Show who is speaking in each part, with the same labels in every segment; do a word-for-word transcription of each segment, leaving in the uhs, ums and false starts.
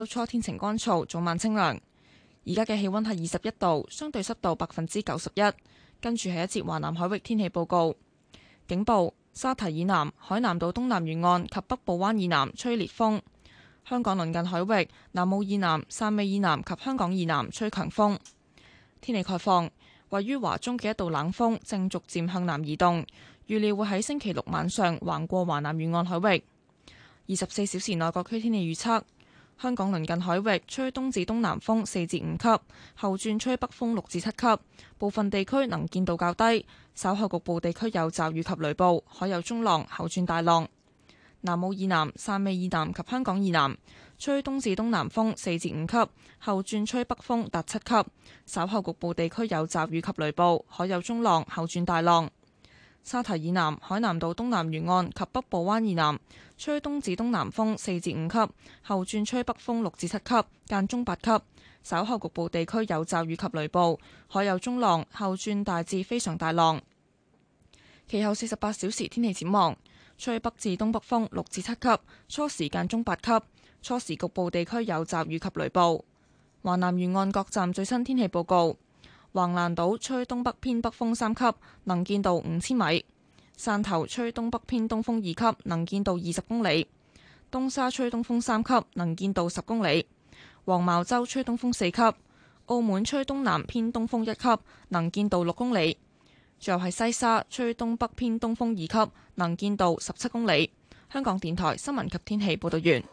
Speaker 1: 初天晴乾燥，早晚清涼。而家嘅氣溫係二十一度，相對濕度百分之九十一。跟住係一節華南海域天氣報告。警報：沙堤以南、海南島東南沿岸及北部灣以南吹烈風。香港鄰近海域、南澳以南、汕尾以南及香港以南吹強風。天氣概況：位於華中嘅一道冷鋒正逐漸向南移動，預料會喺星期六晚上橫過華南沿岸海域。二十四小時內各區天氣預測：香港鄰近海域吹東至東南風四至五級，後轉吹北風六至七級，部分地區能見度較低，稍後局部地區有驟雨及雷暴，海有中浪，後轉大浪。南澳以南、汕尾以南及香港以南吹東至東南風四至五級，後轉吹北風達七級，稍後局部地區有驟雨及雷暴，海有中浪，後轉大浪。沙堤以南、海南島東南沿岸及北部灣以南吹東至東南風四至五級，後轉吹北風六至七級，間中八級，稍後局部地區有驟雨及雷暴，海有中浪，後轉大至非常大浪。其後四十八小時天氣展望：吹北至東北風六至七級，初時間中八級，初時局部地區有驟雨及雷暴。華南沿岸各站最新天氣報告：橫瀾島吹東北偏北風三級，能見度五千米；汕頭吹東北偏東風二級，能見度二十公里；東沙吹東風三級，能見度十公里；黃茅洲吹東風四級；澳門吹東南偏東風一級，能見度六公里；最後係西沙吹東北偏東風二級，能見度十七公里。香港電台新聞及天氣報道完。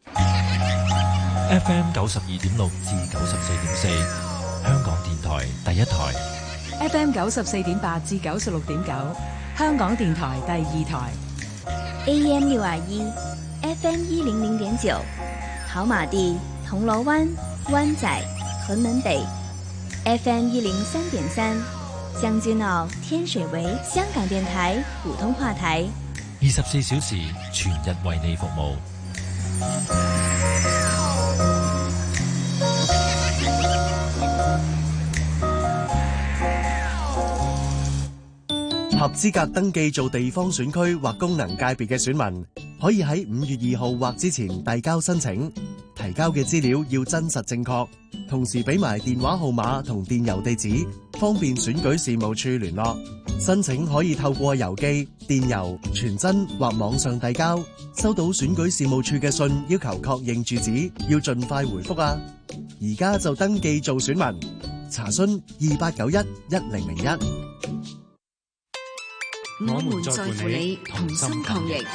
Speaker 2: F M 九十二點六至九十四點四，香港電台第一台。
Speaker 3: F M 九十四點八至九十六點九，香港電台第二台。
Speaker 4: A M 六二一，F M 一零零點九，跑馬地、銅鑼灣、灣仔、屯門北。F M 一零三點三，將軍澳、天水圍，香港電台普通話台。
Speaker 2: 二十四小時全日為你服務。
Speaker 5: 合資格登記做地方選區或功能界別嘅選民，可以喺五月二號或之前遞交申請，提交嘅資料要真實正確，同時俾埋電話號碼同電郵地址，方便選舉事務處聯絡。申請可以透過郵寄、電郵、傳真或網上遞交。收到選舉事務處嘅信要求確認住址，要盡快回覆啊！而家就登記做選民，查詢二八九一一零零一。
Speaker 6: 我們在乎你，同心抗疫。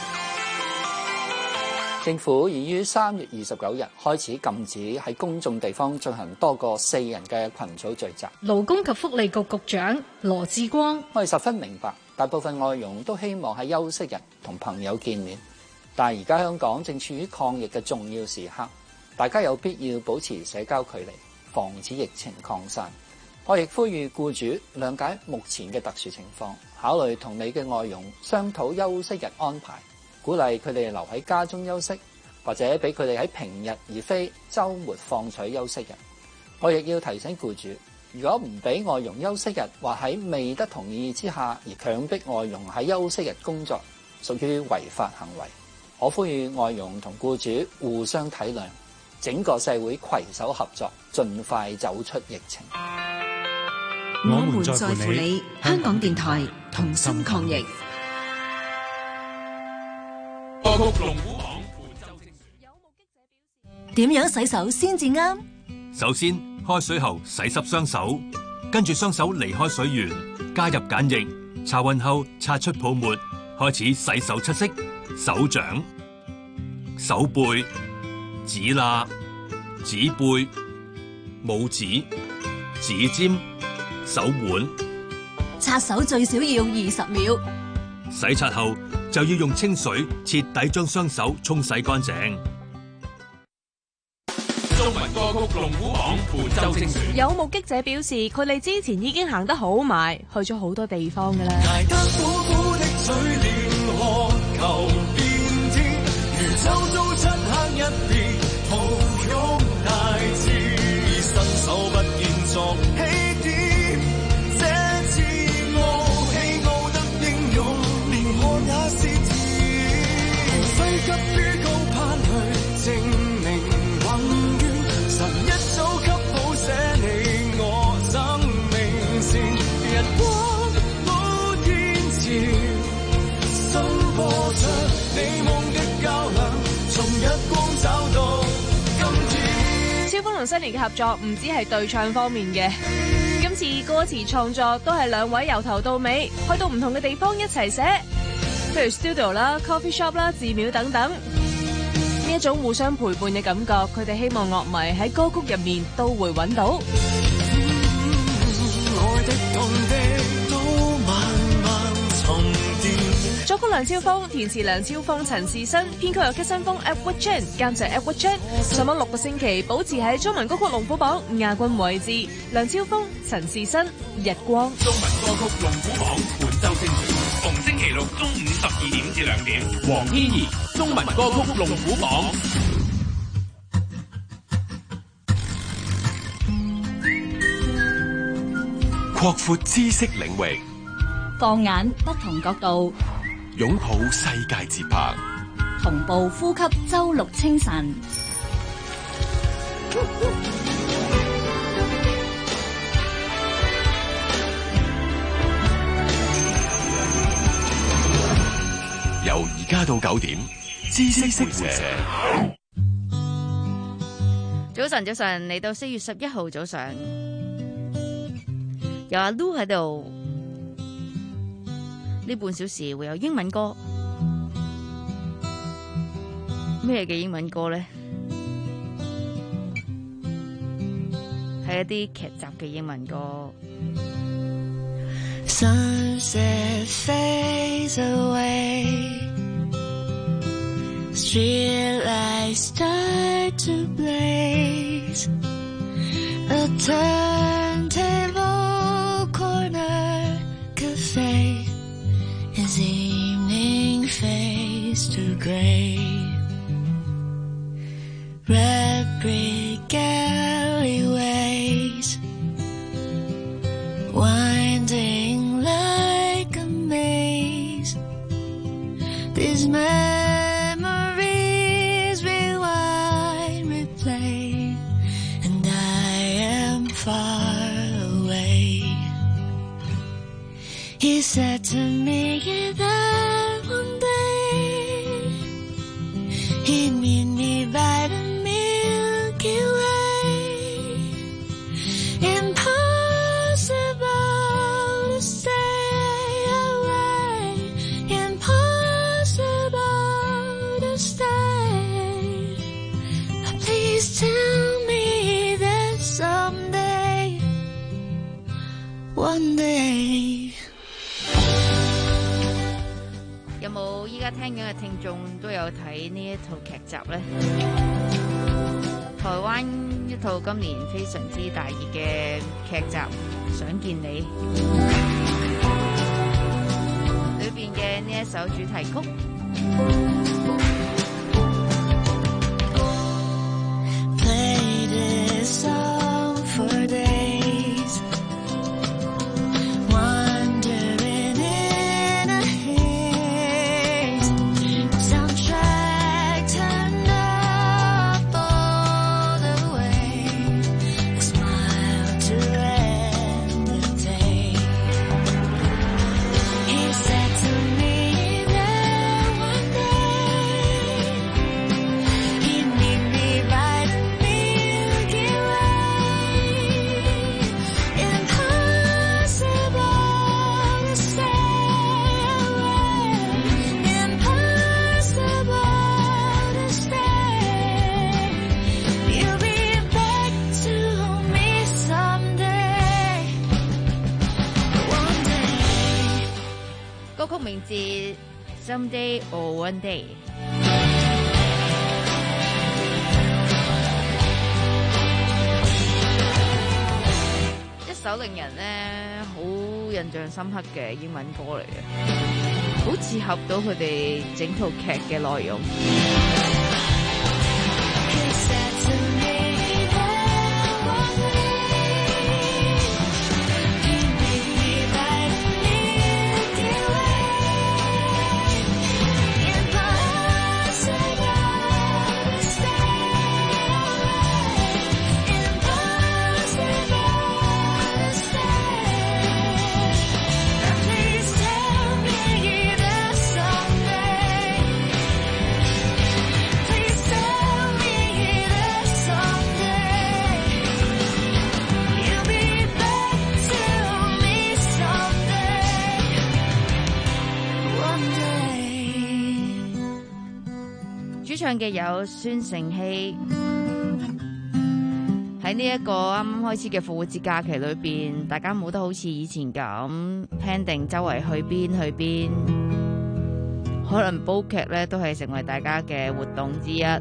Speaker 7: 政府已於三月二十九日開始禁止喺公眾地方進行多過四人嘅群組聚集。
Speaker 6: 勞工及福利局局長羅致光：
Speaker 7: 我哋十分明白，大部分外傭都希望喺休息日同朋友見面，但係而家香港正處於抗疫嘅重要時刻，大家有必要保持社交距離，防止疫情擴散。我亦呼籲僱主諒解目前嘅特殊情況，考慮同你嘅外傭商討休息日安排，鼓勵佢哋留喺家中休息，或者俾佢哋喺平日而非週末放取休息日。我亦要提醒僱主，如果唔俾外傭休息日，或喺未得同意之下而強迫外傭喺休息日工作，屬於違法行為。我呼籲外傭同僱主互相體諒，整個社會攜手合作，盡快走出疫情。
Speaker 6: 我們在乎你，香港電台同心抗疫。
Speaker 8: 點樣洗手先至啱？
Speaker 9: 首先，開水後洗濕雙手，跟住雙手離開水源，加入鹼液，搽勻後擦出泡沫，開始洗手七式：手掌、手背、指罅、指背、拇指、指尖、手腕。
Speaker 8: 擦手最少要二十秒。
Speaker 9: 洗刷後就要用清水徹底將雙手沖洗乾淨。
Speaker 10: 中文歌曲龍虎榜伴奏精選。
Speaker 1: 有目擊者表示，佢哋之前已經行得好埋，去咗好多地方㗎啦。
Speaker 10: 捱得苦苦的水練渴求變天，如周遭漆黑一片，抱擁大志，伸手不見作起點，這自傲氣傲得英勇，連汗也是甜，無需急於高攀去證明宏
Speaker 11: 同 Sunny 嘅合作唔止係對唱方面嘅，今次歌詞創作都係兩位由頭到尾去到唔同嘅地方一齊寫，譬如 studio 啦、coffee shop 啦、寺廟等等，呢一種互相陪伴嘅感覺，佢哋希望樂迷喺歌曲入面都會揾到。作曲梁超峰，填詞梁超峰、陳仕新，編曲由 Kitson 風 Edward Chen， 監製 Edward Chen。上網六個星期保持喺中文歌曲龍虎榜亞軍位置。梁超峰、陳仕新，日光。
Speaker 12: 中文歌曲龍虎榜本周星期，逢星期六中午十二點至兩點。黃天怡，中文歌曲龍虎榜。
Speaker 13: 擴闊知識領域，
Speaker 8: 放眼不同角度，
Speaker 13: 擁抱世界節拍，
Speaker 8: 同步呼吸周六清晨。
Speaker 13: 由而家到九點，知識會社。
Speaker 14: 早晨，早晨，嚟到四月十一號早上，有阿 Lu 喺度。呢半小時會有英文歌，咩嘅英文歌呢？係一啲劇集嘅英文歌。
Speaker 10: Sunset fades away, streetlights start to blaze, a turntable corner cafe as evening fades to gray. Red brick alleyways winding like a maze. These memories rewind, replay, and I am far away. He said to me that one day he'd meet me by the Milky Way. Impossible to stay away, impossible to stay. But please tell me that someday, one day.
Speaker 14: 有冇依家聽緊嘅聽眾都有睇呢一套劇集呢？台灣一套今年非常之大熱嘅劇集《想見你》裏邊嘅呢一首主題曲。
Speaker 10: Play this song for days, wandering in a haze. Soundtrack turned up all the way, a smile to end the day. He said to me that one day he'd meet me by the Milky Way. Impossible to stay away, impossible to stay. You'll be back to me someday, one day.
Speaker 14: 歌曲名字 Someday or One Day。一首令人呢好印象深刻嘅英文歌嚟嘅，好切合到佢哋整套劇嘅內容。
Speaker 10: Please tell me that someday.
Speaker 14: 唱嘅有孫盛希。喺呢一個啱啱開始嘅復活節假期裏邊，大家冇得好似以前咁 plan 定周圍去邊去邊，可能煲劇咧都係成為大家嘅活動之一。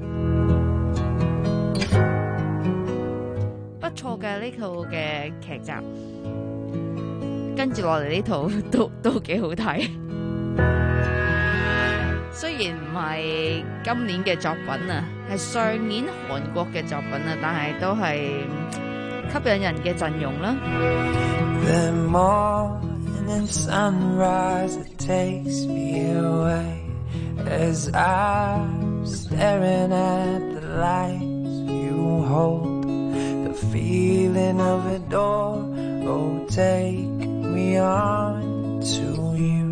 Speaker 14: 不錯嘅呢套嘅劇集，跟住落嚟呢套都都幾好睇。雖然唔係今年嘅作品啊，係上年韓國嘅作品啊，但係都係吸引人嘅陣容啦。
Speaker 15: The morning sunrise it takes me away as I'm staring at the lights you hold, the feeling of it all, oh take me on to you.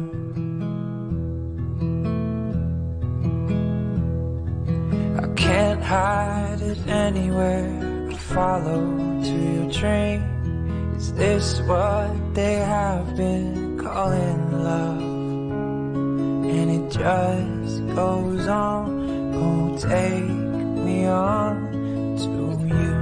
Speaker 15: Can't hide it anywhere. I follow to your dream. Is this what they have been calling love? And it just goes on. Oh, take me on to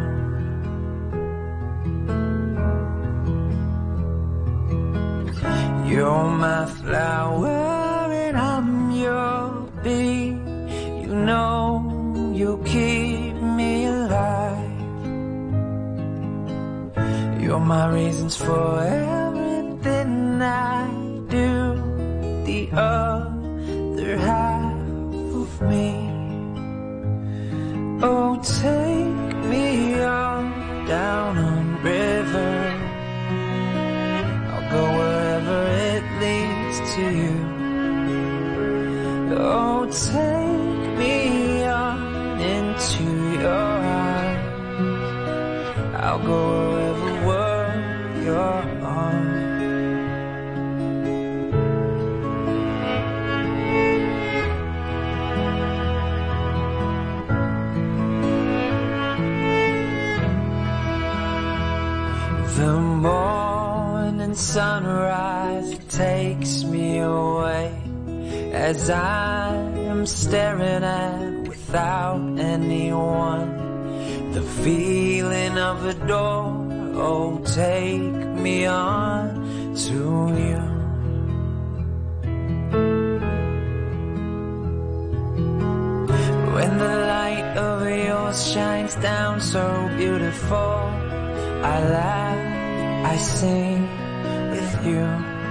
Speaker 15: you. You're my flower and I'm your bee. You know you keep me alive. You're my reasons for everything I do. The other half of me. Oh, take me on down on river. I'll go wherever it leads to you. Oh, take me on into your arms. I'll go wherever world you're on. The morning sunrise takes me away as I'm staring at without anyone. The feeling of a door, oh take me on to you. When the light of yours shines down so beautiful, I laugh, I sing with you.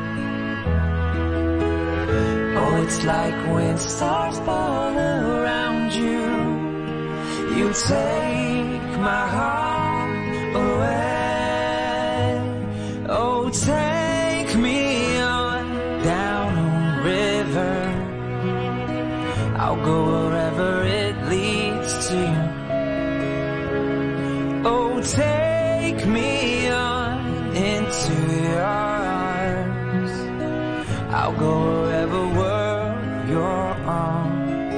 Speaker 15: Oh, it's like when stars fall around you. You take my heart away. Oh, take me on down a river. I'll go wherever it leads to you. Oh, take me on into your arms. I'll go wherever world you're on.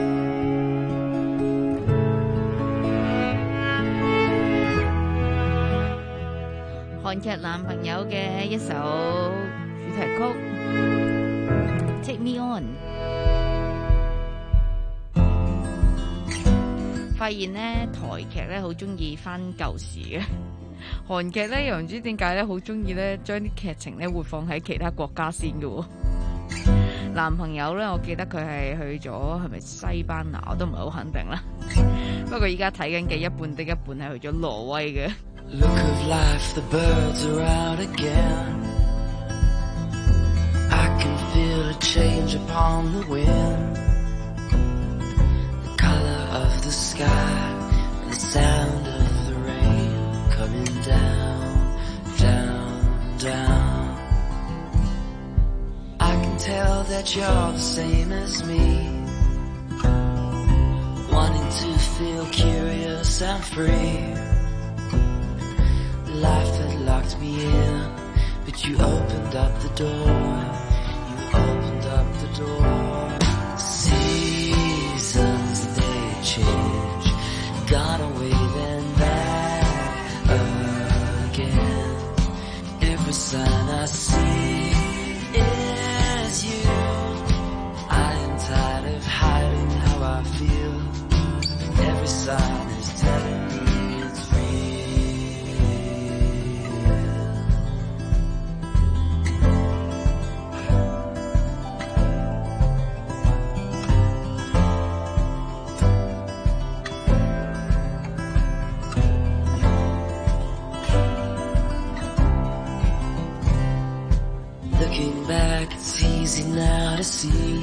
Speaker 14: 韓劇男朋友嘅一首主題曲《Take Me On》，發現咧台劇咧好中意翻舊時嘅，韓劇咧又唔知點解咧好中意咧將啲劇情咧會放喺其他國家先嘅喎。男朋友咧，我記得佢係去咗係咪西班牙，我都唔係好肯定啦。不過而家睇緊嘅一半的一半係去咗挪威嘅。
Speaker 15: Look of life, the birds are out again. I can feel a change upon the wind. The color of the sky, the sound of the rain coming down, down, down. I can tell that you're the same as me, wanting to feel curious and free.Life had locked me in, but you opened up the door. You opened up the door. Seasons they change, gone away then back again. Every sign I see is you. I am tired of hiding how I feel. to see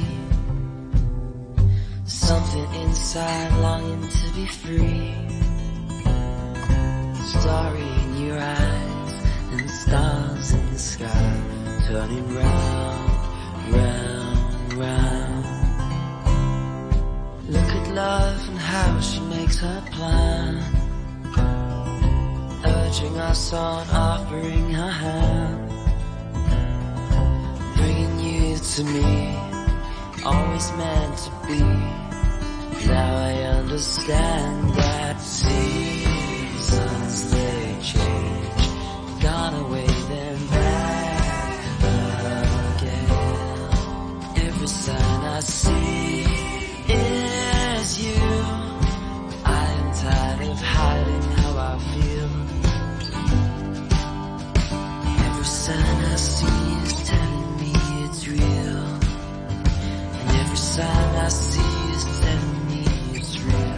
Speaker 15: something inside longing to be free. Starry in your eyes and the stars in the sky turning round, round, round. Look at love and how she makes her plan, urging us on, offering her hand, bringing you to me, always meant to be. Now I understand that seasons they change, gone away then back again. Every sign I see is you. I am tired of hiding how I feel. Every sign I see is telling me it's real, and every sign I see is telling me it's real.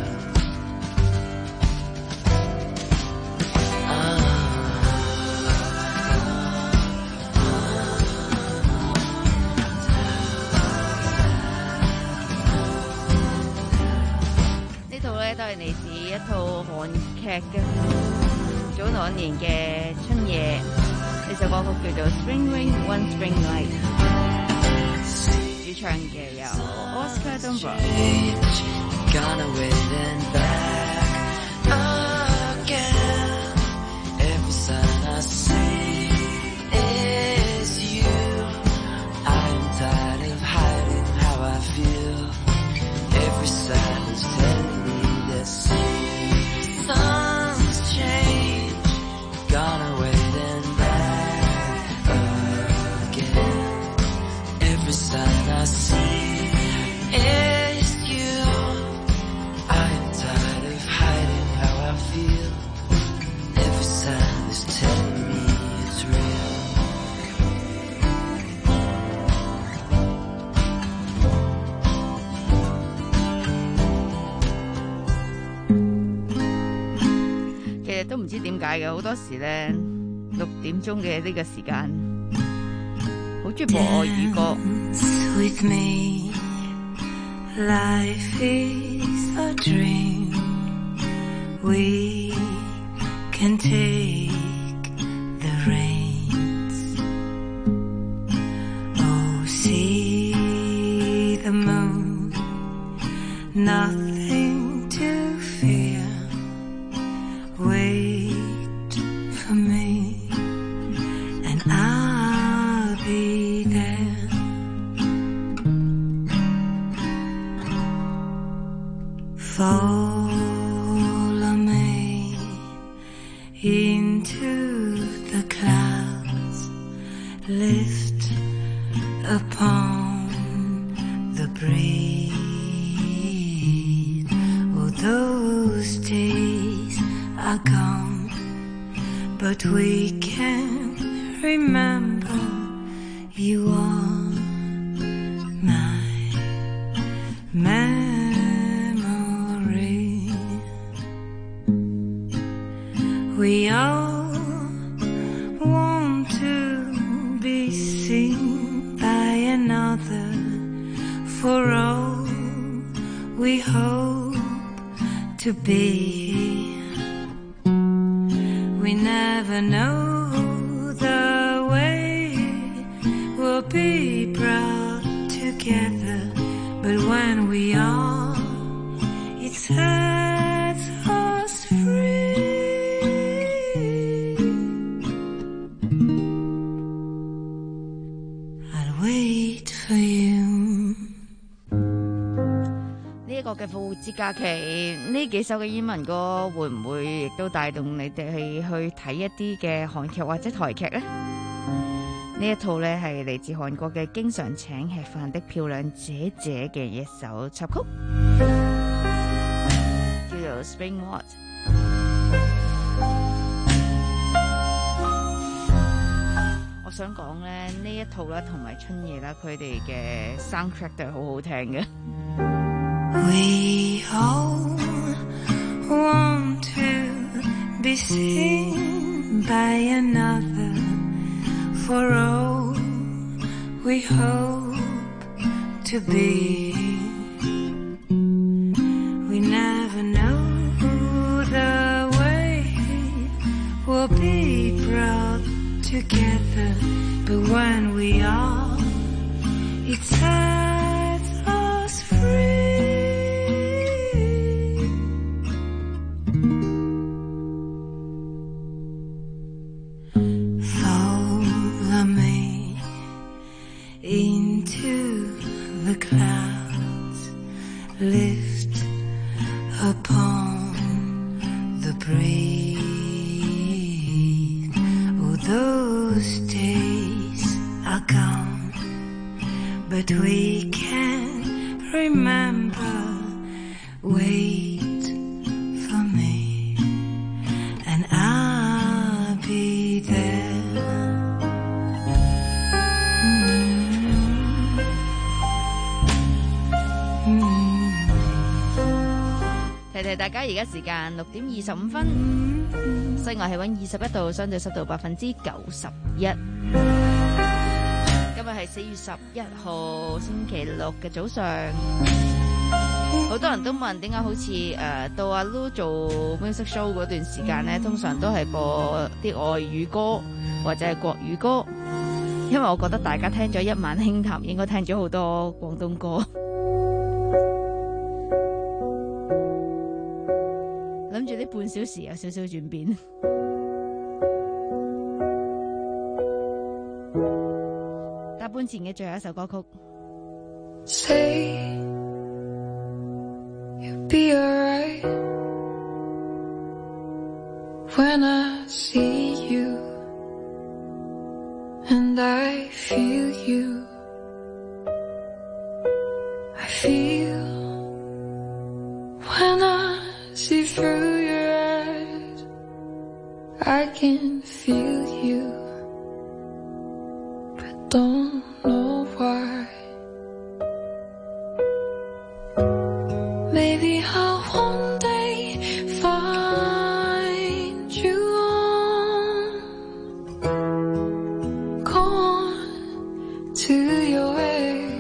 Speaker 14: 呢套咧都係嚟自一套韓劇嘅，早兩年嘅春夜。呢首歌曲叫做《Spring Rain One Spring Night》，主唱嘅有 Oscar Dumbrov。
Speaker 15: Gone away then back again. Every sign I see is you. I'm tired of hiding how I feel. Every sign is telling me that seasons change. Gone away then back again. Every sign I see is you. I'm tired of hiding how I feel. Every sign is telling me it's real.
Speaker 14: 其實都唔知點解嘅，好多時咧六點鐘嘅呢個時間，好中意播外語歌。
Speaker 15: With me, life is a dream. We can take the reins. Oh, see the moon, nothing to fear. Wait for me, and I'll be there. Follow me into the clouds, lift upon the breeze. Oh, those days are gone, but we can remember you are my memory. We all want to be seen by another, for all we hope to be. We never know the way we'll be brought together, but when we are, it sets us free. Wait for you。
Speaker 14: 呢一個嘅復活節假期，呢幾首嘅英文歌會唔會亦都帶動你哋去去睇一啲嘅韓劇或者台劇呢？呢一套呢係嚟自韓國嘅經常請吃飯的漂亮姐姐嘅一首插曲，叫做 Spring What。我想講咧，呢一套啦，同埋春夜啦，佢哋嘅 soundtrack 都係好好聽嘅。
Speaker 15: We all want to be seen by another, for all we hope
Speaker 16: to be. We never know the way we'll be brought together, but when we are, it sets us free. Follow me into the clouds, lift upon the breeze. Oh, those days are gone, but we can remember. Wait for me, and I'll be there.
Speaker 14: 提提大家，而家時間六點二十五分，室外氣溫二十一度，相對濕度百分之九十一。今日係四月十一號星期六嘅早上，好多人都問點解好似誒、呃、到阿 Lu 做 music show 嗰段時間咧，通常都係播啲外語歌或者係國語歌，因為我覺得大家聽咗一晚輕談，應該聽咗好多廣東歌。諗住呢半小時有少少轉變，搭半前嘅最後一首歌曲。
Speaker 16: Say you'll be alright when I see you and I feel you. I feel when I see through your eyes, I can feel you, but don't know why. Maybe I'll one day find you on, go on to your way.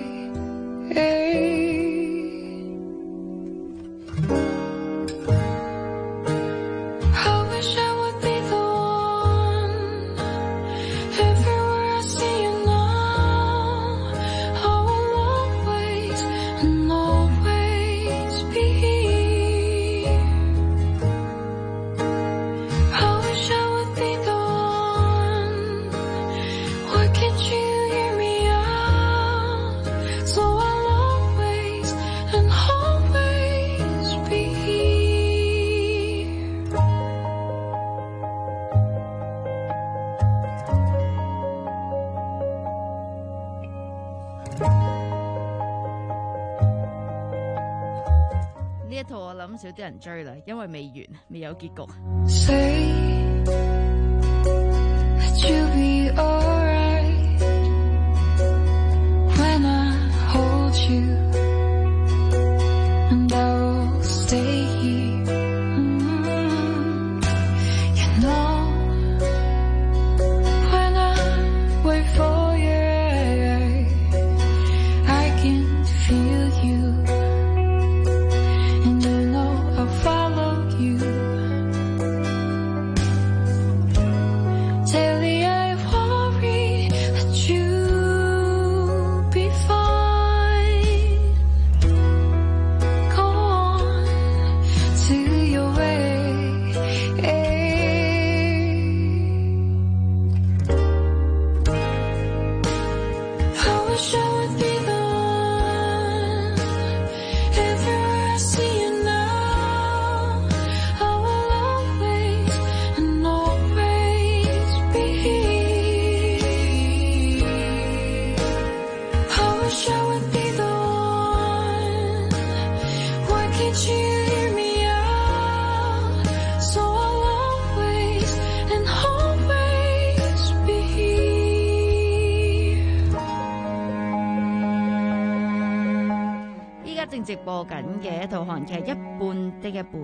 Speaker 14: 呢一套我諗少啲人追啦，因為未完，未有結局。
Speaker 16: Say that you'll be alright when I hold you and I will stay here. Mm-hmm. You know when I wait for you, I can feel you.
Speaker 14: 依家正直播緊嘅一套韓劇《一半的一半》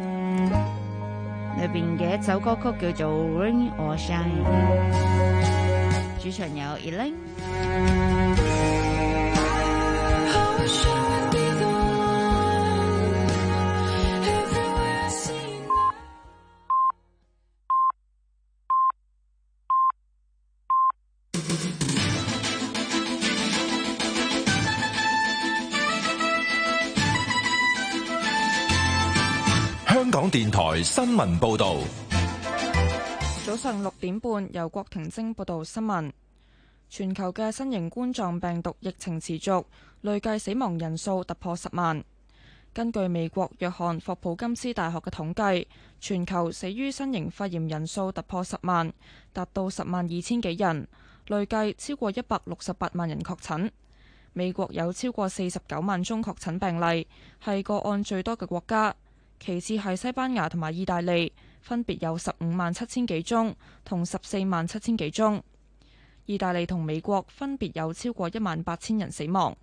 Speaker 14: 裏邊嘅一首歌曲叫做《Rain or Shine》，主唱有 Elaine。
Speaker 17: 香港電台新聞報道。
Speaker 1: 早上六點半，由郭婷晶報道新聞。全球嘅新型冠狀病毒疫情持續，累計死亡人數突破十萬。根據美國約翰霍普金斯大學嘅統計，全球死於新型肺炎人數突破十萬，達到十萬二千幾人，累計超過一百六十八萬人確診。美國有超過四十九萬宗確診病例，係個案最多嘅國家。其次係西班牙同埋意大利，分別有十五萬七千幾宗同十四萬七千幾宗。意大利同美國分別有超過一萬八千人死亡。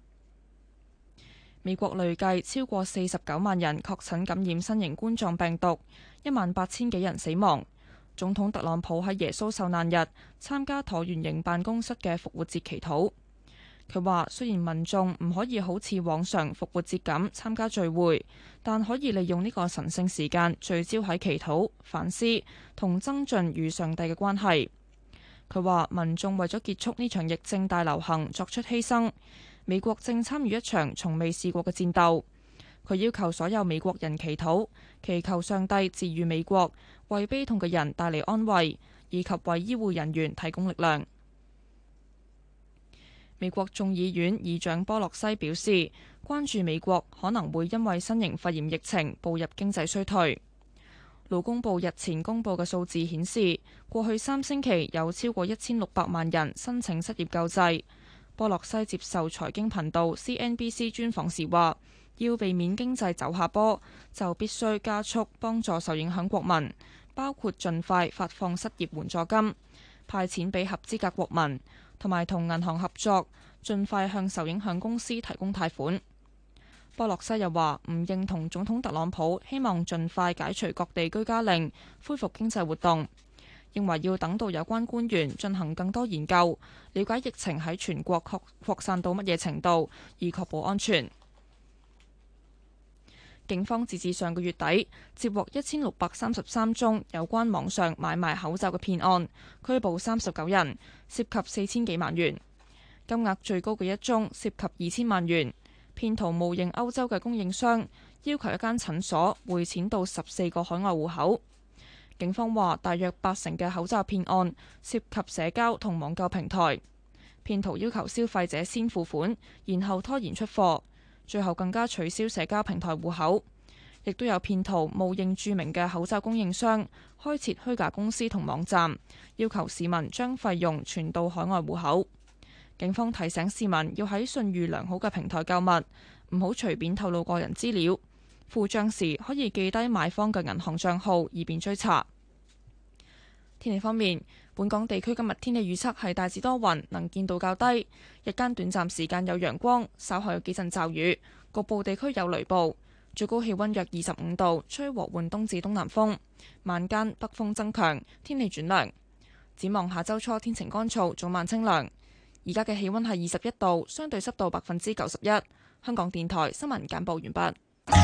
Speaker 1: 美國累計超過四十九萬人確診感染新型冠狀病毒，一萬八千幾人死亡。總統特朗普喺耶穌受難日參加橢圓形辦公室嘅復活節祈禱。佢話：雖然民眾唔可以好似往常復活節咁參加聚會，但可以利用呢個神聖時間聚焦喺祈禱、反思同增進與上帝嘅關係。佢話：民眾為咗結束呢場疫症大流行作出犧牲，美國正參與一場從未試過嘅戰鬥。佢要求所有美國人祈禱，祈求上帝治癒美國，為悲痛嘅人帶嚟安慰，以及為醫護人員提供力量。美國眾議院議長波洛西表示，關注美國可能會因為新型肺炎疫情步入經濟衰退。勞工部日前公布嘅數字顯示，過去三星期有超過一千六百萬人申請失業救濟。波洛西接受財經頻道 C N B C 專訪時話，要避免經濟走下坡，就必須加速幫助受影響國民，包括盡快發放失業援助金、派錢俾合資格國民，同埋同銀行合作，盡快向受影響公司提供貸款。波洛西又話唔認同總統特朗普希望盡快解除各地居家令，恢復經濟活動，認為要等到有關官員進行更多研究，了解疫情喺全國擴擴散到乜嘢程度，以確保安全。警方截至上個月底接獲一千六百三十三宗有關網上買賣口罩嘅騙案，拘捕三十九人，涉及四千幾萬元。金額最高嘅一宗涉及二千萬元。騙徒冒認歐洲嘅供應商，要求一間診所匯錢到十四個海外戶口。警方話，大約八成嘅口罩騙案涉及社交同網購平台。騙徒要求消費者先付款，然後拖延出貨，最後更加取消社交平台戶口。亦都有騙徒冒認著名嘅口罩供應商，開設虛假公司同網站，要求市民將費用傳到海外戶口。警方提醒市民要喺信譽良好嘅平台購物，唔好隨便透露個人資料。付帳時可以記低買方嘅銀行帳號，以便追查。天氣方面，本港地區今日天氣預測係大致多雲，能見度較低，日間短暫時間有陽光，稍後有幾陣驟雨，局部地區有雷暴。最高氣溫約二十五度，吹和緩東至東南風，晚間北風增強，天氣轉涼。展望下周初天晴乾燥，早晚清涼。而家嘅氣溫係二十一度，相對濕度百分之九十一。香港電台新聞簡報完畢。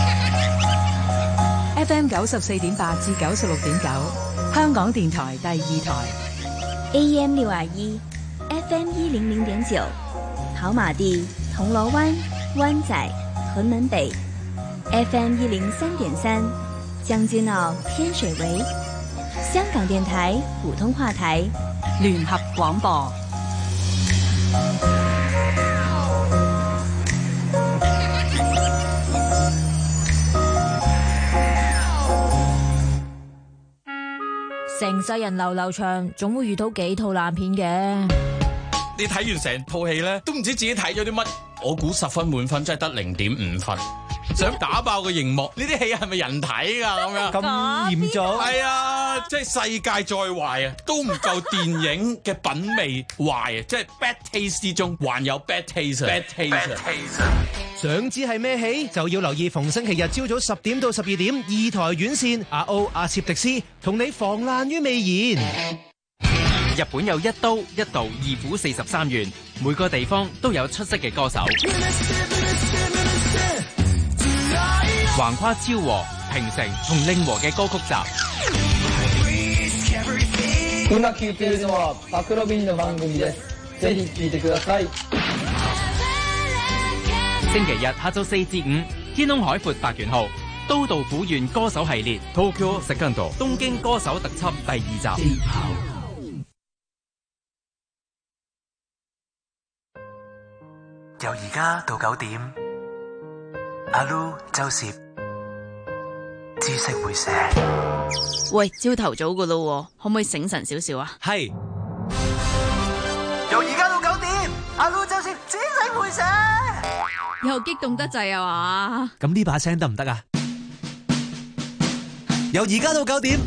Speaker 3: F M 九十四點八至九十六點九，香港電台第二台。
Speaker 4: A M 六二一，F M 一零零點九，跑馬地、銅鑼灣、灣仔、屯門北。F M 一零三點三，將軍澳、天水圍。香港電台普通話台，
Speaker 3: 聯合廣播。
Speaker 18: 成世人流流長，總會遇到幾套爛片嘅。
Speaker 12: 你睇完成套戲咧，都唔知自己睇咗啲乜。我估十分滿分，真係得零點五分。想打爆個熒幕，呢啲戲係咪人睇噶？咁樣
Speaker 19: 咁嚴重？
Speaker 12: 係啊，即係世界再壞啊，都唔夠電影嘅品味壞啊！即係 bad taste 之中，還有 bad taste。bad taste。
Speaker 19: 想知係咩戲，就要留意逢星期日朝早十點到十二點，二台院線阿歐阿切迪斯同你防爛於未然。
Speaker 20: 日本有一刀一道二府四十三縣，每個地方都有出色嘅歌手。橫跨昭和、平成同令和嘅歌曲集。
Speaker 21: 今聞いているのは暴露便の番組です。ぜひ聞いてください。
Speaker 20: 星期日下晝四至五，天空海闊百元號，都道府縣歌手系列 Tokyo Second 東京歌手特輯第二集。
Speaker 22: 由而家到九點，阿 Lu 周攝知識會寫。
Speaker 14: 喂，朝頭早噶咯，可唔可以醒神少少啊？
Speaker 19: 係。
Speaker 22: 由而家到九點，阿 Lu 周攝知識會寫。
Speaker 14: 又激動得滯啊嘛！
Speaker 19: 咁呢把聲得唔得啊？由而家到九點，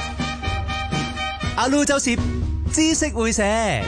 Speaker 19: 阿 Lu 周攝知識會寫。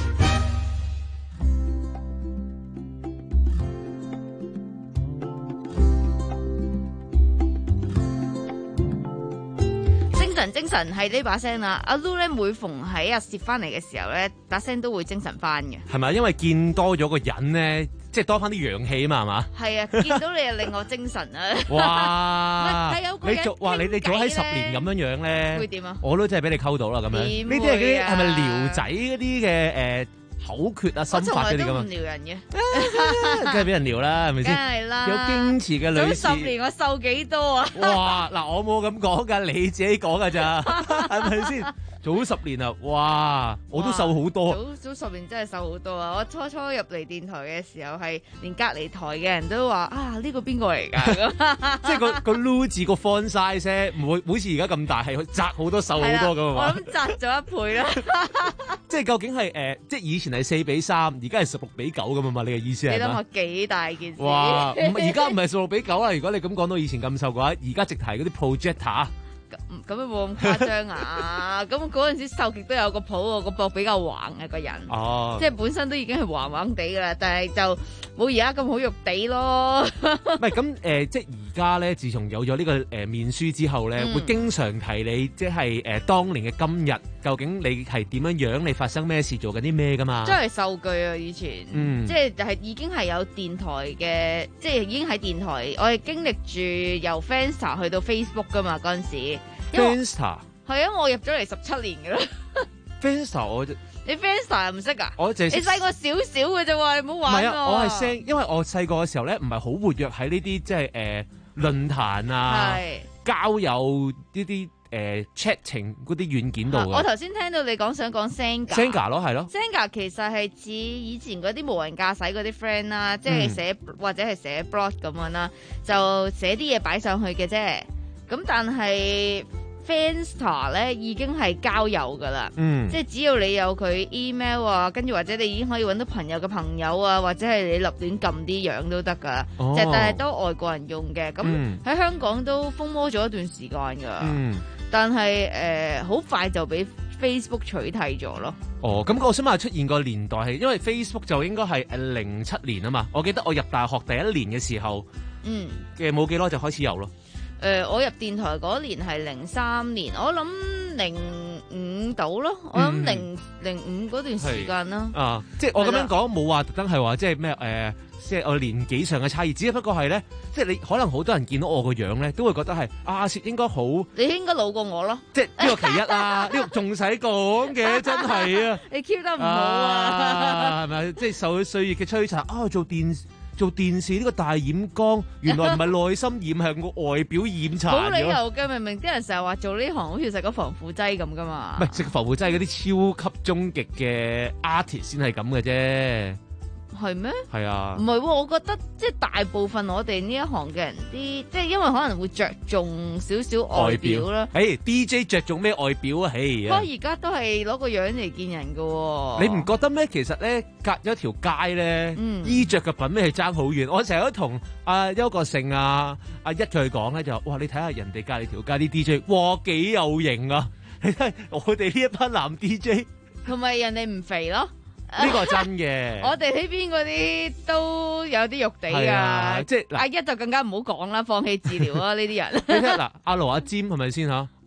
Speaker 14: 精神精神係呢把聲啦，阿 Lu 咧每逢喺阿攝翻嚟嘅時候咧，把聲都會精神翻嘅。
Speaker 19: 係咪？因為見多咗個人咧，即係多翻啲陽氣啊嘛，係嘛？
Speaker 14: 係啊，見到你就令我精神啊！
Speaker 19: 哇！
Speaker 14: 係有個人
Speaker 19: 你做哇你你做喺十年咁樣樣咧，
Speaker 14: 會點啊？
Speaker 19: 我都真係俾你溝到啦咁樣。呢啲係嗰啲係咪撩仔嗰啲嘅誒口訣啊、心法嗰啲咁啊？我從來都唔撩人嘅，梗係俾人撩啦，係咪先？
Speaker 14: 梗係啦。
Speaker 19: 有矜持嘅女士。
Speaker 14: 咁十年我瘦幾多啊？
Speaker 19: 哇！嗱，我冇咁講㗎，你自己講㗎咋，係咪先？早十年啊，哇！我都瘦好多。
Speaker 14: 早早十年真係瘦好多啊！我初初入嚟電台嘅時候，係連隔離台嘅人都話啊，呢個邊個嚟㗎？
Speaker 19: 即係個個 Lu 字個 font size 唔會好似而家咁大，係窄好多、瘦好多㗎嘛。
Speaker 14: 我諗窄咗一倍啦。
Speaker 19: 即係究竟係誒、呃，即係以前係四比三，而家係十六比九咁啊嘛？你嘅意思係？
Speaker 14: 你諗下幾大件事？
Speaker 19: 哇！唔而家唔係十六比九啦。如果你咁講到以前咁瘦嘅話，而家直提嗰啲 projector。
Speaker 14: 咁樣冇咁誇張啊！咁嗰陣時瘦極都有個譜喎，個膊比較橫啊個人，
Speaker 19: 哦、
Speaker 14: 即係本身都已經係橫橫地噶啦，但係就冇而家咁好肉地咯。
Speaker 19: 唔係咁誒，即係而家咧，自從有咗呢個誒面書之後咧，嗯、會經常提你，即係誒、呃、當年嘅今日，究竟你係點樣樣？你發生咩事？做緊啲咩噶嘛？
Speaker 14: 真係數據啊！以前，嗯、即係係已經係有電台嘅，即係已經喺電台，我係經歷住由 Friendster 去到 Facebook 噶嘛嗰陣時。
Speaker 19: Friendster
Speaker 14: 係啊，我入咗嚟十七年噶啦。
Speaker 19: Friendster 我
Speaker 14: 你 Friendster 唔識啊？
Speaker 19: 我淨係
Speaker 14: 你細我少少嘅啫喎，你唔好玩我。
Speaker 19: 唔係啊，我係 send，因為我細個嘅時候咧，唔係好活躍喺呢啲即係誒論壇啊、交友呢啲誒 chatting 嗰啲軟件度嘅。
Speaker 14: 我頭先聽到你講想講 Xanga，Xanga
Speaker 19: 咯係咯。
Speaker 14: Xanga 其實係指以前嗰啲無人駕駛嗰啲 friend 啦，即係寫、嗯、或者係寫 blog 咁樣啦，就寫啲嘢擺上去嘅啫。咁但係 Friendster 咧已經係交友噶啦，嗯、即係只要你有佢 email 啊，跟住或者你已經可以揾到朋友嘅朋友啊，或者係你立亂撳啲樣都得噶，哦、就但係都外國人用嘅。咁喺、嗯、香港都風靡咗一段時間噶，嗯、但係誒好快就俾 Facebook 取替咗咯。
Speaker 19: 哦，咁我想問出現個年代係因為 Facebook 就應該係誒零七年啊嘛，我記得我入大學第一年嘅時候，嗯嘅冇幾耐就開始有咯。
Speaker 14: 誒、呃，我入電台嗰年係零三年，我諗零五到咯，嗯、我諗零零五嗰段時間啦。
Speaker 19: 啊，即係我咁樣講，冇話特登係話即係咩誒，即係我年紀上嘅差異，只不過係咧，即係你可能好多人見到我個樣咧，都會覺得係阿攝應該好，
Speaker 14: 你應該老過我咯。
Speaker 19: 即係呢個其一啊，呢個仲使講嘅，真係啊！
Speaker 14: 你 keep 得唔好啊？
Speaker 19: 係咪、啊？即係受佢歲月嘅摧殘啊！做電。做電視呢個大染缸，原來唔係內心染，係個外表染殘咗。
Speaker 14: 冇理由嘅，明明啲人成日話做呢行好似食咗防腐劑咁噶嘛。
Speaker 19: 唔係食防腐劑嗰啲超級終極嘅 artist 先係咁嘅啫。
Speaker 14: 係咩？
Speaker 19: 係啊。唔
Speaker 14: 係喎，我覺得即係大部分我哋呢一行嘅人啲，即係因為可能會着重少少外表啦。
Speaker 19: 誒 D J 着重咩外表啊？誒，
Speaker 14: 不過而家都係攞個樣嚟見人㗎喎。
Speaker 19: 你唔覺得咩？其實咧，隔咗條街咧，嗯、衣着嘅品味係爭好遠。我成日都同阿邱國勝啊、阿一佢講咧，就話：哇！你睇下人哋隔離條街啲 D J，哇幾有型啊！你睇我哋呢一班男 D J，
Speaker 14: 同埋人哋唔肥咯。
Speaker 19: 呢個係真嘅，
Speaker 14: 我哋呢邊嗰啲都有啲肉地㗎，
Speaker 19: 啊，即係
Speaker 14: 阿一就更加唔好講啦，放棄治療啊呢啲人。
Speaker 19: 你睇嗱，阿羅阿占係咪先嚇？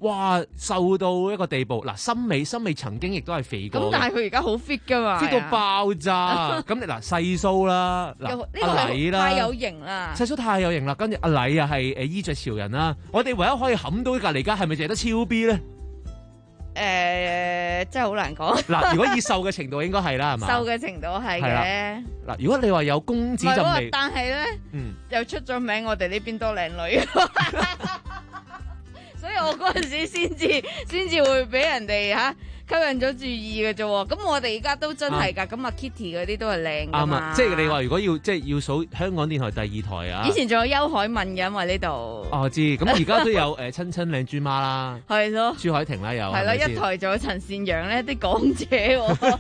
Speaker 19: 哇瘦到一個地步。嗱，森美森美曾經亦都係肥過。
Speaker 14: 咁但係佢而家好 fit 噶嘛
Speaker 19: ，fit 到爆炸。咁你嗱細蘇啦，嗱阿禮啦，
Speaker 14: 太有型啦，
Speaker 19: 細蘇太有型啦。跟住阿禮啊係誒衣着潮人啦。我哋唯一可以冚到隔離家係咪淨係得超 B 咧？
Speaker 14: 誒、呃，真係好難講。
Speaker 19: 嗱，如果以瘦嘅程度應該係啦，係嘛？
Speaker 14: 瘦嘅程度係嘅。
Speaker 19: 嗱，如果你話有公子陣味，
Speaker 14: 但係咧，
Speaker 19: 嗯，
Speaker 14: 又出咗名，我哋呢邊多靚女，所以我嗰陣時先至先至會俾人哋嚇吸引咗注意嘅啫。咁我哋而家都真係㗎，咁啊 Kitty 嗰啲都係靚㗎嘛。
Speaker 19: 啱啊，即係你話如果要即係要數香港電台第二台啊。
Speaker 14: 以前仲有邱海敏嘅，因為呢度。
Speaker 19: 哦，我知。咁而家都有誒親親靚豬媽啦。
Speaker 14: 係咯。
Speaker 19: 朱海婷啦，有。
Speaker 14: 係咯，一台仲有陳善陽咧，啲港姐喎。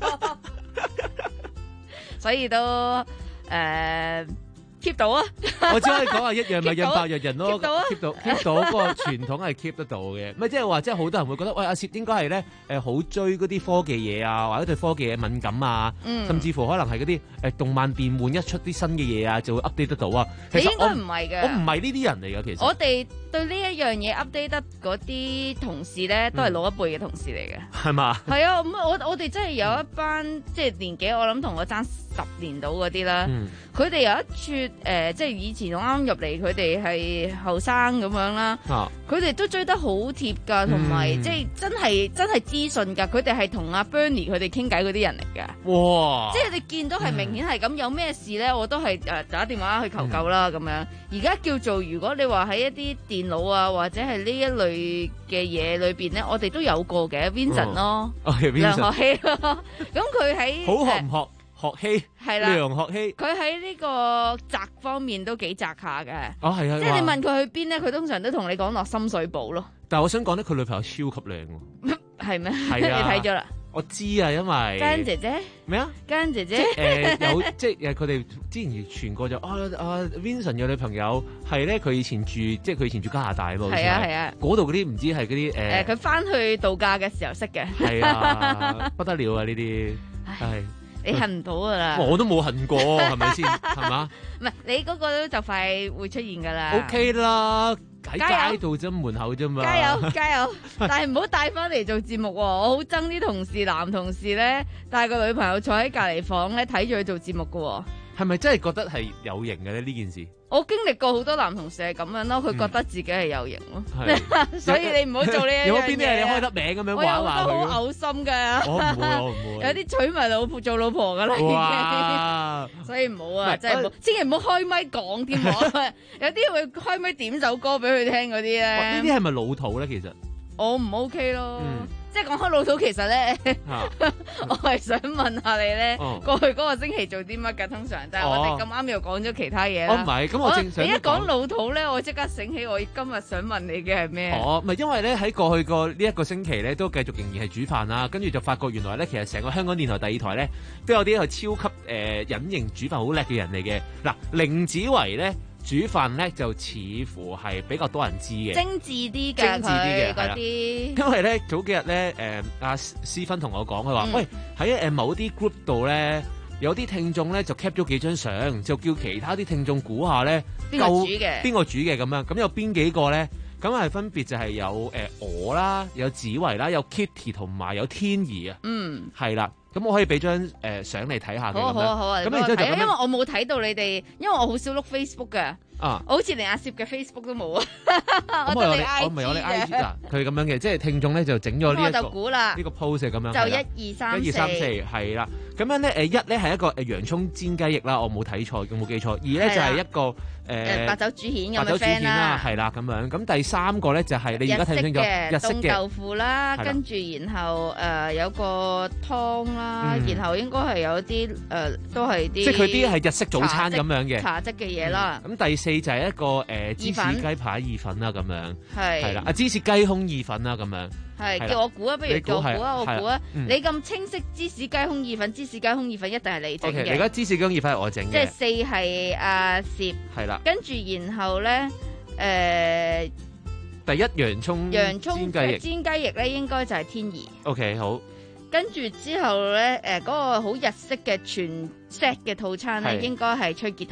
Speaker 14: 所以都誒。呃keep 到啊！
Speaker 19: 我只可以講話一樣咪印白藥人咯
Speaker 14: ，keep 到啊
Speaker 19: ，keep 到 keep 到嗰個傳統係 keep 得到嘅。咪即係話，即係好多人會覺得，喂阿攝應該係咧誒好追嗰啲科技嘢啊，或者對科技嘢敏感啊，
Speaker 14: 嗯、
Speaker 19: 甚至乎可能係嗰啲誒動漫變換一出啲新嘅嘢啊，就會 update 得到啊。
Speaker 14: 其實你應該唔係嘅，
Speaker 19: 我唔係呢啲人嚟㗎，其實。
Speaker 14: 我哋對呢一樣嘢 update 得嗰啲同事咧，都係老一輩嘅同事嚟嘅。
Speaker 19: 係嘛？
Speaker 14: 係啊，咁我我哋真係有一班即係年紀，我諗同我爭十年到嗰啲啦。佢哋、嗯、有一撮誒、呃，即係以前我啱入嚟，佢哋係後生咁樣啦。佢哋、啊、都追得好貼㗎，同埋、嗯、即係真係真係資訊㗎。佢哋係同阿 Bernie 佢哋傾偈嗰啲人嚟㗎。哇！即係你見到係明顯係咁，嗯、有咩事咧，我都係誒打電話去求救啦咁、嗯、樣。而家叫做如果你話喺一啲電腦啊，或者係呢一類嘅嘢裏邊咧，我哋都有過嘅 Vincent 咯，
Speaker 19: 哦 okay,
Speaker 14: 梁學希咯。咁佢喺
Speaker 19: 好學唔學？學希係啦，梁學希，
Speaker 14: 佢喺呢個宅方面都幾宅下嘅。
Speaker 19: 哦，係啊，
Speaker 14: 即係你問佢去邊咧，佢通常都同你講落深水埗咯。
Speaker 19: 但係我想講咧，佢女朋友超級靚喎。
Speaker 14: 係咩？
Speaker 19: 係啊，
Speaker 14: 你睇咗啦？
Speaker 19: 我知啊，因為
Speaker 14: 嘉欣姐姐
Speaker 19: 咩啊？
Speaker 14: 嘉欣姐姐
Speaker 19: 誒有即係誒佢哋之前傳過就啊啊 Vincent 嘅女朋友係咧，佢以前住即係佢以前住加拿大喎。
Speaker 14: 係啊係啊，
Speaker 19: 嗰度嗰啲唔知係嗰啲誒。誒
Speaker 14: 佢翻去度假嘅時候識嘅。
Speaker 19: 係啊，不得了啊！呢啲係。
Speaker 14: 你恨唔到噶啦，
Speaker 19: 我都冇恨過，係咪先？係嘛？
Speaker 14: 唔係你嗰個都就快會出現噶啦。
Speaker 19: O K 啦，喺街度啫，門口啫嘛。
Speaker 14: 加油加油！但係唔好帶翻嚟做節目喎，我好憎啲同事男同事咧帶個女朋友坐喺隔離房咧睇住佢做節目噶喎。
Speaker 19: 係咪真係覺得係有型嘅咧？呢件事
Speaker 14: 我經歷過好多男同事係咁樣咯，佢覺得自己係有型咯，嗯、所以你唔好做呢一樣嘢。
Speaker 19: 有邊啲係你開得名咁樣玩話佢？
Speaker 14: 我有好多好嘔心㗎。
Speaker 19: 我唔會，我唔會。
Speaker 14: 有啲娶埋老婆做老婆㗎啦，
Speaker 19: 哇
Speaker 14: 已經。所以唔好啊，真係唔好，千祈唔好開咪講添喎。有啲會開咪點首歌俾佢聽嗰啲咧。
Speaker 19: 呢啲係咪老土咧？其實
Speaker 14: 我唔 OK 咯。
Speaker 19: 嗯
Speaker 14: 即係講開老土，其實咧，
Speaker 19: 啊、
Speaker 14: 我係想問下你咧，
Speaker 19: 哦、
Speaker 14: 過去嗰個星期做啲乜㗎？通常，但係我哋咁啱又講咗其他嘢啦。
Speaker 19: 哦，唔係，咁我正想
Speaker 14: 你一講老土咧，我即刻醒起，我今日想問你嘅係咩？
Speaker 19: 哦，唔係因為咧喺過去個呢一個星期咧，都繼續仍然係煮飯啦，跟住就發覺原來咧，其實成個香港電台第二台咧，都有啲係超級誒、呃、隱形煮飯好叻嘅人嚟嘅。嗱，凌子維咧。煮飯咧就似乎係比較多人知嘅，
Speaker 14: 精緻啲嘅，
Speaker 19: 精緻啲嘅
Speaker 14: 嗰啲。
Speaker 19: 因為咧早幾日咧，誒阿思芬同我講，佢話：
Speaker 14: 嗯、
Speaker 19: 喂，喺誒某啲 group 度咧，有啲聽眾咧就 cap 咗幾張相，就叫其他啲聽眾估下咧，
Speaker 14: 邊個煮嘅？
Speaker 19: 邊個煮嘅咁樣？咁有邊幾個咧？咁係分別就係有誒、呃、我啦，有子維啦，有 Kitty 同埋有天怡啊。嗯，係啦。咁我可以俾張誒相嚟睇下嘅。
Speaker 14: 好啊好啊好啊！
Speaker 19: 咁然之後就因
Speaker 14: 為我冇睇到你哋，因為我好少碌 Facebook 嘅。
Speaker 19: 啊！
Speaker 14: 我好似連阿攝嘅 Facebook 都冇啊！
Speaker 19: 咁我有你，我唔係有你 I G 嗱，佢咁樣嘅，即係聽眾咧就整咗呢一個呢個 post 係咁樣，
Speaker 14: 就一二三
Speaker 19: 一二三四係啦。咁樣咧誒一咧係一個誒洋葱煎雞翼啦，我冇睇錯，有冇記錯？二咧就係一個誒
Speaker 14: 白酒煮蜆咁
Speaker 19: 白酒煮蜆啦，係
Speaker 14: 啦
Speaker 19: 啦咁樣。咁第三個咧就係你而家睇唔清楚日式嘅
Speaker 14: 凍豆腐啦，跟住然後誒有個湯啦，然後應該係有啲誒都係啲，
Speaker 19: 即係佢啲係日式早餐咁樣嘅
Speaker 14: 茶漬嘅嘢啦。
Speaker 19: 咁第四就係一個誒芝士雞排意粉啦咁樣，
Speaker 14: 係
Speaker 19: 係啦，啊芝士雞胸意粉啦咁樣。
Speaker 14: 係叫我估啊，不如叫我估啊，我估啊，你咁清晰芝士雞胸意粉，芝士雞胸意粉一定係你整嘅。
Speaker 19: 而家芝士雞胸意粉係我整嘅。
Speaker 14: 即係四係阿攝，
Speaker 19: 係啦。
Speaker 14: 跟住然後咧，誒，
Speaker 19: 第一洋葱
Speaker 14: 洋葱
Speaker 19: 煎雞翼，
Speaker 14: 煎雞翼咧應該就係天怡。
Speaker 19: OK 好。
Speaker 14: 跟住之後咧，誒嗰個好日式嘅全 set 嘅套餐咧，應該係崔潔彤。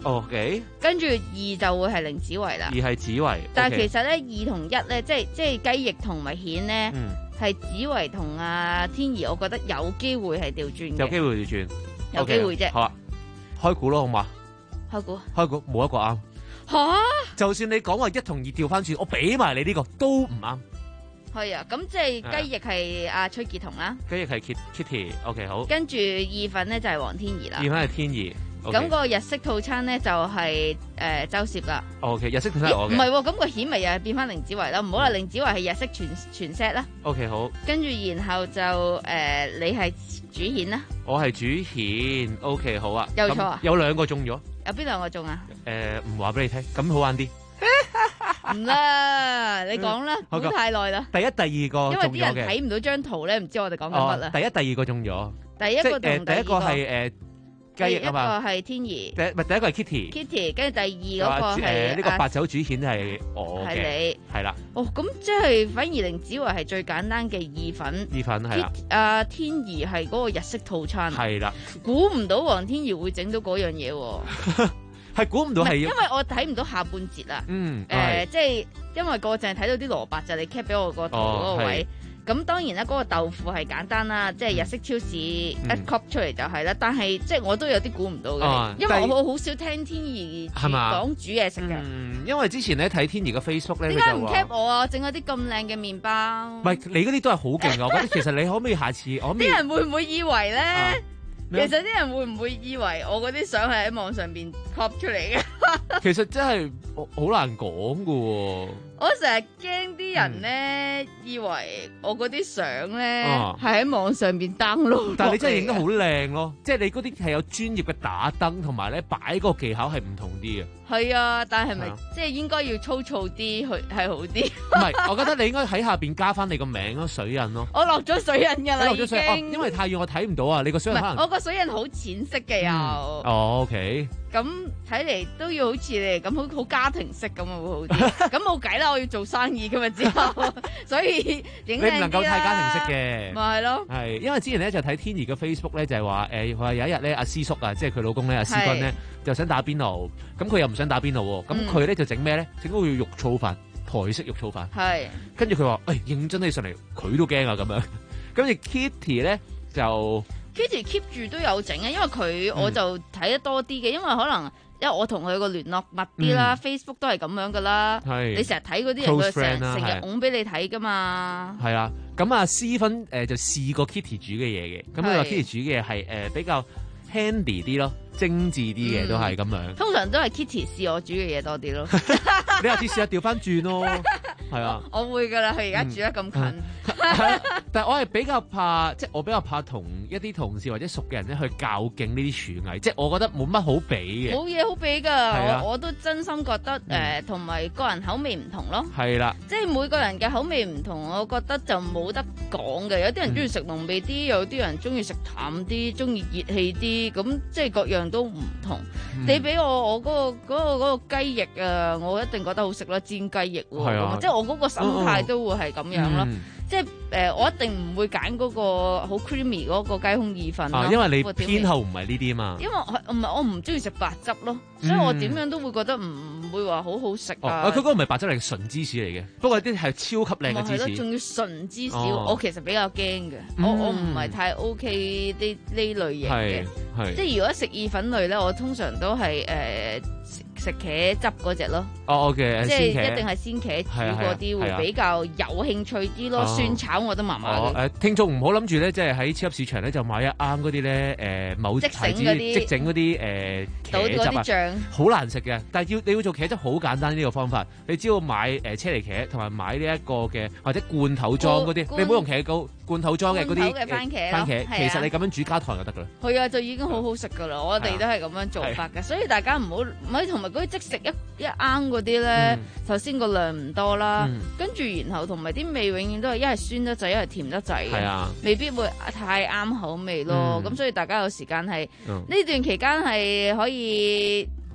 Speaker 19: OK。
Speaker 14: 跟住二就會係零子維啦。
Speaker 19: 二係子維。
Speaker 14: 但係其實咧，二同一咧，即係即係雞翼同埋蜆咧，係、嗯、子維同阿天兒，我覺得有機會係調轉嘅。
Speaker 19: 有機會調轉。
Speaker 14: 有機會啫。
Speaker 19: 好啊，開估咯，好嘛？
Speaker 14: 開估。
Speaker 19: 開估冇一個啱。
Speaker 14: 吓！
Speaker 19: 就算你講話一同二調翻轉，我俾埋你呢、這個都唔啱。
Speaker 14: 係啊，咁即係雞翼係阿崔潔彤啦。
Speaker 19: 雞翼係 Kitty，OK 好。
Speaker 14: 跟住意粉咧就係黃天怡啦。
Speaker 19: 意粉係天怡。
Speaker 14: 咁個日式套餐咧就係誒周攝啦。
Speaker 19: OK， 日式套餐係我嘅。
Speaker 14: 唔係喎，咁個蜆咪又係變翻凌子維啦。唔好啦，凌子維係日式全全 set 啦。
Speaker 19: OK 好。跟
Speaker 14: 住然後就誒你係主蜆啦。
Speaker 19: 我係主蜆 ，OK 好啊。
Speaker 14: 有錯啊？
Speaker 19: 有兩個中咗。
Speaker 14: 有邊兩個中啊？
Speaker 19: 誒唔話俾你聽，咁好玩啲。
Speaker 14: 唔啦，你講啦，講太耐啦。
Speaker 19: 第一、第二個
Speaker 14: 因為啲人睇唔到張圖咧，唔知我哋講緊乜啦。
Speaker 19: 第一、第二個中咗。
Speaker 14: 第一個同第二個。
Speaker 19: 第一個係誒雞翼啊嘛。
Speaker 14: 第一個係天兒。
Speaker 19: 第唔係第一個係 Kitty。
Speaker 14: Kitty， 跟住第二嗰個係
Speaker 19: 呢個八爪主蜆係我嘅。係你。係啦。
Speaker 14: 哦，咁即係反而凌子維係最簡單嘅意粉。
Speaker 19: 意粉係啦。
Speaker 14: 阿天兒係嗰個日式套餐。
Speaker 19: 係啦。
Speaker 14: 估唔到黃天兒會整到嗰樣嘢喎。
Speaker 19: 係估唔到係，
Speaker 14: 因為我睇唔到下半節啊。
Speaker 19: 嗯，
Speaker 14: 誒、呃，即係因為個淨係睇到啲蘿蔔，就你 cap 俾我個圖嗰個位。咁、哦、當然啦，嗰、那個豆腐係簡單啦，即係日式超市、嗯、一 cop 出嚟就係啦。但係即係我都有啲估唔到嘅、哦，因為我好少聽天兒講煮嘢食嘅。
Speaker 19: 嗯，因為之前咧睇天兒嘅 Facebook 咧，
Speaker 14: 點解唔 cap 我啊？整嗰啲咁靚嘅麵包。
Speaker 19: 唔係，你嗰啲都係好勁啊！我覺得其實你可唔可以下次？我
Speaker 14: 啲人會唔會以為咧？啊
Speaker 19: 其
Speaker 14: 實啲人會唔會以為我嗰啲相係喺網上邊 cop 出嚟嘅？
Speaker 19: 其實真係好難講噶喎。
Speaker 14: 我成日驚啲人咧、嗯，以為我嗰啲相咧係喺網上邊 download。
Speaker 19: 但係你真係影得好靚咯，即係你嗰啲係有專業嘅打燈，同埋咧擺嗰個技巧係唔同啲嘅。
Speaker 14: 係啊，但係咪即係應該要粗糙啲去係好啲？
Speaker 19: 唔係，我覺得你應該喺下邊加翻你個名咯，水印咯。
Speaker 14: 我落咗水印噶啦，
Speaker 19: 落咗水印、哦，因為太遠我睇唔到啊。你個水印可能
Speaker 14: 我個水印好淺色嘅又、
Speaker 19: 嗯。哦 ，OK。
Speaker 14: 咁睇嚟都要好似你哋咁好好家庭式咁啊，會好啲。咁冇計啦，我要做生意噶嘛之後，所以影靚啲啦。
Speaker 19: 你唔能夠太家庭式嘅。
Speaker 14: 咪係咯。係，
Speaker 19: 因為之前咧就睇天兒嘅 Facebook 咧就係話誒，佢話有一日咧阿師叔啊，即係佢老公咧阿師君咧就想打邊爐，咁佢又唔想打邊爐喎，咁佢咧就整咩咧？整嗰個肉燥飯，台式肉燥飯。係。跟住佢話誒，認真起上嚟，佢都驚啊咁樣。跟住 Kitty 咧就。
Speaker 14: Kitty keep 住都有整啊，因為佢我就睇得多啲嘅、嗯，因為可能因為我同佢個聯絡密啲啦、嗯、，Facebook 都係咁樣噶啦。係你成日睇嗰啲人，佢成成日拱俾你睇噶嘛。係啊，
Speaker 19: 咁啊，私芬誒就試過 Kitty 煮嘅嘢嘅，咁佢話 Kitty 煮嘅嘢係誒比較 handy 啲咯，精緻啲嘅、嗯、都係咁樣。
Speaker 14: 通常都係 Kitty 試我煮嘅嘢多啲咯。
Speaker 19: 你下次試下調翻轉咯。係啊，
Speaker 14: 我，我會噶啦，佢而家住得咁近。嗯
Speaker 19: 嗯、但係我係比較怕，即係我比較怕同一啲同事或者熟嘅人咧去較勁呢啲廚藝，即係我覺得冇乜好比嘅。
Speaker 14: 冇嘢好比噶、啊，我我都真心覺得誒，同、呃、埋個人口味唔同咯。係啦，即係每個人嘅口味唔同，我覺得就冇得講嘅。有啲人中意食濃味啲，有啲人中意食淡啲，中意熱氣啲，咁即係各樣都唔同。嗯、你俾我我嗰、嗰個嗰、嗰個嗰、嗰個雞翼啊，我一定覺得好食啦，煎雞翼喎、啊，即係我嗰個心態都會係咁樣咯。嗯、即係誒、呃，我一定唔會揀嗰個好 creamy 嗰個雞胸意粉咯、
Speaker 19: 啊。因為你偏好唔係呢啲啊嘛。
Speaker 14: 因為我唔係我唔中意食白汁咯、嗯，所以我點樣都會覺得唔會話好好食啊。
Speaker 19: 佢嗰個唔係白汁嚟，純芝士嚟嘅。不過啲係超級靚嘅芝士。
Speaker 14: 仲要純芝士，哦、我其實比較驚嘅、嗯。我我唔係太 OK 呢呢類型嘅。即係如果食意粉類咧，我通常都係誒。呃食茄汁嗰隻咯，
Speaker 19: 哦 OK，
Speaker 14: 即係一定係鮮茄煮嗰啲會比較有興趣啲咯。蒜炒我都麻麻嘅。
Speaker 19: 誒，聽眾唔好諗住咧，即係喺超級市場咧就買一啱嗰啲咧誒某牌子即整嗰啲誒茄汁啊，好難食嘅。但係要你要做茄汁好簡單呢個方法，你只要買誒車厘茄同埋買呢一個嘅或者罐頭裝嗰啲，你唔好用茄膏，罐頭裝嘅嗰啲
Speaker 14: 番茄
Speaker 19: 番茄，其實你咁樣煮加糖就得噶啦。
Speaker 14: 係啊，就已經好好食噶啦。我哋都係咁樣做法嘅，所以大家唔好唔可以同埋嗰啲即食一一啱嗰啲咧，首先個量唔多啦，跟、嗯、住然後同埋啲味永遠都係一係酸得滯，一係甜得滯嘅、啊，未必會太啱口味咯。咁、嗯、所以大家有時間係呢、嗯、段期間係可以自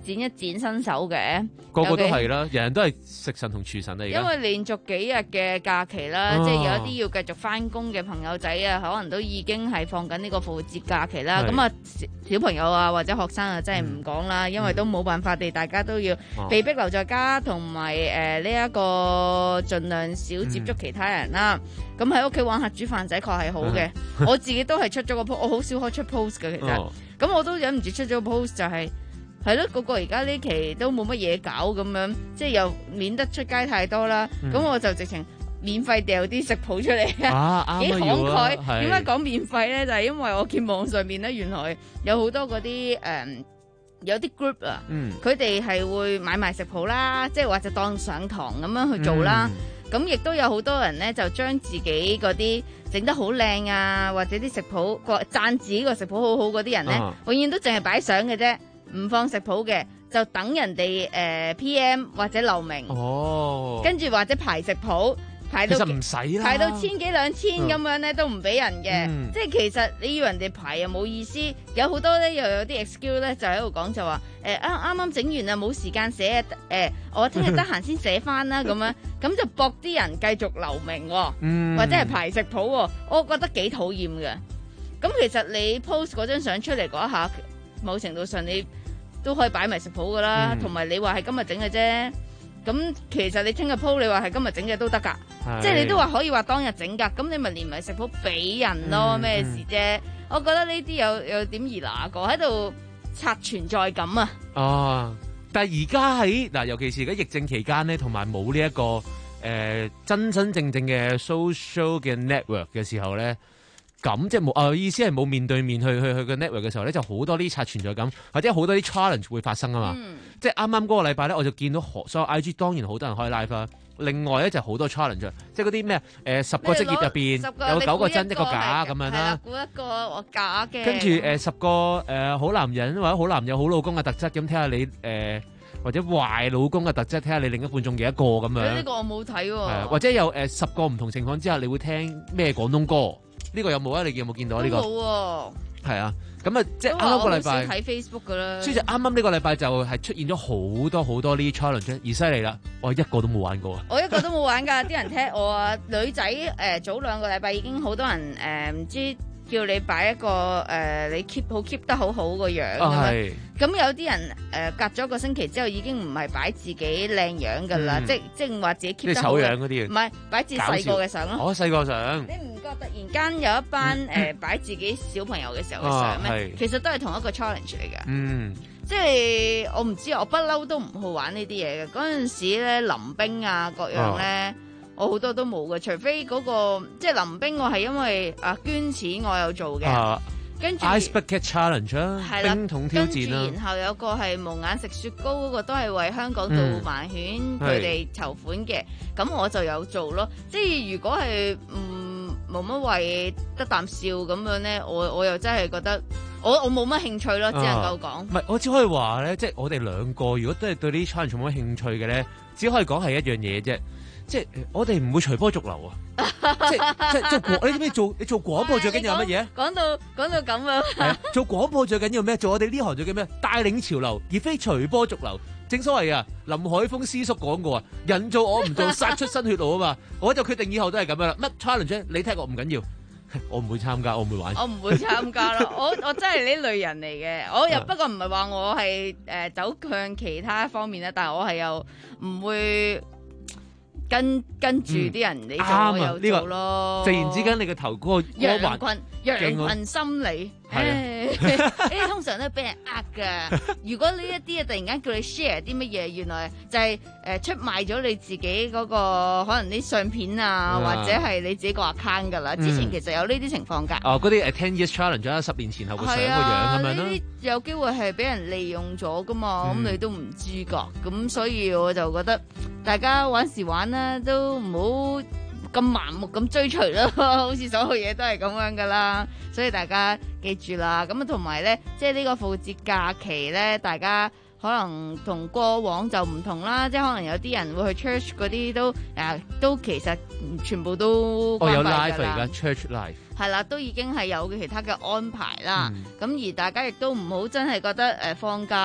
Speaker 14: 剪一剪身手嘅，
Speaker 19: 個個都係啦，人人都係食神同廚神嚟。
Speaker 14: 因為連續幾日嘅假期啦，
Speaker 19: 哦、
Speaker 14: 即係有一啲要繼續翻工嘅朋友仔啊，可能都已經係放緊呢個復活節假期啦。咁啊，小朋友啊或者學生啊，真係唔講啦，嗯、因為都冇辦法地，大家都要被逼留在家，同埋誒呢一個盡量少接觸其他人啦。咁喺屋企玩下煮飯仔確係好嘅，嗯、我自己都係出咗個 post，我好少開出 post 嘅其實。咁、哦、我都忍唔住出咗個 post 就係、是。係咯，個個而家呢期都冇乜嘢搞咁樣，即係又免得出街太多啦。咁、嗯、我就直情免費掉啲食譜出嚟啊，幾慷慨。點解講免費咧？就係、是、因為我見網上面咧，原來有好多嗰啲誒，有啲 group 啊，佢哋係會買埋食譜啦，即係或者當上堂咁樣去做啦。咁亦都有好多人咧，就將自己嗰啲整得好靚啊，或者啲食譜個讚自己個食譜好好嗰啲人咧，啊、永遠都淨係擺相嘅啫。唔放食譜嘅，就等人哋誒、呃、P M 或者留名，哦、跟住或者排食譜，排到
Speaker 19: 唔使啦，
Speaker 14: 排到千幾兩千咁樣咧，嗯、都唔俾人嘅。嗯、即係其實你要人哋排又冇意思，有好多咧又有啲 excuse 咧，就喺度講就話誒啱啱啱整完啊，冇時間寫誒、呃，我聽日得閒先寫翻啦咁樣，咁就搏啲人繼續留名，嗯、或者係排食譜，我覺得幾討厭嘅。咁其實你 post 嗰張相出嚟嗰一下，某程度上你都可以擺埋食譜噶啦，同埋、嗯、你話係今日整嘅啫。咁其實你聽日鋪，你話係今日整嘅都得噶，即係你都話可以話當日整噶。咁你咪連埋食譜俾人咯，咩、嗯、事啫？嗯、我覺得呢啲有有點兒哪個喺度刷存在感啊！
Speaker 19: 哦，但係而家喺嗱，尤其是而家疫症期間咧，同埋冇呢一個誒、呃、真真正正嘅 social 嘅 network 嘅時候咧。咁即係冇啊！意思係冇面對面去去去個 network 嘅時候咧，就好多啲刷存在感，或者好多啲 challenge 會發生啊嘛。嗯、即係啱啱嗰個禮拜咧，我就見到所有 I G 當然好多人開 live 啦。另外咧就好多 challenge， 即係嗰啲咩誒十個職業入邊有九個真一個假咁樣啦。
Speaker 14: 估一個我假嘅。
Speaker 19: 跟住誒十個誒、呃、好男人或者好男友好老公嘅特質，咁睇下你誒、呃、或者壞老公嘅特質，睇下你另一半中幾多個咁樣。
Speaker 14: 呢個我冇睇喎。
Speaker 19: 或者有誒十、呃、個唔同情況之下，你會聽咩廣東歌？呢個有冇啊？你有冇見到呢、這個？
Speaker 14: 冇喎。係
Speaker 19: 啊，咁啊，即係啱啱個禮拜
Speaker 14: 睇 Facebook 噶啦。
Speaker 19: 所以就啱啱呢個禮拜就係出現咗好多好多呢啲 challenge，而犀利啦！我一個都冇玩過啊！
Speaker 14: 我一個都冇玩㗎，啲人聽我啊，女仔誒、呃、早兩個禮拜已經好多人誒唔、呃、知。叫你擺一個誒、呃，你 keep 好 keep 得好好個樣咁樣。咁、啊、有啲人誒、呃、隔咗一個星期之後已經唔係擺自己靚樣㗎啦、嗯，即即係話自己 keep 得好。
Speaker 19: 即係醜樣嗰啲。唔
Speaker 14: 係擺自己細個嘅相咯。
Speaker 19: 我細個相。
Speaker 14: 你唔覺突然間有一班誒、呃、擺自己小朋友嘅時候嘅相咩？啊、其實都係同一個 challenge 嚟㗎。嗯。即係我唔知，我不嬲都唔好玩呢啲嘢嘅。嗰陣時咧，臨冰啊各樣咧。啊我好多都冇嘅，除非嗰、那個即係臨冰，我係因為啊捐錢我有做嘅，啊、跟住
Speaker 19: Ice Bucket Challenge 啦、啊，冰桶挑戰啦、啊，
Speaker 14: 然後有個係無眼食雪糕嗰個都係為香港導盲犬佢哋籌款嘅，咁、嗯、我就有做咯。即係如果係唔冇乜為得啖笑咁樣咧，我我又真係覺得我我冇乜興趣咯，只能夠講。唔係、
Speaker 19: 啊，我只可以話咧，即係我哋兩個如果都係對呢啲 challenge 冇乜興趣嘅咧，只可以講係一樣嘢啫。即係我哋唔會隨波逐流啊！即係即係做廣，你知唔知做你做廣播最緊要係乜嘢？
Speaker 14: 講到講到咁樣，
Speaker 19: 係啊！做廣播最緊要咩？做我哋呢行最緊要咩？帶領潮流，而非隨波逐流。正所謂啊，林海峰師叔講過啊，人做我唔做，殺出新血路啊嘛！我就決定以後都係咁樣啦。乜 challenge 你踢我唔緊要，我唔會參加，我唔會玩。
Speaker 14: 我唔會參加咯，我我真係呢類人嚟嘅。我又不過唔係話我係誒、呃、走向其他方面啦，但係我係又唔會。跟跟住啲人你做、嗯、我又做咯，
Speaker 19: 突然之間你個頭嗰個
Speaker 14: 羊群羊群心理，誒誒通常都係俾人呃㗎。如果呢一啲啊突然間叫你 share 啲乜嘢，原來就係誒出賣咗你自己嗰個可能啲相片啊，或者係你自己個 account 㗎啦。之前其實有呢啲情況㗎。
Speaker 19: 哦，嗰啲誒 ten years challenge 啦，十年前後嘅相個樣咁樣咯。
Speaker 14: 呢啲有機會係俾人利用咗㗎嘛，咁你都唔知㗎。咁所以我就覺得大家玩時玩啦，都唔好咁盲目咁追隨咯，好似所有嘢都係咁樣噶啦，所以大家記住啦。咁啊，同埋咧，即係呢個復活節假期咧，大家可能同過往就唔同啦，即係可能有啲人會去 church 嗰啲都誒，都其實全部都關閉㗎啦。哦，有 live 而家 church live 係啦，都已經係有其他嘅安排啦。咁、嗯、而大家亦都唔好真係覺得誒放假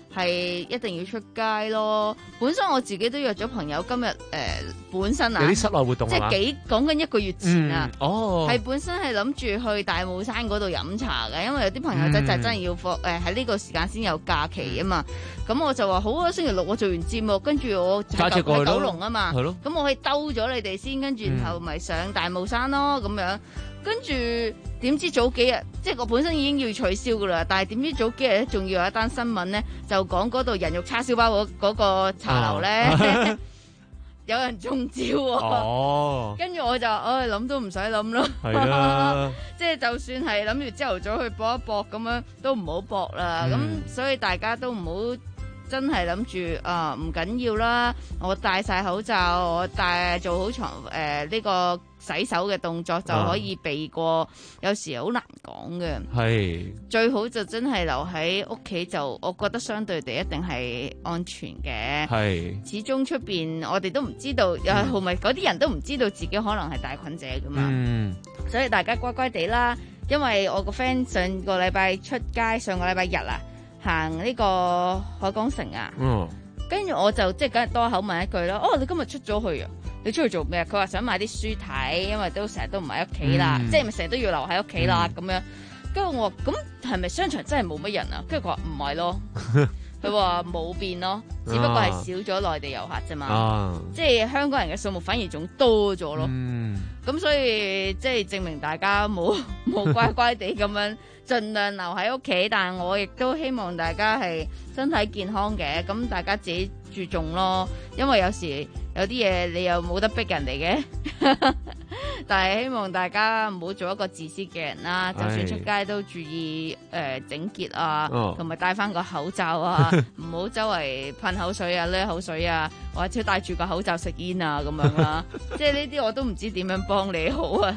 Speaker 14: 係一定要出街咯。本身我自己都約咗朋友今日誒、呃，本身啊
Speaker 19: 有啲室內活動，
Speaker 14: 即係幾講緊一個月前啊，
Speaker 19: 嗯、哦，
Speaker 14: 係本身係諗住去大帽山嗰度飲茶嘅，因為有啲朋友仔就真係要放誒喺呢個時間先有假期啊嘛。咁、嗯、我就話好啊，星期六我做完節目，跟住我喺九，九龍啊嘛，咁我可以兜咗你哋先，跟住然後咪上大帽山咯咁樣。跟住點知早幾日，即係我本身已經要取消噶啦，但係點知早幾日咧，仲要有一單新聞咧，就講嗰度人肉叉燒包嗰嗰個茶樓咧，啊、有人中招喎、啊。哦，跟住我就唉諗都唔使諗咯，係啊，即係就算係諗住朝頭早去搏一搏咁樣，都唔好搏啦。咁、嗯、所以大家都唔好真係諗住啊唔緊要啦，我戴晒口罩，我戴做好床誒呢個洗手嘅動作就可以避過，啊、有時好難講嘅。係最好就真係留喺屋企，就我覺得相對地一定係安全嘅。係始終出邊我哋都唔知道，有係咪嗰啲人都唔知道自己可能係帶菌者噶嘛。嗯，所以大家乖乖地啦。因為我個 friend 上個禮拜出街，上個禮拜日啊。行呢個海港城啊，跟、嗯、住我就即係梗係多口問一句啦。哦，你今日出咗去啊？你出去做咩啊？佢話想買啲書睇，因為都成日都唔喺屋企啦，嗯、即係咪成日都要留喺屋企啦咁樣。跟住我話咁係咪商場真係冇乜人啊？跟住佢話唔係咯，佢話冇變咯，只不過係少咗內地遊客啫嘛，啊、即係香港人嘅數目反而仲多咗咯。咁、嗯、所以即係證明大家冇冇乖乖地咁樣。盡量留喺屋企，但係我亦都希望大家係身體健康嘅，咁大家自己注重咯。因為有時有啲嘢你又冇得逼人哋嘅，但係希望大家唔好做一個自私嘅人啦。就算出街都注意誒、呃、整潔啊，同埋戴翻個口罩啊，唔好周圍噴口水啊、甩口水啊，或者戴住個口罩食煙啊咁樣啦。即係呢啲我都唔知點樣幫你好啊。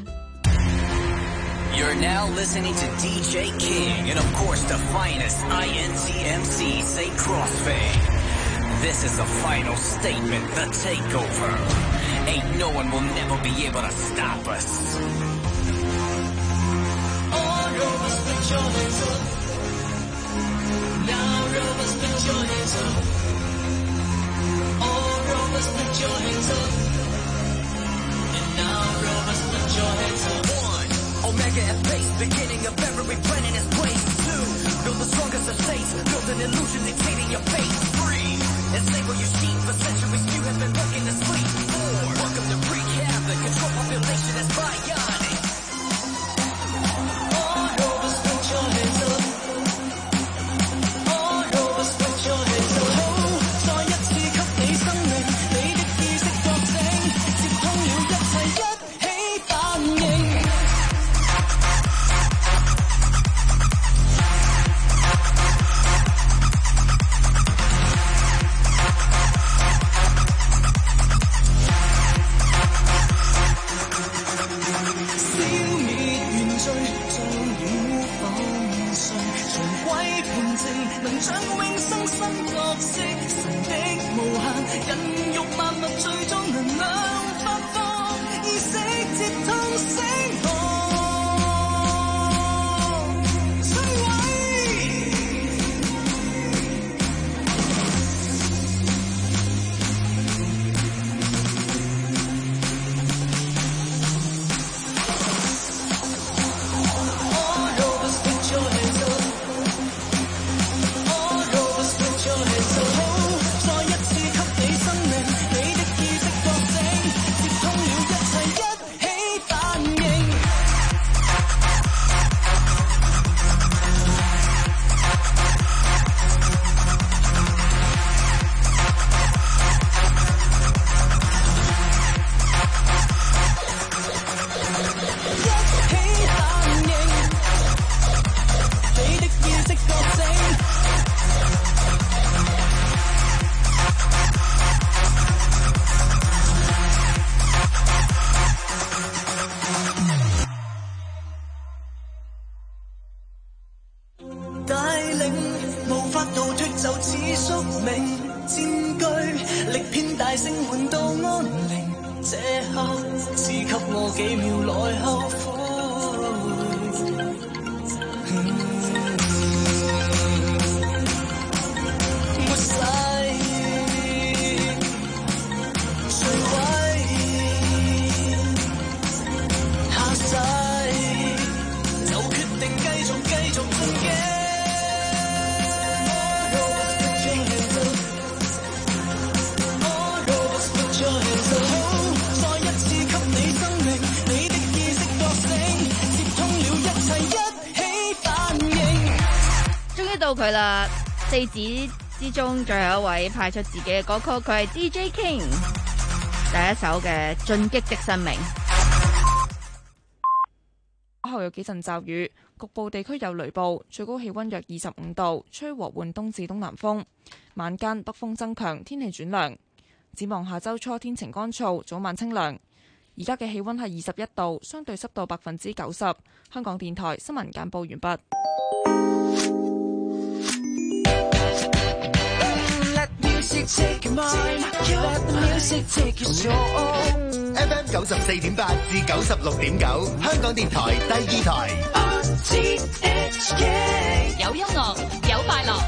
Speaker 2: You're now listening to D J King and of course the finest I N T M C say crossfade. This is the final statement, the takeover. Ain't no one will never be able to stop us.
Speaker 10: All rovers put your hands up. Now rovers put your hands up. All rovers put your hands up. And now rovers put your hands up.
Speaker 2: Omega at base, beginning of every plan in its place. Two, build the strongest of states, build an illusion dictating your fate. Three, enslave your sheep for centuries, you have been working to sleep. Four, welcome to recap, the control population is bionic.
Speaker 10: All rovers put your hands up. All rovers put your hands up. 好，再一次給你生命，你的意識覺醒，接通了一切，一起反應。 能將永生新角色，神的無限，人肉萬物最終能量發放，意識接通星河，摧毀。All rovers put your hands up. 齊一起反應。
Speaker 14: 終於到佢啦！四子之中最後一位派出自己嘅歌曲，佢係 D J King 第一首嘅《進擊的生命》。
Speaker 1: 後有幾陣驟雨，局部地區有雷暴，最高氣溫約二十五度，吹和緩東至東南風。晚間北風增強，天氣轉涼。展望下周初天晴乾燥，早晚清涼。而家嘅氣溫係二十一度，相對濕度百分之九十。香港電台新聞簡報完畢。
Speaker 5: F M 九十四點八至九十六點九，香港電台第二台。
Speaker 8: 有音樂，有快樂。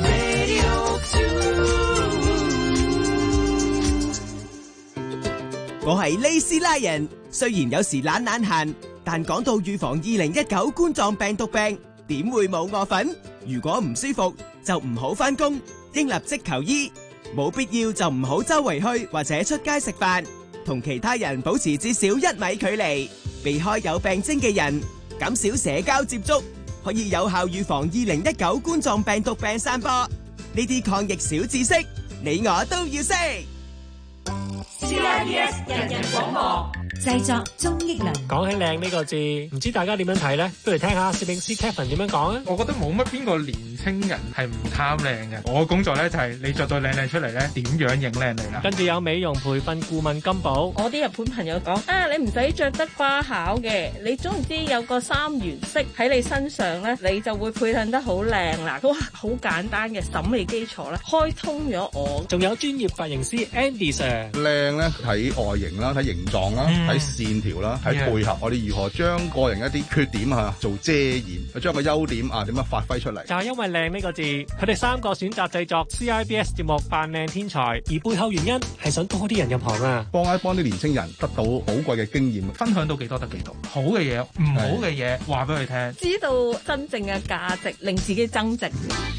Speaker 7: 我係利斯拉人，雖然有時懶懶閒，但講到預防二零一九冠狀病毒病，點會冇我份？如果唔舒服，就唔好返工，應立即求醫。冇必要就唔好周圍去或者出街食飯，同其他人保持至少一米距離，避開有病徵嘅人，減少社交接觸，可以有效預防二零一九冠狀病毒病散播。呢啲抗疫小知識，你我都要識。
Speaker 23: C I B S 人人廣播
Speaker 3: 製作鍾益良。
Speaker 24: 講起靚呢個字，唔知大家點樣睇呢？不如聽下攝影師 Kevin 點樣講啊！
Speaker 25: 我覺得冇乜邊個年青人係唔貪靚嘅。我嘅工作咧就係你着到靚靚出嚟咧，點樣影靚你啦？
Speaker 24: 跟住有美容培訓顧問金寶。
Speaker 26: 我啲日本朋友講啊，你唔使着得花巧嘅，你總唔知有個三原色喺你身上咧，你就會配襯得好靚啦。都好簡單嘅審美基礎咧，開通咗我。
Speaker 24: 仲有專業髮型師 Andy Sir。
Speaker 27: 靚咧睇外形啦，睇形狀啦，睇、嗯、線條啦，睇配合，我哋如何將個人一啲缺點嚇做遮掩，去將個優點啊點樣發揮出嚟。
Speaker 24: 就係因為靚呢個字，佢哋三個選擇製作 C I B S 節目扮靚天才，而背後原因係想多啲人入行啊，
Speaker 27: 幫一幫啲年青人得到寶貴嘅經驗，
Speaker 25: 分享到幾多得幾多，好嘅嘢，唔好嘅嘢話俾佢聽，
Speaker 26: 知道真正嘅價值，令自己增值。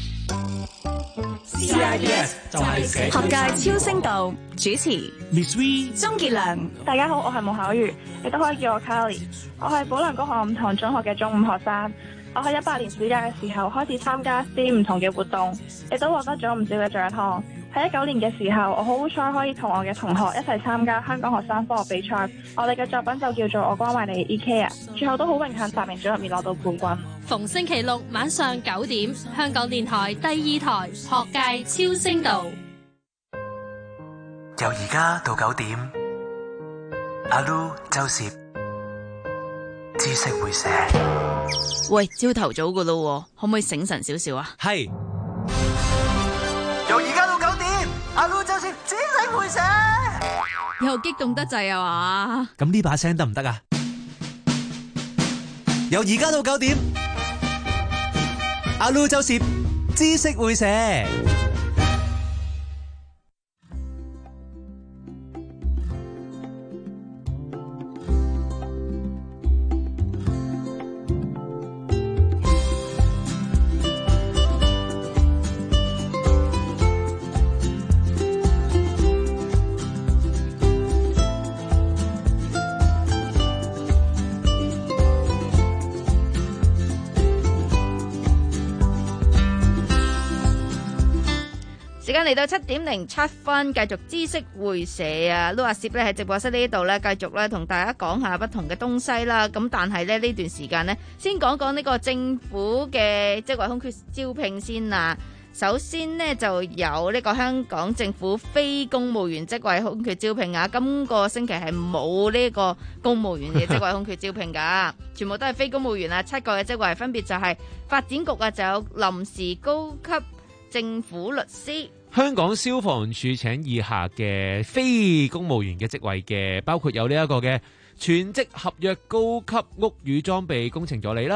Speaker 23: C I B S 就係學界超聲道主持
Speaker 24: Miss V
Speaker 23: 鍾傑良。
Speaker 28: 大家好，我係毛巧如，你都可以叫我 Carly。我係保良高學五塘中學嘅中五學生。我喺一八年暑假嘅時候開始參加啲唔同嘅活動，亦都獲得咗唔少嘅獎項。喺一九年嘅時候，我好好彩可以同我嘅同學一齊參加香港學生科學比賽。我哋嘅作品就叫做《我關懷你 IKEA》，最後都好榮幸達明組入面攞到冠軍。
Speaker 23: 逢星期六晚上九點，香港電台第二台學界超聲道。
Speaker 22: 由而家到九點，阿 Lu 周攝知識會寫。
Speaker 14: 喂，朝頭早噶咯，可唔可以醒神少少啊？
Speaker 19: 係。
Speaker 22: 由而家到九點，阿 Lu 周攝知識會寫。
Speaker 14: 又激動得滯啊嘛？
Speaker 19: 咁呢把聲得唔得啊？由而家到九點，阿 Lu 周攝知識會寫。
Speaker 14: 時間嚟到七點零七分，繼續知識會社啊，Lu阿攝咧喺直播室呢度咧，繼續咧同大家講下不同嘅東西啦。咁但係咧呢段時間呢，先講講呢個政府嘅職位空缺招聘先啊。首先呢，就有呢個香港政府非公務員職位空缺招聘啊。今個星期係冇呢個公務員嘅職位空缺招聘噶，全部都係非公務員啊。七個嘅職位分別就係發展局啊，就有臨時高級政府律師。
Speaker 19: 香港消防處請以下嘅非公務員嘅職位嘅，包括有呢一個嘅全職合約高級屋宇裝備工程助理啦，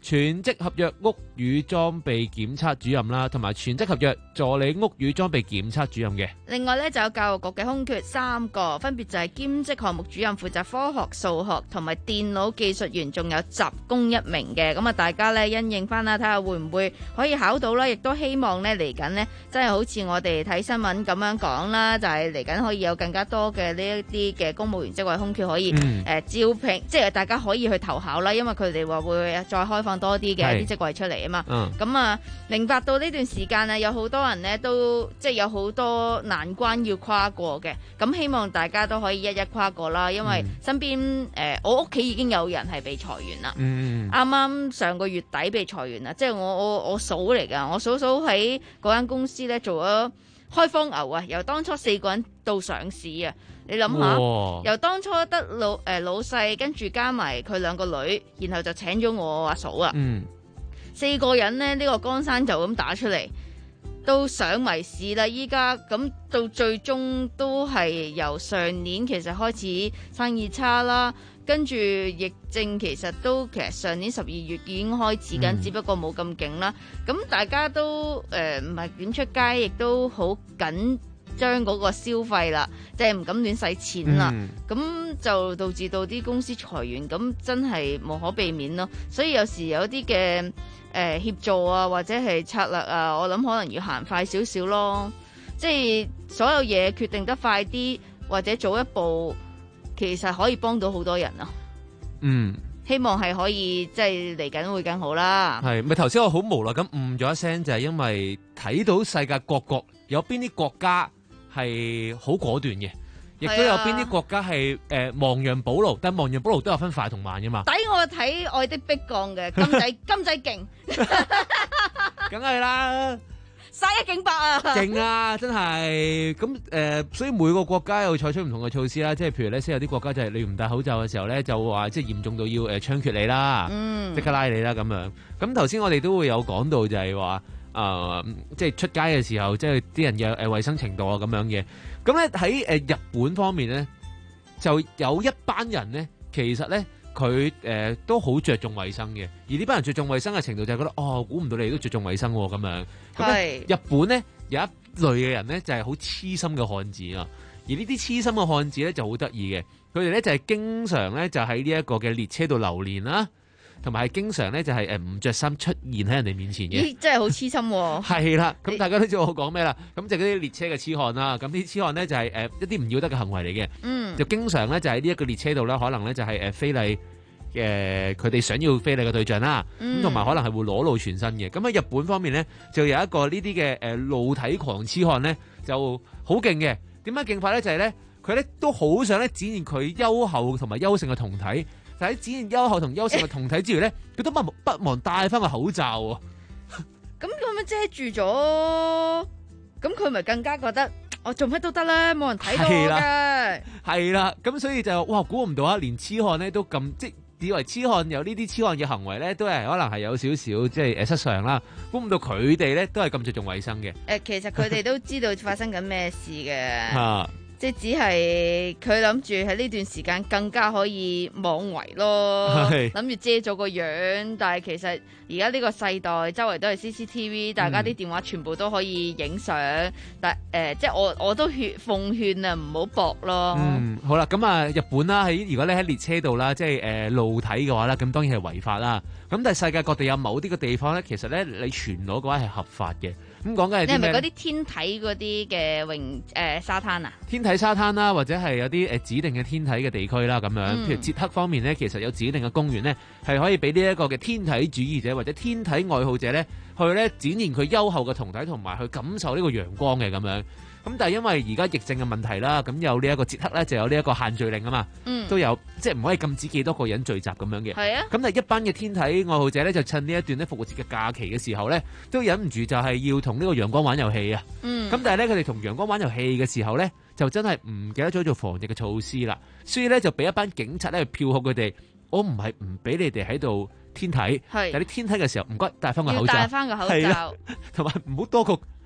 Speaker 19: 全職合約屋宇裝備檢測主任啦，同埋全職合約助理屋宇裝備檢測主任嘅。
Speaker 14: 另外咧就有教育局嘅空缺三個，分別就係兼職項目主任負責科學、數學同埋電腦技術員，仲有雜工一名嘅。咁啊，大家咧因應翻啦，睇下會唔會可以考到啦。亦都希望咧嚟緊呢，真係好似我哋睇新聞咁樣講啦，就係嚟緊可以有更加多嘅呢一啲嘅公務員職位空缺可以誒、
Speaker 19: 嗯
Speaker 14: 呃、招聘，即係大家可以去投考啦。因為佢哋話會再開放多啲嘅一啲職位出嚟啊嘛。咁、嗯、啊，明白到呢段時間啊，有好多人呢都即係有好多難關要跨過嘅。咁希望大家都可以一一跨過啦。因為身邊誒、呃、我屋企已經有人係被裁員啦。啱、
Speaker 19: 嗯、
Speaker 14: 啱上個月底被裁員啦，即係我我我嫂嚟㗎，我嫂嫂喺嗰間公司咧做咗開荒牛啊，由當初四個人到上市啊。你諗下，由當初得老誒、呃、老細，跟住加埋佢兩個女，然後就請咗我阿嫂啊。
Speaker 19: 嗯，
Speaker 14: 四個人呢，呢、呢個江山就咁打出嚟，都上埋市啦。依家咁到最終都係由上年其實開始生意差啦，跟住疫症其實都其實上年十二月已經開始緊、嗯，只不過冇咁勁啦。咁大家都誒唔係點出街，亦都好緊將嗰個消費啦，即係唔敢亂使錢啦，咁、嗯、就導致到啲公司裁員，咁真係無可避免咯。所以有時有啲嘅誒協助啊，或者係策略啊，我諗可能要行快少少咯。即係所有嘢決定得快啲，或者早一步，其實可以幫到好多人啊。嗯，希望係可以即係嚟緊會更好啦。
Speaker 19: 係咪頭先我好無奈咁誤咗一聲，就係因為睇到世界各國有邊啲國家係好果斷嘅，亦都有邊啲國家係誒亡羊補牢，但係亡羊補牢都有分快同慢噶嘛。
Speaker 14: 抵我睇《愛的迫降》嘅金仔，金仔勁，
Speaker 19: 梗係啦，
Speaker 14: 殺一儆百啊，
Speaker 19: 勁啊，真係咁誒。所以每個國家又採取唔同嘅措施啦，即係譬如咧，先有啲國家就係你唔戴口罩嘅時候咧，就話即係嚴重到要誒槍決你啦，嗯，即刻拉你啦咁樣。咁頭先我哋都會有講到就係話。誒、呃，即係出街嘅時候，即係啲人嘅誒衞生程度啊咁樣嘅。咁咧喺誒日本方面咧，就有一班人咧，其實咧佢誒都好着重衞生嘅。而呢班人着重衞生嘅程度就係覺得，哦，估唔到你哋都着重衞生喎咁樣。係。日本咧有一類嘅人咧，就係好黐心嘅漢子啊。而呢啲黐心嘅漢子咧就好得意嘅，佢哋咧就係經常咧就喺呢一個嘅列車度流連啦。同埋係經常咧就係誒唔着衫出現喺人哋面前嘅，
Speaker 14: 咦，真係好黐心喎！
Speaker 19: 係啦，咁大家都知道我講咩啦，咁就嗰啲列車嘅痴漢啦，咁啲痴漢咧就係誒一啲唔要得嘅行為嚟嘅，嗯，就經常咧就喺呢一個列車度咧，可能咧就係誒非禮誒佢哋想要非禮嘅對象啦，咁同埋可能係會裸露全身嘅。咁喺日本方面咧，就有一個呢啲嘅誒露體狂痴漢咧，就好勁嘅。點解勁法咧？就係咧佢咧都好想咧展現佢優厚同埋優勝嘅胴體。但喺展現優厚同優勝嘅胴體之餘咧，佢都不不忘戴翻個口罩喎。
Speaker 14: 咁佢咪遮住咗？咁佢咪更加覺得我做乜都得啦，冇人睇到我嘅。係啦，咁所以就哇，估唔到啊！連痴漢咧都咁，即以為痴漢有呢啲痴漢嘅行為咧，都係可能係有少少即係誒失常啦。估唔到佢哋咧都係咁着重衞生嘅。誒， 其實佢哋都知道發生緊咩事嘅。
Speaker 19: 嚇！
Speaker 14: 即係只係佢諗住喺呢段時間更加可以妄為咯，諗住遮咗個樣，但係其實而家呢個世代周圍都係 C C T V，嗯、大家啲電話全部都可以影相，但誒、呃、即係我我都勸奉勸啊，唔好搏咯。
Speaker 19: 嗯，好啦，咁啊日本啦，喺如果你喺列車度啦，即係誒露體嘅話咧，咁當然係違法啦。咁但係世界各地有某啲嘅地方咧，其實咧你全裸嘅話係合法嘅。咁講緊係啲咩？你係咪
Speaker 14: 嗰啲天體嗰啲嘅泳誒、呃、沙灘啊？
Speaker 19: 天體沙灘啦，或者係有啲誒指定嘅天體嘅地區啦，咁樣。嗯、譬如捷克方面咧，其實有指定嘅公園咧，係可以俾呢一個嘅天體主義者或者天體愛好者咧，去咧展現佢優厚嘅胴體同埋去感受呢個陽光嘅咁樣。咁但係因為而家疫症嘅問題啦，咁有呢一個捷克咧就有呢一個限聚令啊嘛，嗯、都有即係唔可以禁止幾多個人聚集咁樣嘅。係啊。咁但係一班嘅天體愛好者咧，就趁呢一段咧復活節嘅假期嘅時候咧，都忍唔住就係要同呢個陽光玩遊戲啊。嗯。咁但係咧，佢哋同陽光玩遊戲嘅時候咧，就真係唔記得咗做防疫嘅措施啦，所以咧就俾一班警察咧去票控佢哋。我唔係唔俾你哋喺度天體，但係你天體嘅時候唔該戴翻個口罩，
Speaker 14: 戴翻個口罩，
Speaker 19: 同埋唔好多過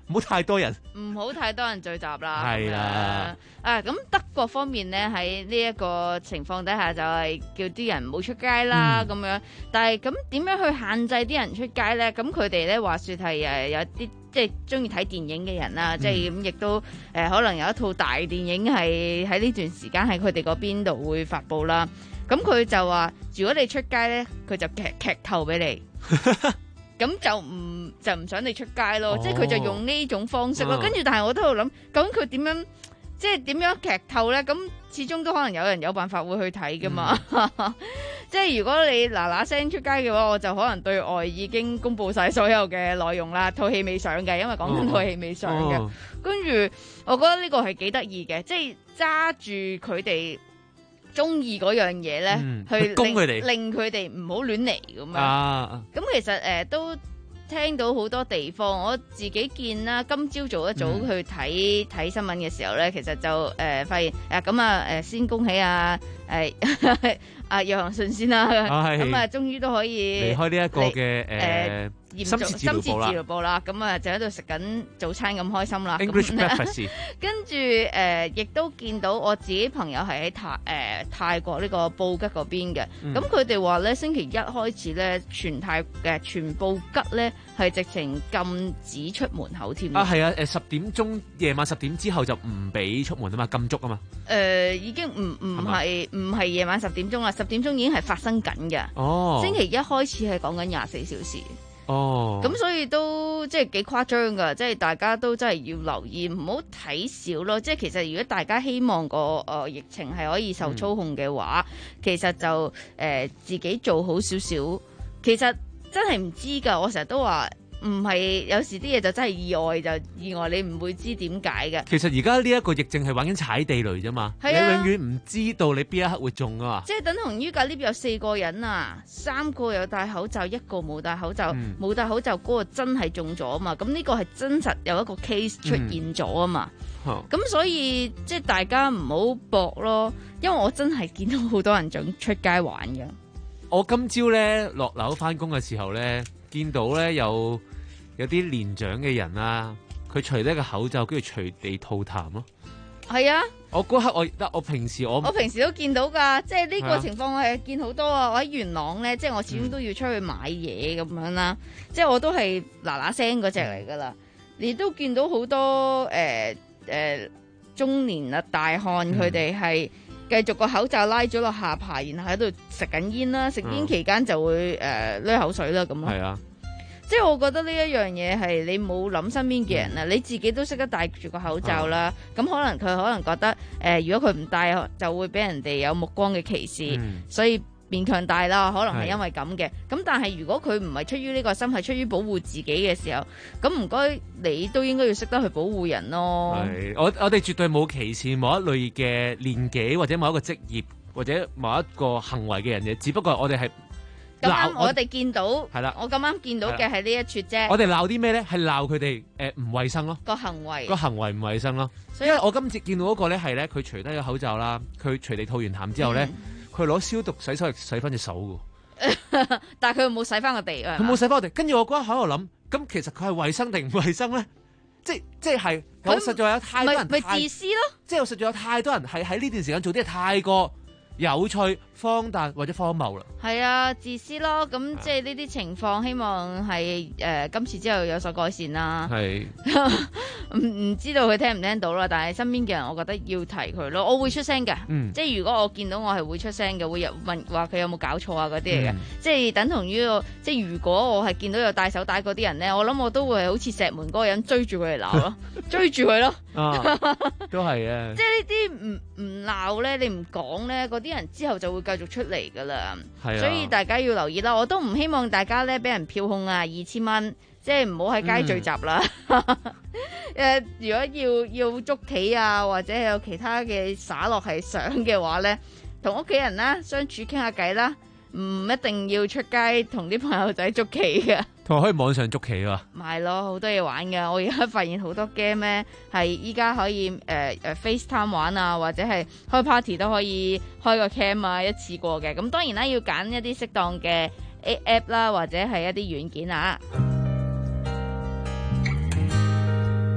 Speaker 19: 唔好太多人，
Speaker 14: 唔好太多人聚集啦。
Speaker 19: 係啦。
Speaker 14: 啊，咁德國方面咧喺呢一個情況底下就係叫啲人唔好出街啦咁、嗯、樣。但係咁點樣去限制啲人出街咧？咁佢哋咧話說係誒有啲即係中意睇電影嘅人啦，即係咁亦都誒、呃、可能有一套大電影係喺呢段時間喺佢哋嗰邊度會發布啦。咁佢就話如果你出街咧，佢就劇劇透俾你。咁就唔就唔想你出街咯，哦、即係佢就用呢種方式咯。跟、嗯、住，但係我都喺度諗，究竟佢點樣，即係點樣劇透咧？咁始終都可能有人有辦法會去睇噶嘛。嗯、即係如果你嗱嗱聲出街嘅話，我就可能對外已經公布晒所有嘅內容啦。套戲未上嘅，因為講緊套戲未上嘅。跟、哦、住，我覺得呢個係幾得意嘅，即係揸住佢哋中意嗰樣嘢咧，
Speaker 19: 嗯、
Speaker 14: 去
Speaker 19: 攻佢哋，
Speaker 14: 令佢哋唔好亂嚟咁樣。咁、
Speaker 19: 啊、
Speaker 14: 其實誒、呃、都聽到好多地方，我自己見啦。今朝早一早去睇睇、嗯、新聞嘅時候咧，其實就誒、呃、發現誒咁啊誒，先恭喜啊誒阿約翰遜先啦。咁啊，終於都可以
Speaker 19: 離開呢一個嘅誒。呃
Speaker 14: 深切治療部啦，咁啊就喺度食緊早餐咁開心啦。
Speaker 19: English breakfast。
Speaker 14: 跟住誒，亦都見到我自己朋友係喺泰誒、呃、泰國呢個布吉嗰邊嘅。咁佢哋話咧，星期一開始咧，全泰嘅全布吉咧係直情禁止出門口添。
Speaker 19: 啊，係啊，誒十點鐘夜晚十點之後就唔俾出門啊嘛，禁足啊嘛。
Speaker 14: 誒、呃，已經唔唔係唔係夜晚十點鐘啦，十點鐘已經係發生緊嘅。
Speaker 19: 哦，
Speaker 14: 星期一開始係講緊廿四小時。
Speaker 19: 哦，
Speaker 14: 咁所以都即係幾誇張噶，即係大家都真係要留意，唔好睇少咯。即係其實如果大家希望個誒、呃、疫情係可以受操控嘅話，嗯、其實就誒、呃、自己做好少少。其實真係唔知噶，我成日都話唔係，有時啲嘢就真係意外，就意外，你唔會知點解嘅。
Speaker 19: 其實而家呢一個疫症係玩緊踩地雷啫嘛，啊、你永遠唔知道你邊一刻會中啊嘛。即
Speaker 14: 係等同於隔呢邊有四個人啊，三個有戴口罩，一個冇戴口罩，冇、嗯、戴口罩嗰個真係中咗啊嘛。咁呢個係真實有一個 case 出現咗啊嘛。咁、嗯、所以即係大家唔好搏咯，因為我真係見到好多人想出街玩嘅。
Speaker 19: 我今朝咧落樓翻工嘅時候咧，見到咧有。有啲年長嘅人啊，佢除低個口罩，跟住隨地吐痰咯。
Speaker 14: 係啊，
Speaker 19: 我嗰刻我得我平時我
Speaker 14: 我平時都見到㗎，即係呢個情況我係見好多啊！我喺元朗咧，即係我始終都要出去買嘢咁樣啦，嗯、即係我都係嗱嗱聲嗰隻嚟㗎啦。你都見到好多誒誒、呃呃、中年啊大漢，佢哋係繼續個口罩拉咗落下巴，然後喺度食緊煙啦，食煙期間就會誒濺、呃、口水啦咁咯。係啊。即係我覺得呢一樣嘢係你冇諗身邊嘅人啊，嗯、你自己都識得戴住個口罩啦。咁、嗯、可能佢可能覺得誒、呃，如果佢唔戴就會俾人哋有目光嘅歧視，嗯、所以勉強戴啦。可能係因為咁嘅。咁但係如果佢唔係出於呢個心，係出於保護自己嘅時候，咁唔該你都應該要識得去保護人咯。
Speaker 19: 係，我我哋絕對冇歧視某一類嘅年紀或者某一個職業或者某一個行為嘅人嘅，只不過我哋係。
Speaker 14: 咁啱我哋見到
Speaker 19: 係啦，
Speaker 14: 我咁啱見到嘅係呢一撮啫。
Speaker 19: 我哋鬧啲咩咧？係鬧佢哋誒唔衛生咯，
Speaker 14: 個行為
Speaker 19: 個行為唔衛生咯。所以因為我今次見到嗰個咧係咧，佢除低個口罩啦，佢隨地吐完痰之後咧，佢攞、嗯、消毒洗手液洗翻隻手噶。
Speaker 14: 但係佢冇洗翻個地啊。
Speaker 19: 佢冇洗翻個地，跟住我嗰刻喺度諗，咁其實佢係衛生定唔衛生咧？即即係我實在有太多人
Speaker 14: 咪自私咯。
Speaker 19: 即係我實在有太多人係喺呢段時間做啲嘢太過有趣、荒誕或者荒謬啦，
Speaker 14: 係啊，自私咯。咁即係呢啲情況，希望係誒、呃、今次之後有所改善啦。係唔唔知道佢聽唔聽到啦，但係身邊嘅人，我覺得要提佢咯。我會出聲嘅，嗯、即係如果我見到我係會出聲嘅，會有問話佢有冇搞錯啊嗰啲嚟嘅。即係等同於即係如果我係見到有戴手帶嗰啲人咧，我諗我都會係好似石門嗰個人追住佢嚟鬧咯，追住佢咯。
Speaker 19: 啊、都係啊！
Speaker 14: 即係呢啲唔唔鬧咧，你唔講咧，嗰啲人之後就會繼續出嚟噶啦。係啊，所以大家要留意啦。我都唔希望大家咧俾人票控啊，二千蚊，即係唔好喺街聚集啦。誒、嗯，如果要要捉棋啊，或者有其他嘅耍落係想嘅話咧，同屋企人啦相處傾下偈啦，唔一定要出街同啲朋友仔捉棋嘅。
Speaker 19: 同埋可以網上捉棋啊！
Speaker 14: 咪係咯，好多嘢玩嘅。我而家發現好多 game 咧，係依家可以誒誒、呃、FaceTime 玩啊，或者係開 party 都可以開個 cam 啊，一次過嘅。咁當然啦，要揀一啲適當嘅 app 啦，或者係一啲軟件啊。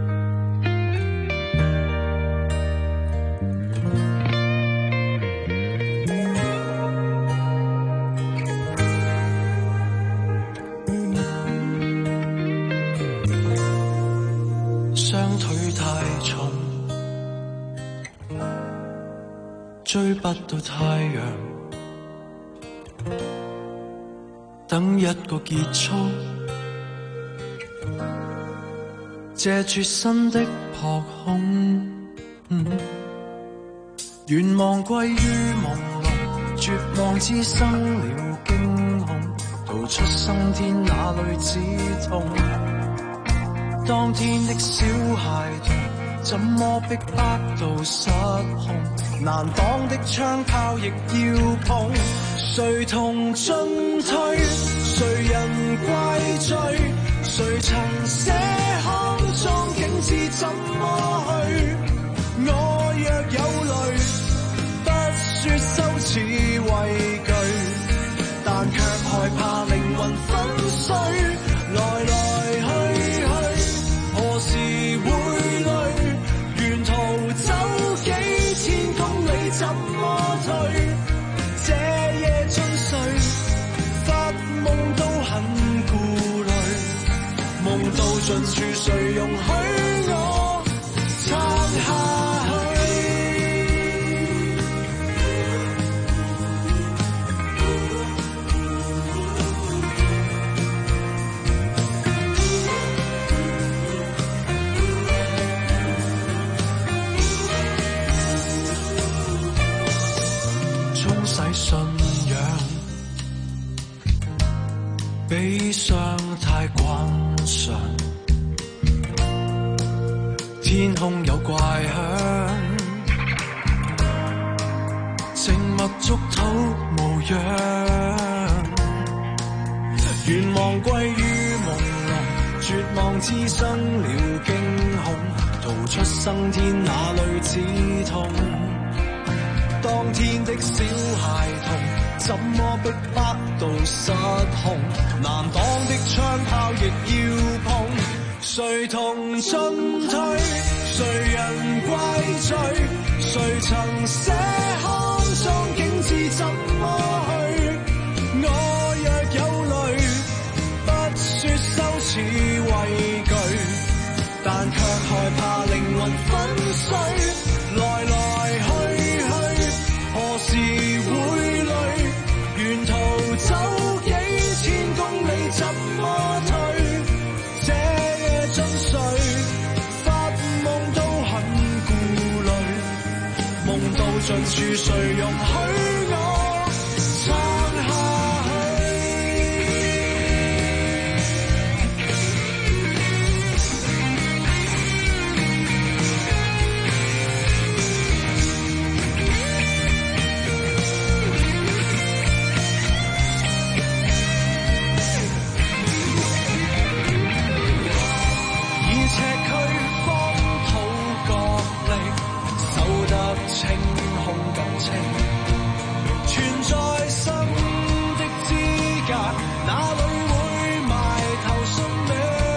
Speaker 10: 追不到太陽，等一個結束，借絕新的撲空，嗯、願望歸於朦朧，絕望滋生了驚恐，逃出生天哪裏止痛？當天的小孩童，怎麼逼迫到失控？難擋的槍炮亦要碰，誰同進退？誰人怪罪？誰曾寫康莊景致怎麼去？我若有淚，不說羞恥畏懼，但卻害怕靈魂粉碎。來來去去，何時會累？沿途走幾千公里，怎麼退？這夜盡睡，發夢都很顧慮，夢到盡處，誰容許我撐下去？沖洗信仰，悲傷太慣常，天空有怪響，靜默觸土無恙，願望歸於朦朧，絕望滋生了驚恐，逃出生天哪裏止痛？當天的小孩童，怎麼逼迫到失控？難擋的槍炮亦要碰，誰同進退？誰人怪罪？誰曾寫康莊景致怎麼去？我若有淚，不說羞恥畏懼，但卻害怕靈魂粉碎。來來去去，何時會累？沿途走幾千公里，怎麼退？這夜盡睡，發夢都很顧慮，夢到盡處，誰容許我撐下去？清空感情，存在生的資格，哪裏會埋頭信命？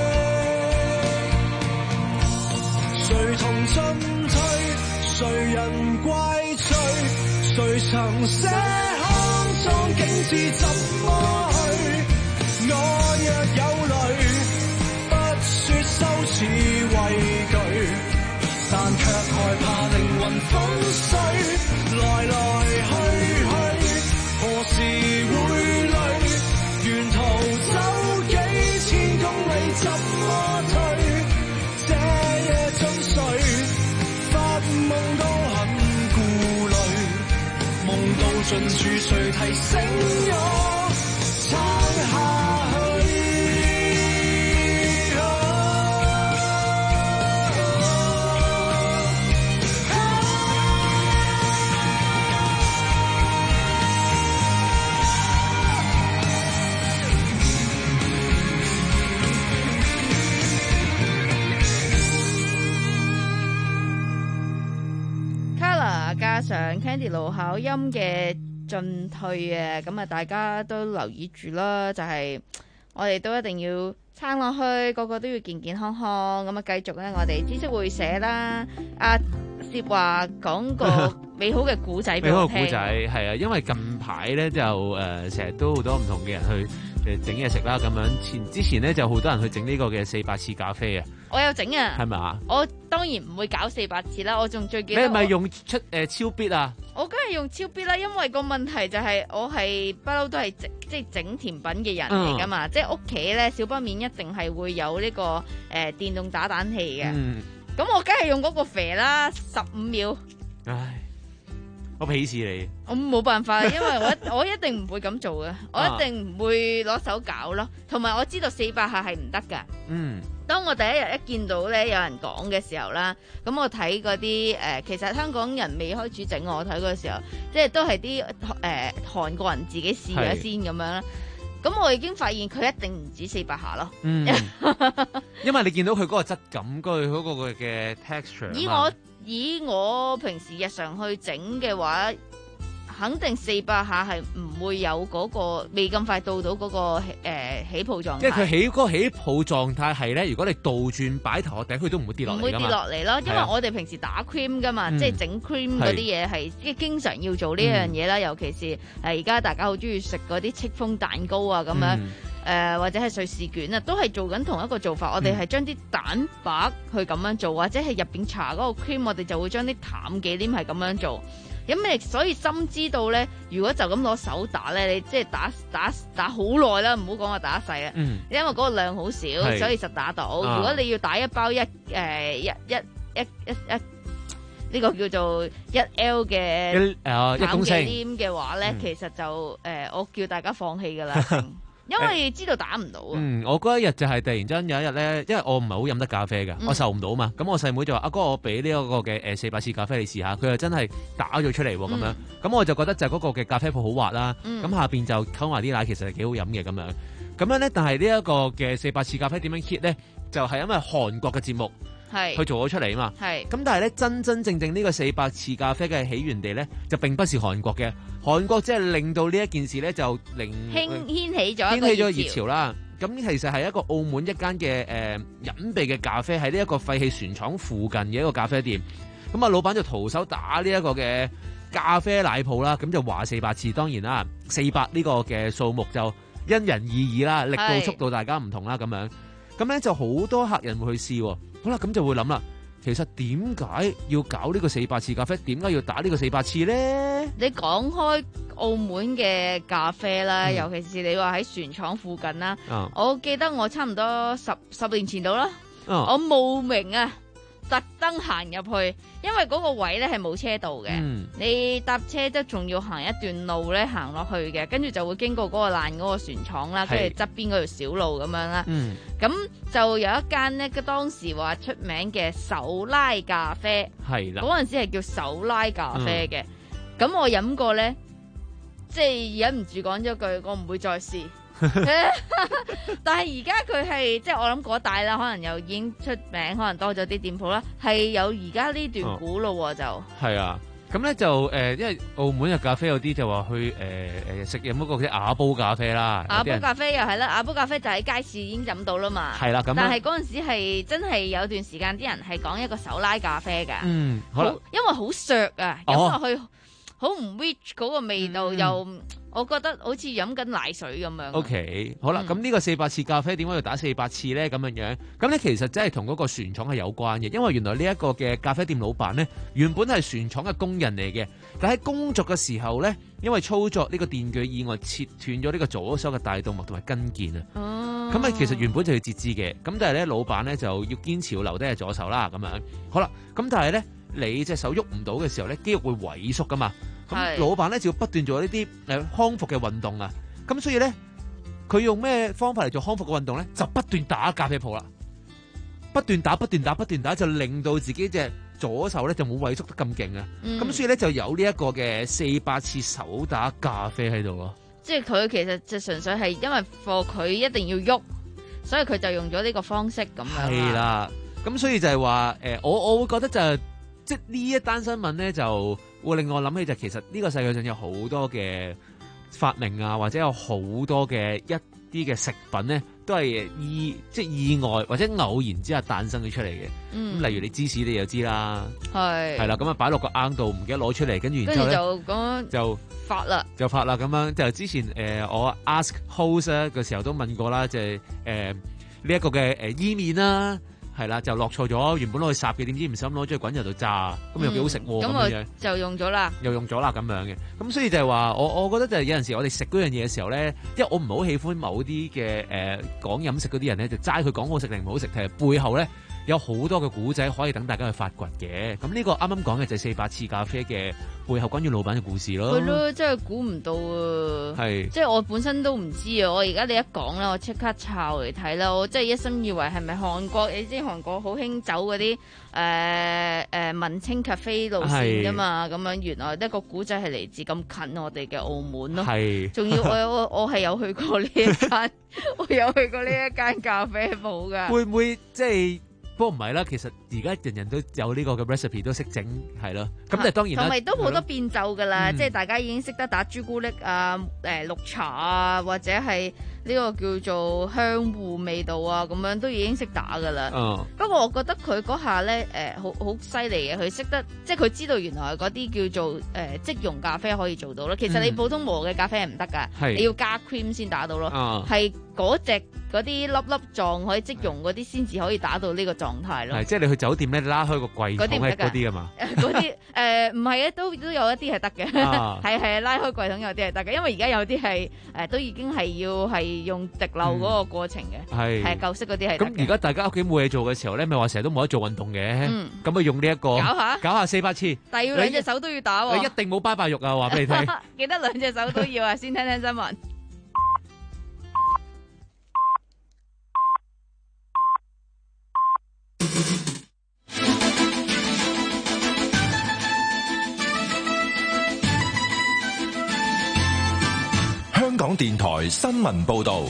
Speaker 10: 誰同進退？誰人怪罪？誰曾寫康莊景致怎麼去？我若有淚，不說羞恥畏懼，但卻害怕靈魂粉碎。來來去去，何時會累？沿途走幾千公里，怎麼退？這夜盡睡，發夢都很顧慮，夢到盡處，誰提醒我撐下去？
Speaker 14: 加上 Candy 盧巧音嘅進退啊，咁啊大家都留意住啦，就係、是、我哋都一定要撐落去，個個都要健健康康，咁啊繼續咧，我哋知識會社啦，阿薛話講個美好嘅古仔俾我聽。美好嘅古仔
Speaker 19: 係啊，因為近排咧就誒成日都好多唔同嘅人去誒整嘢食啦，咁樣前之前咧就好多人去整呢個嘅四百次咖啡啊。
Speaker 14: 我有整啊，
Speaker 19: 係咪啊？
Speaker 14: 我當然唔會搞四百次啦，我仲最記得。
Speaker 19: 你係咪用出誒、呃、超必啊？
Speaker 14: 我梗係用超必啦，因為個問題就係我係不嬲都係整即係整甜品嘅人嚟噶嘛，嗯、即係屋企咧少不免一定係會有呢、這個誒、呃、電動打蛋器嘅。咁、嗯、我梗係用嗰個肥啦，十五秒。
Speaker 19: 唉，我鄙視你。
Speaker 14: 我冇辦法，因為我我一定唔會咁做嘅，我一定唔會攞手搞咯。同埋我知道四百下係唔得噶。嗯。當我第一日一見到咧有人講嘅時候啦，咁我睇嗰啲誒，其實香港人未開始整，我睇嗰個時候，即係都係啲誒韓國人自己試咗先咁樣啦。咁我已經發現佢一定唔止四百下咯。嗯，
Speaker 19: 因為你見到佢嗰個質感，佢嗰個嘅 texture。以
Speaker 14: 我以我平時日常去整嘅話，肯定四百下係唔會有嗰、嗰個未咁快到到嗰、嗰個誒、呃、起泡狀態。
Speaker 19: 即係佢起嗰個起泡狀態係咧，如果你倒轉擺頭殼頂，佢都唔會跌落嚟。唔會跌落嚟咯，因為我哋平時打 cream 噶嘛，嗯、即係整 cream 嗰啲嘢係即係經常要做呢樣嘢啦。嗯、尤其是誒而家大家好中意食嗰啲戚風蛋糕啊咁樣。嗯誒、呃、或者係瑞士卷啊，都係做緊同一個做法。嗯、我哋係將啲蛋白去咁樣做，或者係入邊搽嗰個 cream，我哋就會將啲淡忌廉係咁樣做。咁你所以深知道咧，如果就咁攞手打咧，你即係打打打好耐啦，唔好講話打細啊。嗯、因為嗰個量好少，所以實打到。啊、如果你要打一包一誒、呃、一一一一一呢、呢個叫做一 L 嘅淡忌廉嘅話咧，嗯、其實就誒、呃、我叫大家放棄㗎啦。因為知道打唔到啊！ 嗯，我嗰一日就係突然之間有一日咧，因為我唔係好飲得咖啡嘅，嗯、我受唔到嘛。咁我細妹，妹就話：阿哥，我俾呢一個嘅誒四百次咖啡你試下。佢又真係打咗出嚟喎，咁、嗯、樣。咁我就覺得就嗰個嘅咖啡泡好滑啦。咁、嗯、下邊就溝埋啲奶，其實係幾好飲嘅咁樣。咁樣咧，但係呢一個嘅四百次咖啡點樣 hit 咧？就係、是、因為韓國嘅節目。係佢做咗出嚟啊嘛，係咁，但係咧真真正正呢個四百次咖啡嘅起源地咧，就並不是韓國嘅。韓國即係令到呢一件事咧，就令
Speaker 14: 掀掀起咗
Speaker 19: 掀起咗熱潮啦。咁其實係一個澳門一間嘅誒隱秘嘅咖啡，喺呢一個廢棄船廠附近嘅一個咖啡店。咁啊，老闆就徒手打呢一個嘅咖啡奶泡啦，咁就話四百次。當然啦，四百呢個嘅數目就因人而異啦，力度速度大家唔同啦，咁樣咁咧就好多客人會去試。好啦，咁就會諗啦，其實點解要搞呢個四百次咖啡？點解要打呢個四百次咧？
Speaker 14: 你講開澳門嘅咖啡啦，嗯、尤其是你話喺船廠附近啦，哦、我記得我差唔多十十年前到啦，哦、我慕名啊，特登行入去，因為嗰個位咧係冇車道嘅，嗯、你搭車都仲要行一段路咧行落去嘅，跟住就會經過嗰個爛嗰個船廠啦，跟住側邊嗰條小路咁樣啦。嗯咁就有一間呢，當時話出名嘅手拉咖啡，係啦，嗰陣時係叫手拉咖啡嘅。咁、嗯、我飲過咧，即係忍唔住講咗句，我唔會再試。但係而家佢係即係我諗嗰帶啦，可能又已經出名，可能多咗啲店鋪啦，係有而家呢段古咯、哦、就
Speaker 19: 係啊。咁咧就誒、呃，因為澳門嘅咖啡有啲就話去誒誒食飲嗰個啲瓦煲咖啡啦，
Speaker 14: 瓦煲咖啡又係啦，瓦煲咖啡就喺街市已經飲到啦嘛。係啦，咁但係嗰陣時係真係有段時間啲人係講一個手拉咖啡㗎，嗯，好，好因為好削啊，飲落去好唔 rich 嗰個味道、嗯、又。我覺得好似飲緊奶水咁樣。O、okay, K， 好啦，咁呢、嗯、個四百次咖啡點解要打四百次咧？咁樣樣，咁咧其實真係同嗰個船廠係有關嘅，因為原來呢一個嘅咖啡店老闆咧，原本係船廠嘅工人嚟嘅，但喺工作嘅時候咧，因為操作呢個電鋸意外切斷咗呢個左手嘅大動脈同埋筋腱啊。哦。咁啊，其實原本就要截肢嘅，咁但係咧老闆咧就要堅持要留低係左手啦，咁樣。好啦，咁但係咧你隻手喐唔到嘅時候咧，肌肉會萎縮噶嘛。咁老闆咧就要不斷做呢啲誒康復嘅運動啊，咁所以咧佢用咩方法嚟做康復嘅運動咧？就不斷打咖啡泡啦，不斷打不斷打不斷打，就令到自己隻左手咧就冇萎縮得咁勁啊。咁、嗯、所以咧就有呢一個嘅四百次手打咖啡喺度咯。即係佢其實就純粹係因為貨佢一定要喐，所以佢就用咗呢個方式咁樣。係啦，
Speaker 19: 咁所以就係話誒，我我會覺得就係、即係呢一單新聞咧就。會令我諗起就其實呢個世界上有好多嘅發明啊，或者有好多嘅一啲嘅食品咧，都係意即係意外或者偶然之下誕生咗出嚟嘅。咁、嗯、例如你芝士你就知啦，係係啦，咁啊擺落個罌度唔記得攞出嚟，跟住然之後咧就咁就發啦，就發啦咁樣。就之前誒、呃、我 ask host 嘅時候都問過啦，就係誒呢一個嘅誒伊麵啦。 係啦，就落錯咗，原本攞去烚嘅，點知唔小心攞咗去滾油度炸，咁又幾好食喎，咁樣樣
Speaker 14: 就用咗啦，
Speaker 19: 又用咗啦咁樣嘅，咁所以就係話，我我覺得就係有陣時我哋食嗰樣嘢嘅時候咧，因為我唔係好喜歡某啲嘅誒講飲食嗰啲人咧，就齋佢講好食定唔好食，其實背後咧有好多嘅古仔可以等大家去發掘嘅。咁呢個啱啱講嘅就係四百次咖啡嘅背後關於老闆嘅故事咯。
Speaker 14: 係咯，真係估唔到啊！
Speaker 19: 係，
Speaker 14: 即係我本身都唔知啊！我而家你一講咧，我即刻抄嚟睇啦！我真係一心以為係咪韓國？你知韓國好興走嗰啲誒誒文青咖啡路線噶嘛？咁樣原來一個古仔係嚟自咁近我哋嘅澳門咯。
Speaker 19: 係，
Speaker 14: 仲要我我我係有去過呢一間，我有去過呢一間咖啡鋪㗎。
Speaker 19: 會唔會即係？不過唔係啦，其實而家人人都有呢個嘅 recipe 都識整，係咯。咁但係當然啦，
Speaker 14: 同埋都好多變奏㗎啦，
Speaker 19: 嗯、
Speaker 14: 即係大家已經識得打朱古力啊、誒、呃、綠茶啊，或者係呢個叫做香芋味道啊，咁樣都已經識打㗎啦。
Speaker 19: 嗯、
Speaker 14: 不過我覺得佢嗰下咧誒好好犀利嘅，佢識得即係佢知道原來嗰啲叫做誒、呃、即溶咖啡可以做到咯。其實你普通磨嘅咖啡係唔得㗎，
Speaker 19: 嗯、
Speaker 14: 你要加 cream 先打到咯。係嗰隻嗰啲粒粒狀可以即溶嗰啲先至可以打到呢個狀態咯。
Speaker 19: 係即係你去酒店咧拉開個櫃桶係嗰啲㗎嘛？
Speaker 14: 嗰啲誒唔係嘅，都都有一啲係得嘅，係係拉開櫃桶有啲係得嘅，因為而家有啲係誒都已經係要係用滴漏嗰個過程嘅，係係舊式嗰啲係。
Speaker 19: 咁而家大家屋企冇嘢做嘅時候咧，咪話成日都冇得做運動嘅，咁啊用呢一個
Speaker 14: 搞下
Speaker 19: 搞下四百次，
Speaker 14: 但係要兩隻手都要打喎，
Speaker 19: 你一定冇拜拜肉啊！話俾你聽，
Speaker 14: 記得兩隻手都要啊！先聽聽新聞。
Speaker 4: 香港電台新聞報道，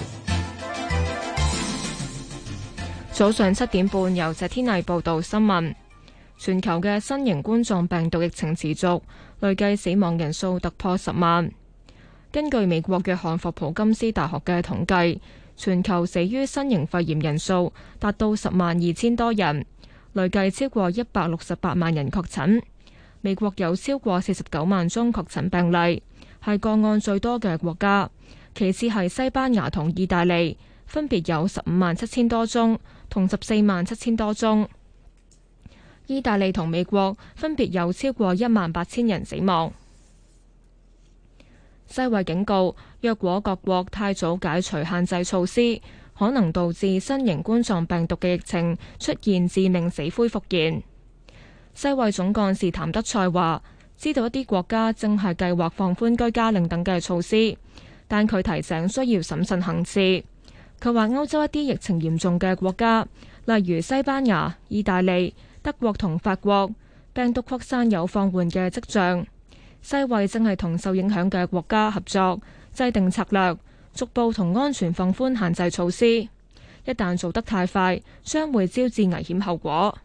Speaker 1: 早上七點半由謝天麗報道新聞。全球嘅新型冠狀病毒疫情持續，累計死亡人數突破十萬。根據美國約翰霍普金斯大學嘅統計，全球死於新型肺炎人數達到十萬二千多人，累計超過一百六十八萬人確診。美國有超過四十九萬宗確診病例，係個案最多嘅國家，其次係西班牙同意大利，分別有十五萬七千多宗同十四萬七千多宗。意大利同美國分別有超過一萬八千人死亡。世衛警告，若果各國太早解除限制措施，可能導致新型冠狀病毒嘅疫情出現致命死灰復燃。世衛總幹事譚德塞話，知道一啲國家正係計劃放寬居家令等嘅措施，但佢提醒需要審慎行事。佢話歐洲一啲疫情嚴重嘅國家，例如西班牙、意大利、德國同法國，病毒擴散有放緩嘅跡象。世衛正係同受影響嘅國家合作，制定策略，逐步同安全放寬限制措施。一旦做得太快，將會招致危險後果。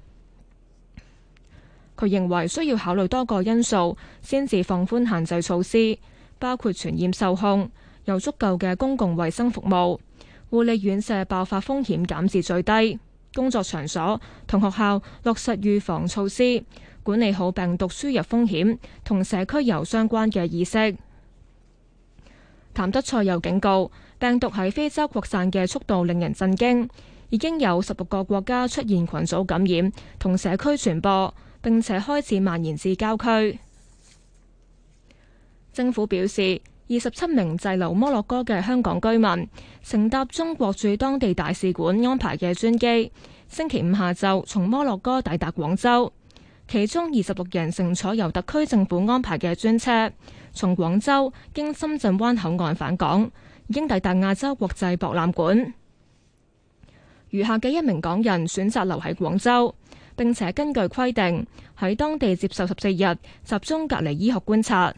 Speaker 1: 佢認為需要考慮多個因素，先至放寬限制措施，包括傳染受控、有足夠嘅公共衛生服務、護理院舍爆發風險減至最低、工作場所同學校落實預防措施，管理好病毒輸入風險同社區有相關嘅意識。譚德塞又警告，病毒喺非洲擴散嘅速度令人震驚，已經有十六個國家出現群組感染同社區傳播，並且開始蔓延至郊區。政府表示，二十七名滯留摩洛哥嘅香港居民乘搭中國駐當地大使館安排嘅專機，星期五下晝從摩洛哥抵達廣州，其中二十六人乘坐由特區政府安排嘅專車，從廣州經深圳灣口岸返港，已經抵達亞洲國際博覽館。餘下嘅一名港人選擇留喺廣州，並且根據規定喺當地接受十四日集中隔離醫學觀察。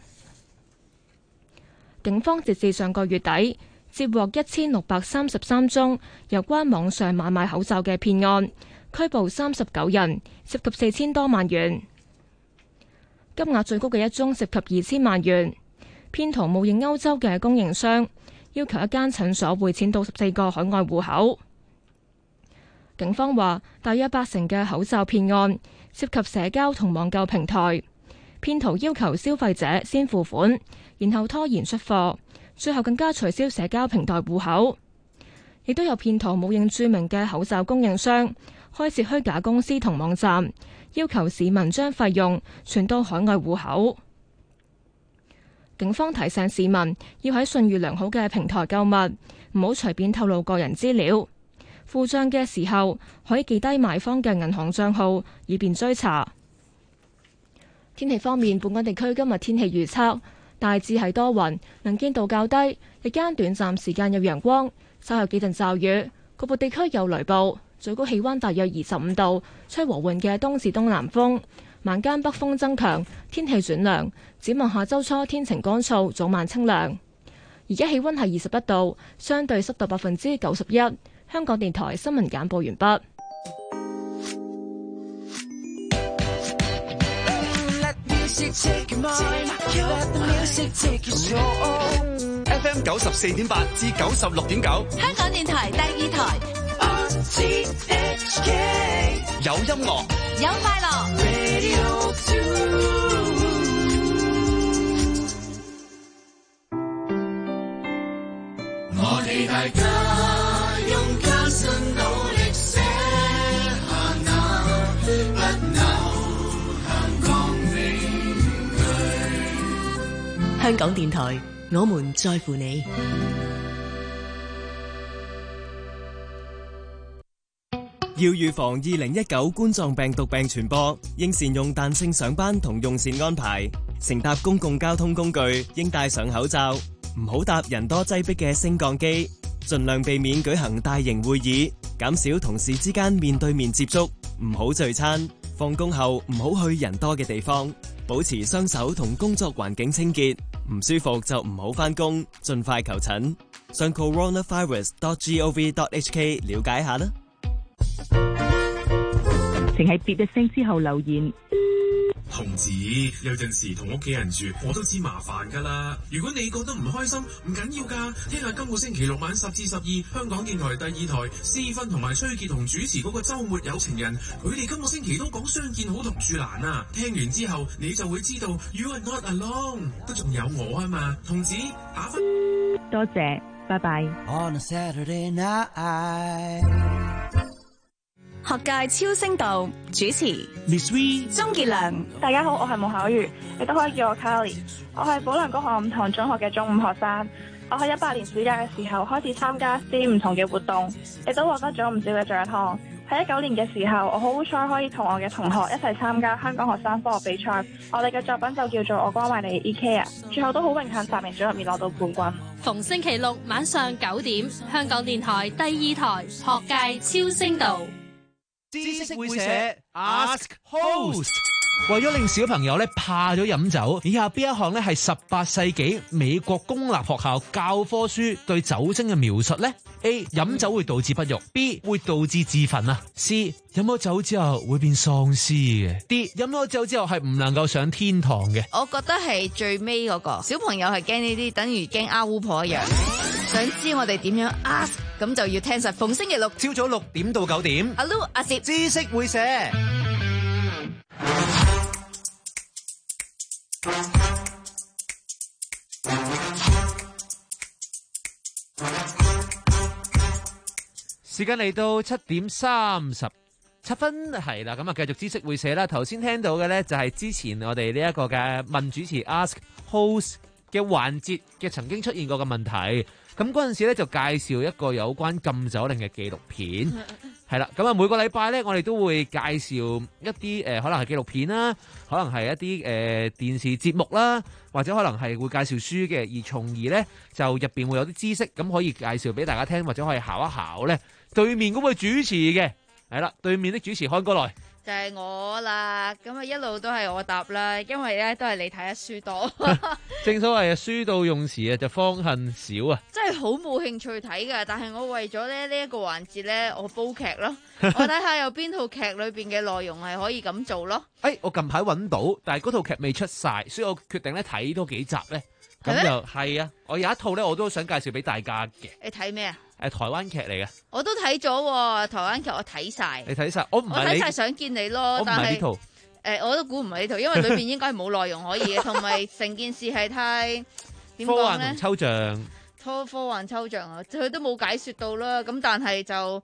Speaker 1: 警方截至上個月底接獲一千六百三十三宗有關網上買賣口罩嘅騙案，拘捕三十九人，涉及四千多萬元。金額最高嘅一宗涉及二千萬元。騙徒冒認歐洲嘅供應商，要求一間診所匯錢到十四個海外戶口。警方話，大約八成嘅口罩騙案涉及社交同網購平台，騙徒要求消費者先付款，然後拖延出貨，最後更加取消社交平台戶口。亦都有騙徒冒認著名嘅口罩供應商，
Speaker 6: 開設虛假公司同網站，要求市民將費用傳到海外戶口。警方提醒市民要喺信譽良好嘅平台購物，唔好隨便透露個人資料。付賬嘅時候可以記低賣方嘅銀行賬號，以便追查。天氣方面，本港地區今日天氣預測大致係多雲，能見度較低，日間短暫時間有陽光，稍後幾陣驟雨，局部地區有雷暴。最高氣溫大約二十五度，吹和緩嘅東至東南風。晚間北風增強，天氣轉涼。展望下周初天晴乾燥，早晚清涼。而家氣溫係二十一度，相對濕度百分之九十一。香港電台新聞簡報完畢。
Speaker 9: F M 九十四點八至九十六點九，
Speaker 8: 香港電台第二台。
Speaker 9: 有音樂，
Speaker 8: 有快樂。
Speaker 10: 我哋大家用艱辛努力寫下那不朽香港名句。
Speaker 11: 香港電台，我們在乎你。
Speaker 7: 要預防二零一九冠狀病毒病傳播，應善用彈性上班同用膳安排。乘搭公共交通工具應戴上口罩，唔好搭人多擠迫嘅升降機，盡量避免舉行大型會議，減少同事之間面對面接觸，唔好聚餐。放工後唔好去人多嘅地方，保持雙手同工作環境清潔。唔舒服就唔好返工，盡快求診。上 coronavirus dot gov dot hk 了解下啦。
Speaker 13: 請喺嗶一聲之後留言。
Speaker 15: 同志，有陣時同屋企人住，我都知麻煩噶啦。如果你覺得唔開心，唔緊要噶，聽下今個星期六晚十至十二，香港電台第二台，思芬同埋崔潔同主持嗰個週末有情人，佢哋今個星期都講相見好同住難啊。聽完之後，你就會知道 You are not alone， 都仲有我啊嘛。同志，下分。
Speaker 13: 多謝，拜拜。
Speaker 10: On a Saturday night。
Speaker 8: 學界超聲道主持
Speaker 19: Miss V、
Speaker 8: 鍾傑良。
Speaker 28: 大家好，我係毛巧如，你都可以叫我 Carly。我係保良局學五塘中學嘅中五學生。我喺一八年暑假嘅時候開始參加啲唔同嘅活動，亦都獲得咗唔少嘅獎項。喺一九年嘅時候，我好好彩可以同我嘅同學一齊參加香港學生科學比賽。我哋嘅作品就叫做《我關懷你 IKEA》，最後都好榮幸達名組入面攞到冠軍。
Speaker 23: 逢星期六晚上九點，香港電台第二台學界超聲道。
Speaker 19: 知識會社 Ask Host， 為咗令小朋友咧怕咗飲酒，以下邊一項咧係十八世紀美國公立學校教科書對酒精嘅描述呢？ A. 飲酒會導致不育， B. 會導致自焚啊， C. 飲咗酒之後會變喪屍嘅， D. 飲咗酒之後係唔能夠上天堂嘅。
Speaker 14: 我覺得係最尾嗰個，小朋友係驚呢啲，等於驚阿巫婆一樣。想知我哋點樣 ask， 咁就要聽實逢星期六
Speaker 19: 朝早六點到九點。
Speaker 14: 阿 Lu 阿攝
Speaker 19: 知識會社。時間嚟到七點三十七分，係啦，咁啊繼續知識會社啦。頭先聽到嘅呢，就係之前我哋呢一個嘅問主持 Ask Host 嘅環節嘅曾經出現過嘅問題。咁嗰陣時咧就介紹一個有關禁酒令嘅紀錄片，係啦。咁啊每個禮拜咧我哋都會介紹一啲誒、呃、可能係紀錄片啦，可能係一啲誒、呃、電視節目啦，或者可能係會介紹書嘅，而從而咧就入邊會有啲知識，咁可以介紹俾大家聽，或者可以考一考咧對面嗰位主持嘅，係啦，對面的主持看過來。
Speaker 14: 就係我啦，咁啊一路都係我答啦，因為咧都係你睇得書多。
Speaker 19: 正所謂啊，書到用時啊就方恨少啊，
Speaker 14: 真係好冇興趣睇噶，但係我為咗咧呢一個環節咧，我煲劇咯，我睇下有邊套劇裏邊嘅內容係可以咁做咯。
Speaker 19: 誒、哎，我近排揾到，但係嗰套劇未出晒，所以我決定咧睇多幾集咧，咁就係啊，我有一套咧我都想介紹俾大家嘅。
Speaker 14: 你睇咩啊？
Speaker 19: 誒，台灣劇嚟嘅，我
Speaker 14: 都睇咗台灣劇，我睇晒。
Speaker 19: 你睇晒？我唔係你，
Speaker 14: 我睇晒想見你咯。
Speaker 19: 我唔係呢套。
Speaker 14: 誒、呃，我都估唔係呢套，因為裏邊應該係冇內容可以嘅，同埋成件事係太點講咧？
Speaker 19: 科幻同抽象。
Speaker 14: 科科幻抽象啊，佢都冇解說到啦。咁但係就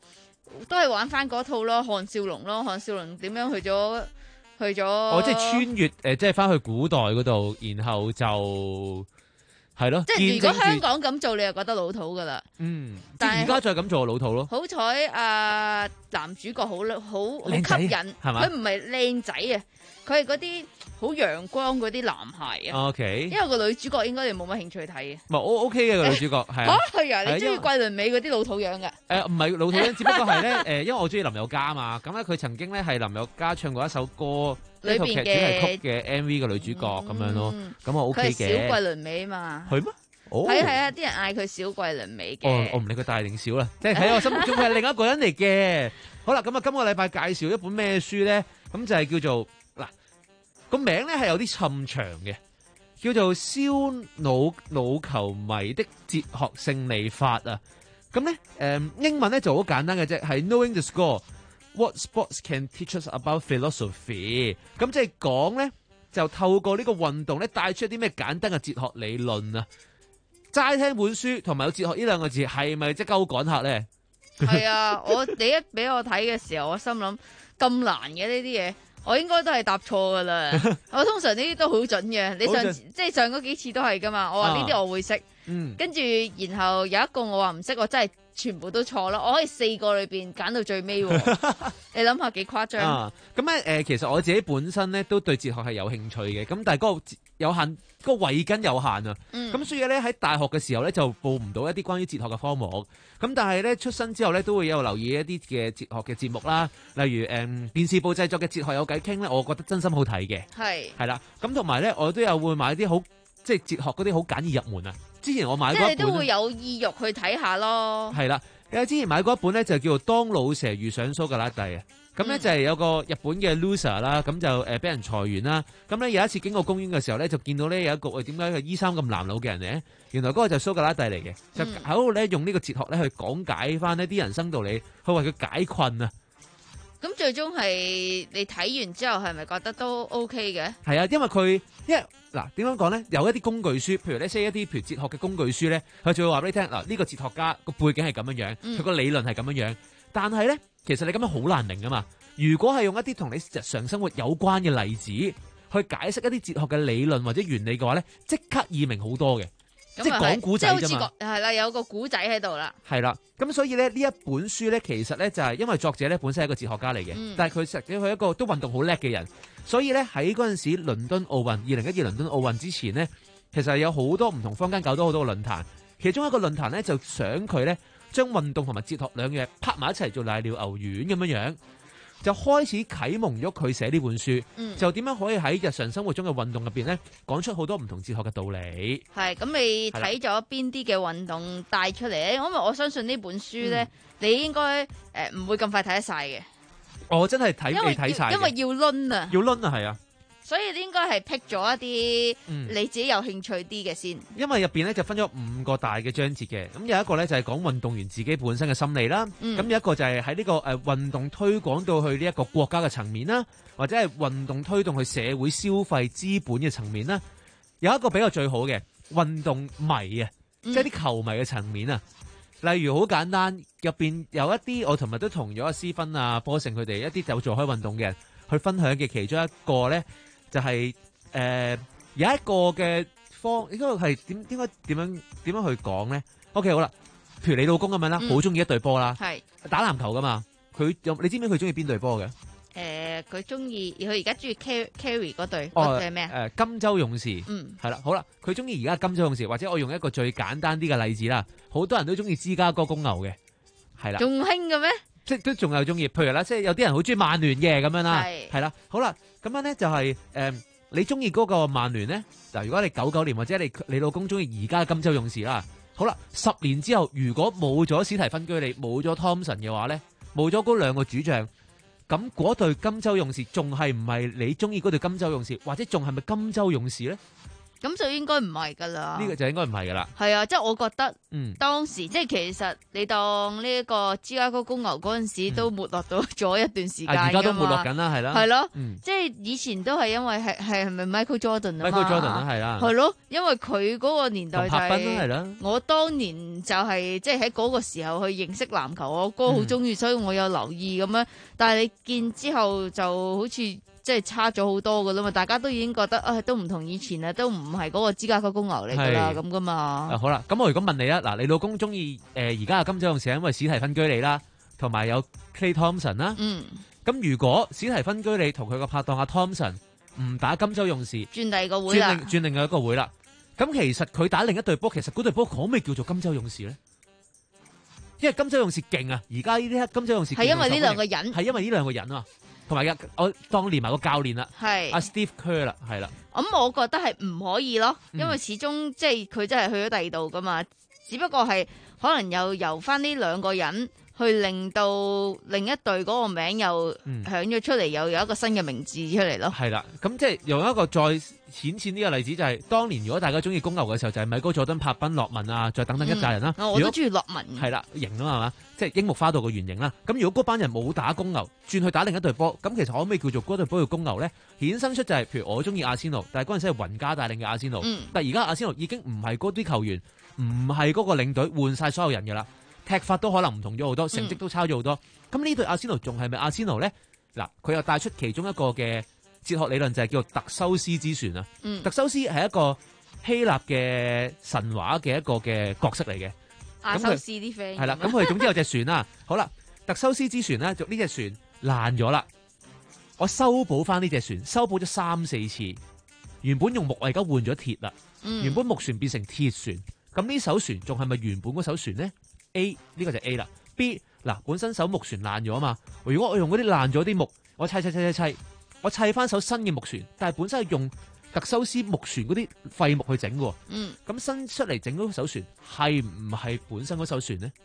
Speaker 14: 都係玩翻嗰套咯，項少龍咯，項少龍點樣去咗去咗？
Speaker 19: 哦，即係穿越誒、呃，即係翻去古代嗰度，然後就係咯。
Speaker 14: 即係如果香港咁做，你就覺得老土噶啦。
Speaker 19: 嗯，但係而家再咁做老土咯。
Speaker 14: 好彩啊，男主角好好好吸引，
Speaker 19: 係嘛？
Speaker 14: 佢唔係靚仔啊，佢係嗰啲好陽光嗰啲男孩啊。
Speaker 19: O K，
Speaker 14: 因為個女主角應該你冇乜興趣睇嘅。
Speaker 19: 唔係我 O K 嘅個女主角係啊。
Speaker 14: 嚇係啊！你中意桂綸鎂嗰啲老土樣嘅？
Speaker 19: 誒唔係老土樣，只不過係咧誒，因為我中意林宥嘉啊嘛。咁咧佢曾經咧係林宥嘉唱過一首歌，呢套劇主題曲嘅 M V 嘅女主角咁樣咯。咁我 O K 嘅。
Speaker 14: 佢係小桂綸鎂啊嘛。
Speaker 19: 係咩？
Speaker 14: 係係啊！啲人嗌佢小桂綸鎂嘅。
Speaker 19: 哦，我唔理佢大定小啦，即係喺我心目中佢係另一個人嚟嘅。好啦，咁啊，今個禮拜介紹一本咩書咧？咁就係叫做嗱個名咧係有啲冗長嘅，叫做《燒腦腦球迷的哲學勝利法》啊。咁咧誒英文咧就好簡單嘅啫，係 Knowing the Score: What Sports Can Teach Us About Philosophy。咁即係講咧就透過呢個運動咧帶出一啲咩簡單嘅哲學理論啊。齋聽本書同埋有哲學呢兩個字係咪即係鳩趕客咧？
Speaker 14: 係啊，我你一俾我睇嘅時候，我心諗咁難嘅呢啲嘢，我應該都係答錯噶啦。我通常呢啲都好準嘅，你上即係上嗰幾次都係噶嘛。我話呢啲我會識，啊嗯、跟住然後有一個我話唔識，我真係全部都錯啦。我可以四個裏邊揀到最尾，你諗下幾誇張？
Speaker 19: 咁咧誒，其實我自己本身咧都對哲學係有興趣嘅，咁但係嗰個有限。個慧根有限啊，咁、嗯、所以咧喺大學嘅時候咧就報唔到一啲關於哲學嘅科目，咁但係咧出身之後咧都會有留意一啲嘅哲學嘅節目啦，例如誒、嗯、電視部製作嘅哲學有偈傾咧，我覺得真心好睇嘅，係係啦，咁同埋咧我都有會買啲好即係哲學嗰啲好簡易入門啊，之前我買過一本，
Speaker 14: 即係你都會有意欲去睇下咯，
Speaker 19: 係啦，因為之前買過一本咧就叫做《當老蛇遇上蘇格拉底》啊。咁咧就係有個日本嘅 loser 啦，咁就誒俾人裁員啦。咁咧有一次經過公園嘅時候咧，就見到咧有一個誒點解個衣衫咁襤褸嘅人咧，原來嗰個就蘇格拉底嚟嘅，就喺度咧用呢個哲學咧去講解翻呢啲人生道理，去為佢解困啊。
Speaker 14: 咁最終係你睇完之後係咪覺得都 OK 嘅？
Speaker 19: 係啊，因為佢因為嗱點樣講咧，有一啲工具書，譬如咧寫一啲譬如哲學嘅工具書咧，佢就會話俾你聽嗱，呢個哲學家個背景係咁樣樣，佢個理論係咁樣樣，但係咧。其實你咁樣好難明噶嘛？如果係用一啲同你日常生活有關嘅例子去解釋一啲哲學嘅理論或者原理嘅話咧，即刻易明好多嘅，即係講古仔啫嘛。
Speaker 14: 係啦，有個古仔喺度啦。係
Speaker 19: 啦，咁所以咧呢一本書咧，其實咧就係因為作者咧本身係一個哲學家嚟嘅，嗯、但係佢實際佢係一個都運動好叻嘅人，所以咧喺嗰陣時倫敦奧運二零一二倫敦奧運之前呢，其實有好多唔同坊間搞到好多個論壇，其中一個論壇咧就想佢咧。將運動同埋哲學兩樣拍埋一齊做瀨尿牛丸咁樣樣，就開始啟蒙咗佢寫呢本書。嗯、就點樣可以喺日常生活中嘅運動入邊咧，講出好多唔同哲學嘅道理。
Speaker 14: 係咁，你睇咗邊啲嘅運動帶出嚟咧？因為我相信呢本書咧，嗯、你應該誒唔會咁快睇得晒嘅。
Speaker 19: 我真係睇未睇晒，
Speaker 14: 因為要掄啊，
Speaker 19: 要掄啊，係啊。
Speaker 14: 所以你應該係 pick 咗一啲你自己有興趣啲嘅先，
Speaker 19: 因為入邊咧就分咗五個大嘅章節嘅，咁有一個咧就係講運動員自己本身嘅心理啦，咁、嗯、有一個就係喺呢個誒運動推廣到去呢一個國家嘅層面啦，或者係運動推動去社會消費資本嘅層面啦，有一個比較最好嘅運動迷啊，嗯、即係啲球迷嘅層面啊，例如好簡單，入邊有一啲我同日都同咗阿思芬啊、波成佢哋一啲就做開運動嘅人去分享嘅其中一個咧。就係、是、誒、呃、有一個嘅方，應該係點應該點樣點樣去講咧 ？OK 好啦，譬如你老公咁樣啦，好中意一隊波啦，係打籃球噶嘛，佢有你知唔知佢中意邊隊波嘅？誒、
Speaker 14: 呃，佢中意佢而家中意 carry 嗰隊，嗰隊咩啊？誒、呃，
Speaker 19: 金州勇士，嗯，係啦，好啦，佢中意而家金州勇士，或者我用一個最簡單啲嘅例子啦，好多人都中意芝加哥公牛嘅，係啦，
Speaker 14: 仲興嘅咩？
Speaker 19: 即係都仲有中意，譬如啦，即係有啲人好中意曼聯嘅咁樣啦，係啦，好啦。咁樣咧就係、是、誒、呃，你中意嗰個曼聯咧？嗱，如果你九九年或者你你老公中意而家金州勇士啦，好啦，十年之後如果冇咗史提芬居里，冇咗湯神嘅話咧，冇咗嗰兩個主將，咁嗰隊金州勇士仲係唔係你中意嗰隊金州勇士，或者仲係咪金州勇士咧？
Speaker 14: 咁就應該唔係噶啦。
Speaker 19: 呢個就應該唔係噶啦。
Speaker 14: 係啊，即係我覺得，
Speaker 19: 嗯，
Speaker 14: 當時即係其實你當呢一個芝加哥公牛嗰陣時都沒落到咗一段時間噶嘛。
Speaker 19: 而家都沒落緊啦，係啦。
Speaker 14: 係咯，
Speaker 19: 嗯、
Speaker 14: 即係以前都係因為係係係咪 Michael Jordan 啊嘛
Speaker 19: Michael Jordan 啦，係啦。
Speaker 14: 係咯，因為佢嗰個年代就係、
Speaker 19: 是，
Speaker 14: 我當年就係即係喺嗰個時候去認識籃球，我哥好中意，所以我有留意咁樣。但係你見之後就好似即係差咗好多噶啦嘛，大家都已經覺得啊、哎，都唔同以前啊，都唔係嗰個芝加哥公牛嚟噶啦咁噶嘛。
Speaker 19: 啊好啦，咁我如果問你啊，嗱，你老公中意誒而家嘅金州勇士，因為史提芬居里啦，同埋有 Klay Thompson 啦。
Speaker 14: 嗯。
Speaker 19: 咁如果史提芬居里同佢個拍檔阿 Thompson 唔打金州勇士，
Speaker 14: 轉第二個會啦，
Speaker 19: 轉另轉另外一個會啦。咁其實佢打另一隊波，其實嗰隊波可唔可以叫做金州勇士咧？因為金州勇士勁啊，而家呢啲金州勇士係
Speaker 14: 因為呢兩個人，
Speaker 19: 係因為呢兩個人啊，同埋我當連埋個教練啦，
Speaker 14: 係
Speaker 19: 阿 Steve Kerr 啦，係啦。
Speaker 14: 咁、嗯、我覺得係唔可以咯，因為始終、嗯、即係佢真係去咗第二度噶嘛，只不過係可能又由翻呢兩個人去令到另一隊嗰個名又響咗出嚟、嗯，又有一個新嘅名字出嚟咯。
Speaker 19: 係啦，咁即係用一個再顯淺呢個例子，就係、是、當年如果大家中意公牛嘅時候，就係、是、米高佐敦、柏賓、洛文啊，再等等一紮人啦、
Speaker 14: 嗯。我都中意洛文。
Speaker 19: 係啦，型啊嘛，係嘛，即係櫻木花道嘅原型啦。咁如果嗰班人冇打公牛，轉去打另一隊波，咁其實可唔可以叫做嗰隊波叫公牛咧？衍生出就係、是，譬如我中意阿仙奴，但係嗰陣時係雲加帶領嘅阿仙奴，嗯、但係而家阿仙奴已經唔係嗰啲球員，唔係嗰個領隊，換晒所有人㗎啦。踢法都可能唔同咗好多，成績都差咗好多。咁、嗯、呢隊阿仙奴仲係咪阿仙奴咧？嗱，佢又帶出其中一個嘅哲學理論，就係叫做特修斯之船啊。嗯、特修斯係一個希臘嘅神話嘅一個嘅角色嚟嘅。
Speaker 14: 阿修斯啲 friend
Speaker 19: 係啦，咁佢總之有隻船啦。好啦，特修斯之船咧，就呢隻船爛咗啦。我修補翻呢隻船，修補咗三四次。原本用木，我而家換咗鐵啦。原本木船變成鐵船，咁呢艘船仲係咪原本嗰艘船咧？A 呢個就 A 啦 ，B 嗱本身艘木船爛咗啊嘛，如果我用嗰啲爛咗啲木，我砌砌砌砌砌，我砌翻艘新嘅木船，但係本身係用特修斯木船嗰啲廢木去整嘅，嗯，咁新出嚟整嗰艘船係唔係本身嗰艘船呢？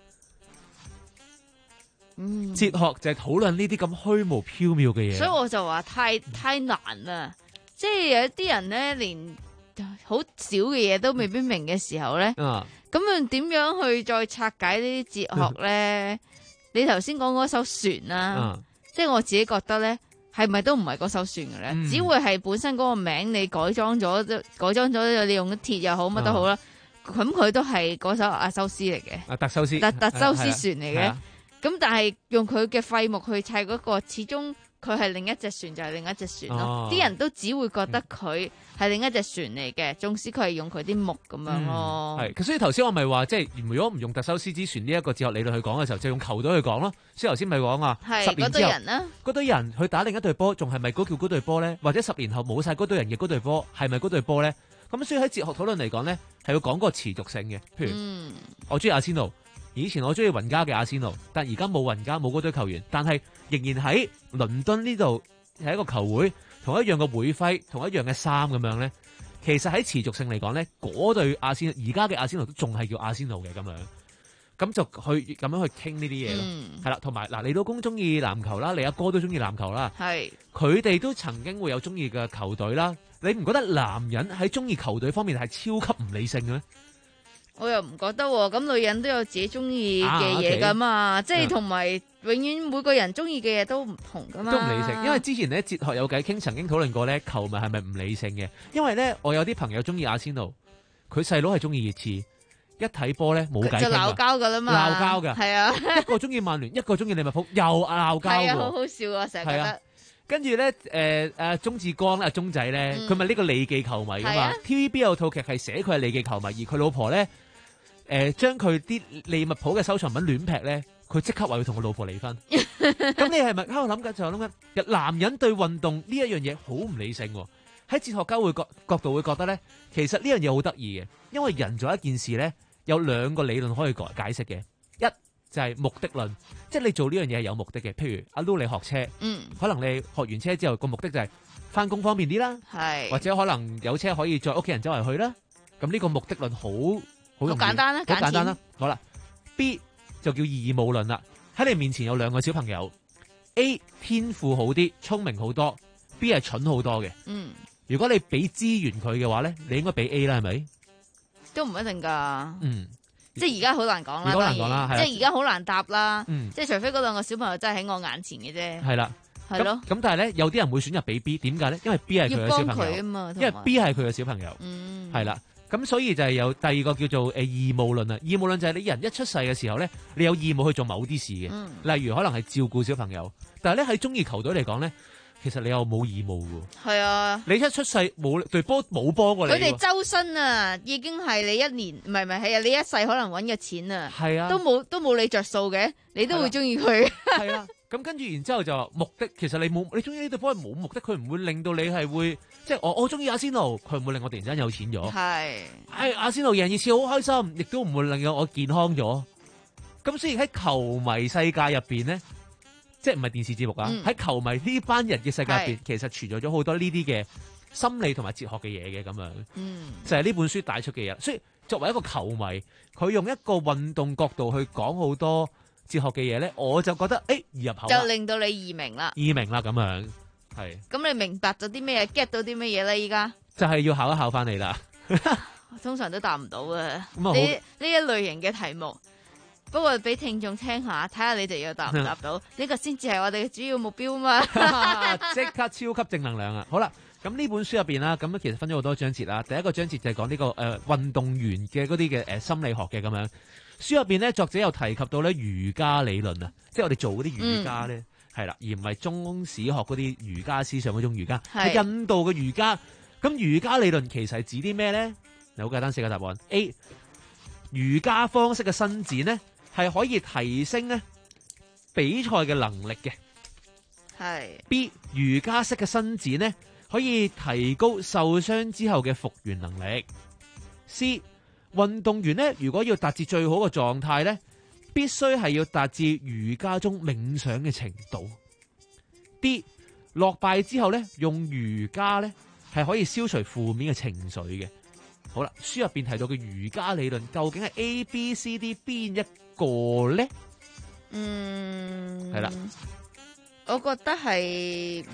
Speaker 19: 嗯，哲學就係討論呢啲咁虛無縹緲嘅嘢，
Speaker 14: 所以我就話太太難啦，即係有啲人咧連好少嘅嘢都未必明嘅時候咧，咁樣點樣去再拆解呢啲哲學咧？你頭先講嗰艘船啦、啊，即係我自己覺得咧，係咪都唔係嗰艘船嘅咧、嗯？只會係本身嗰個名你改裝咗，改裝咗你用鐵又好乜都好啦，咁佢都係嗰艘阿修斯嚟嘅，
Speaker 19: 阿特修斯，
Speaker 14: 特特修斯船嚟嘅。咁但係用佢嘅廢木去砌嗰個，始終佢係另一隻船就係另一隻船咯。啲、哦、人都只會覺得佢係另一隻船嚟嘅，縱使佢係用佢啲木咁樣咯。
Speaker 19: 係、嗯，所以頭先我咪話，即係如果唔用特修斯之船呢一個哲學理論去講嘅時候，就用球隊去講咯。所以頭先咪講啊，十年之後嗰隊人啦，嗰隊人去打另一隊波，仲係咪嗰叫嗰隊波咧？或者十年後冇晒嗰隊人嘅嗰隊波，係咪嗰隊波咧？咁所以喺哲學討論嚟講咧，係要講嗰個持續性嘅。譬如、嗯、我中意阿仙奴。以前我中意雲加嘅阿仙奴，但而家冇雲加冇嗰堆球員，但係仍然喺倫敦呢度係一個球會，同一樣嘅會徽，同一樣嘅衫咁樣咧。其實喺持續性嚟講咧，嗰隊阿仙而家嘅阿仙奴都仲係叫阿仙奴嘅咁樣，咁就去咁樣去傾呢啲嘢咯。係、嗯、啦，同埋嗱，你老公中意籃球啦，你阿哥都中意籃球啦，係佢哋都曾經會有中意嘅球隊啦。你唔覺得男人喺中意球隊方面係超級唔理性嘅咩？
Speaker 14: 我又唔覺得喎，咁女人都有自己中意嘅嘢噶嘛，啊 okay、即係同埋永遠每個人中意嘅嘢都唔同噶嘛，
Speaker 19: 都唔理性。因為之前咧哲學有偈傾，曾經討論過咧球迷係咪唔理性嘅？因為咧我有啲朋友中意阿仙奴，佢細佬係中意熱刺，一睇波咧冇偈傾就
Speaker 14: 鬧交噶啦嘛，鬧交噶係啊，
Speaker 19: 一個中意曼聯，一個中意利物浦，又鬧交喎，
Speaker 14: 好好笑啊，成日覺得。
Speaker 19: 跟住咧，誒誒鐘志光阿鐘仔咧，佢咪呢個利記球迷噶嘛、啊、？T V B 有套劇係寫佢係利記球迷，而佢老婆咧。誒、呃，將佢啲利物浦嘅收藏品亂劈咧，佢即刻話要同佢老婆離婚。咁你係咪喺度諗緊就諗緊？男人對運動呢一樣嘢好唔理性喎。喺哲學家會角角度會覺得咧，其實呢樣嘢好得意嘅，因為人做一件事咧，有兩個理論可以解解釋嘅。一就係、是、目的論，即係你做呢樣嘢係有目的嘅。譬如阿 Lu 你學車，嗯，可能你學完車之後個目的就係翻工方便啲啦，係或者可能有車可以載屋企人周圍去啦。咁呢個目的論好。好
Speaker 14: 簡單啦，
Speaker 19: 好簡單啦。好啦 ，B 就叫義務論啦。喺你面前有兩個小朋友 ，A 天賦好啲，聰明好多 ，B 係蠢好多嘅。嗯， 如果你俾資源佢嘅話咧，你應該俾 A 啦，係咪？
Speaker 14: 都唔一定㗎。
Speaker 19: 嗯。
Speaker 14: 即係而家好難講啦，
Speaker 19: 好難講啦，
Speaker 14: 即係而家好難答啦。
Speaker 19: 嗯、
Speaker 14: 即係除非嗰兩個小朋友真係喺我眼前嘅啫。
Speaker 19: 係啦，
Speaker 14: 係咯。
Speaker 19: 咁但係咧，有啲人會選擇俾 B， 點解咧？因為 B 係佢嘅小朋友，
Speaker 14: 要幫佢啊嘛，
Speaker 19: 因為 B 係佢嘅小朋友。
Speaker 14: 嗯，
Speaker 19: 係啦。咁所以就係有第二個叫做誒義務論啊。義務論就係你人一出世嘅時候咧，你有義務去做某啲事嘅，
Speaker 14: 嗯、
Speaker 19: 例如可能係照顧小朋友。但係咧喺中意球隊嚟講咧，其實你又冇義務㗎。
Speaker 14: 係啊，
Speaker 19: 你一出世冇對波冇幫過你。
Speaker 14: 佢哋周身啊，已經係你一年唔係唔係係啊，你一世可能揾嘅錢啊，
Speaker 19: 係啊，
Speaker 14: 都冇都冇你着數嘅，你都會中意佢。
Speaker 19: 係啊，咁跟住然之後就話目的，其實你冇你中意呢隊波係冇目的，佢唔會令到你係會即係我我中意阿仙奴，佢唔會令我突然間有錢咗。
Speaker 14: 係，
Speaker 19: 係阿仙奴贏熱刺好開心，亦都唔會令到我健康咗。咁所以喺球迷世界入邊咧。即係唔係電視節目啊？喺、嗯、球迷呢班人嘅世界入邊，其實存在咗好多呢啲嘅心理同埋哲學嘅嘢嘅咁樣。嗯，就係呢本書帶出嘅嘢。所以作為一個球迷，佢用一個運動角度去講好多哲學嘅嘢咧，我就覺得誒易入口，
Speaker 14: 就令到你易明啦。
Speaker 19: 易明啦咁樣，係。
Speaker 14: 咁你明白咗啲咩？get 到啲乜嘢咧？依家
Speaker 19: 就係要考一考翻你啦。
Speaker 14: 通常都答唔到嘅。呢
Speaker 19: 呢
Speaker 14: 一類型嘅題目。不過俾聽眾聽下，睇下你哋又答唔答到？呢個先至係我哋嘅主要目標嘛！
Speaker 19: 即刻超級正能量啊！好啦，咁呢本書入邊啦，咁其實分咗好多章節啦。第一個章節就係講呢個誒運動員嘅嗰啲嘅誒心理學嘅咁樣。書入邊咧，作者有提及到咧瑜伽理論啊，即係我哋做嗰啲瑜伽咧，係啦、嗯，而唔係中史學嗰啲瑜伽思想嗰種瑜伽，係印度嘅瑜伽。咁瑜伽理論其實係指啲咩咧？好簡單，四個答案。A 瑜伽方式嘅伸展咧。係可以提升咧比賽嘅能力嘅，
Speaker 14: 係
Speaker 19: B 瑜伽式嘅伸展咧可以提高受傷之後嘅復原能力。C 運動員咧如果要達至最好嘅狀態咧，必須係要達至瑜伽中冥想嘅程度。D 落敗之後咧用瑜伽咧係可以消除負面嘅情緒嘅。好啦，書入邊提到嘅瑜伽理論究竟係 A、B、C、D 邊一個咧？
Speaker 14: 嗯，
Speaker 19: 係啦，
Speaker 14: 我覺得係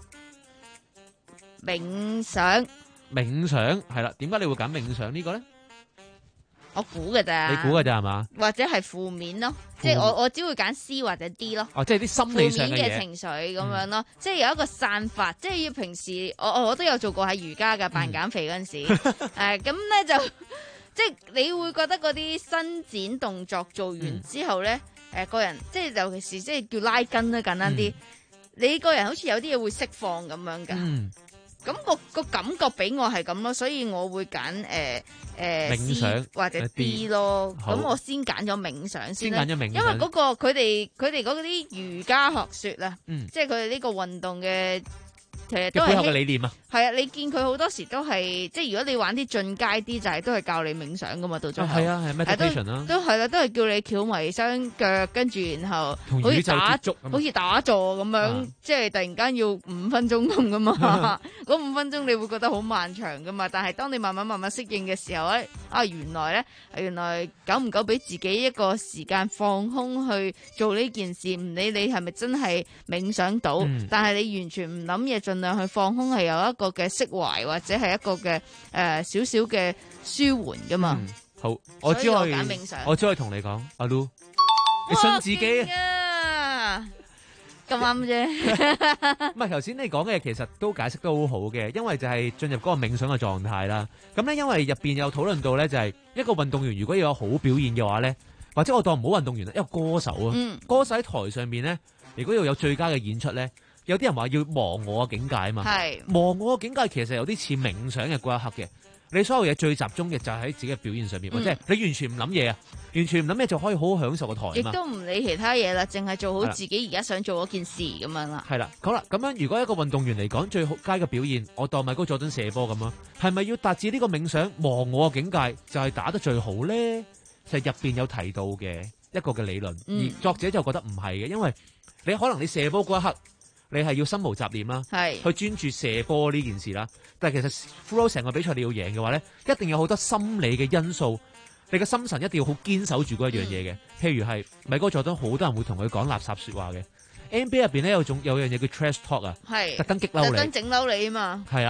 Speaker 14: 冥想。
Speaker 19: 冥想係啦，點解你會揀冥想呢個咧？
Speaker 14: 我估㗎咋？
Speaker 19: 你估㗎咋係嘛？
Speaker 14: 或者係負面咯，即係我我只會揀 C 或者 D 咯。
Speaker 19: 哦，即係啲心理上嘅嘢。負面
Speaker 14: 嘅情緒咁樣咯，嗯、即係有一個散發，即係要平時我我都有做過喺瑜伽嘅扮減肥嗰陣時，誒咁咧就即係你會覺得嗰啲伸展動作做完之後咧，誒、嗯、個人即係尤其是即係叫拉筋啦，簡單啲，嗯、你個人好似有啲嘢會釋放咁樣㗎。嗯咁、那個個感覺俾我係咁咯，所以我會揀誒誒
Speaker 19: 冥想
Speaker 14: 或者 D 咯。咁我先揀咗冥想先啦，
Speaker 19: 先揀咗冥想，
Speaker 14: 因為嗰、那個佢哋佢哋嗰啲瑜伽學說啊，
Speaker 19: 嗯、
Speaker 14: 即係佢哋呢個運動嘅。其實
Speaker 19: 都係背後嘅理念啊，
Speaker 14: 係啊，你見佢好多時都係，即係如果你玩啲進階啲，就係都係教你冥想噶嘛，到最後
Speaker 19: 係啊係 meditation 啦，
Speaker 14: 都係啦，都係叫你翹埋雙腳，跟住然後好似打好似打坐咁樣，啊、即係突然間要五分鐘咁噶嘛，嗰五分鐘你會覺得好漫長噶嘛，但係當你慢慢慢慢適應嘅時候咧，啊原來咧，原來久唔久俾自己一個時間放空去做呢件事，唔理你係咪真係冥想到，嗯、但係你完全唔諗嘢，盡量去放空，係有一個嘅釋懷或者係一個嘅誒少少嘅舒緩噶嘛、嗯。
Speaker 19: 好，我只可以
Speaker 14: 我冥想，
Speaker 19: 我只可以同你講，阿 Lu，你信自己
Speaker 14: 啊，咁啱啫。
Speaker 19: 唔係頭先你講嘅，其實都解釋得好好嘅，因為就係進入嗰個冥想嘅狀態啦。咁咧，因為入邊有討論到咧，就係一個運動員如果要有好表現嘅話咧，或者我當唔好運動員啦，一個歌手啊，嗯、歌手喺台上面咧，如果要有最佳嘅演出咧。有啲人話要忘我嘅境界啊嘛，係忘我嘅境界其實有啲似冥想嘅嗰一刻嘅，你所有嘢最集中嘅就係喺自己嘅表現上面，或者係你完全唔諗嘢啊，完全唔諗嘢就可以好好享受個台啊嘛，
Speaker 14: 亦都唔理其他嘢啦，淨係做好自己而家想做嗰件事咁樣啦。
Speaker 19: 係啦，好啦，咁樣如果一個運動員嚟講最好佳嘅表現，我當米高佐敦射波咁咯，係咪要達至呢個冥想忘我嘅境界就係打得最好咧？就係入邊有提到嘅一個嘅理論，嗯、而作者就覺得唔係嘅，因為你可能你射波嗰一刻。你係要心無雜念啦，係去專注射波呢件事啦。但係其實 through 成個比賽你要贏嘅話咧，一定有好多心理嘅因素，你嘅心神一定要好堅守住嗰一樣嘢嘅。嗯、譬如係米高佐敦，好多人會同佢講垃圾說話嘅。N B A 入邊咧有種有樣嘢叫 trash talk 啊，係特登激嬲你，特登
Speaker 14: 整嬲你啊嘛。
Speaker 19: 係啊，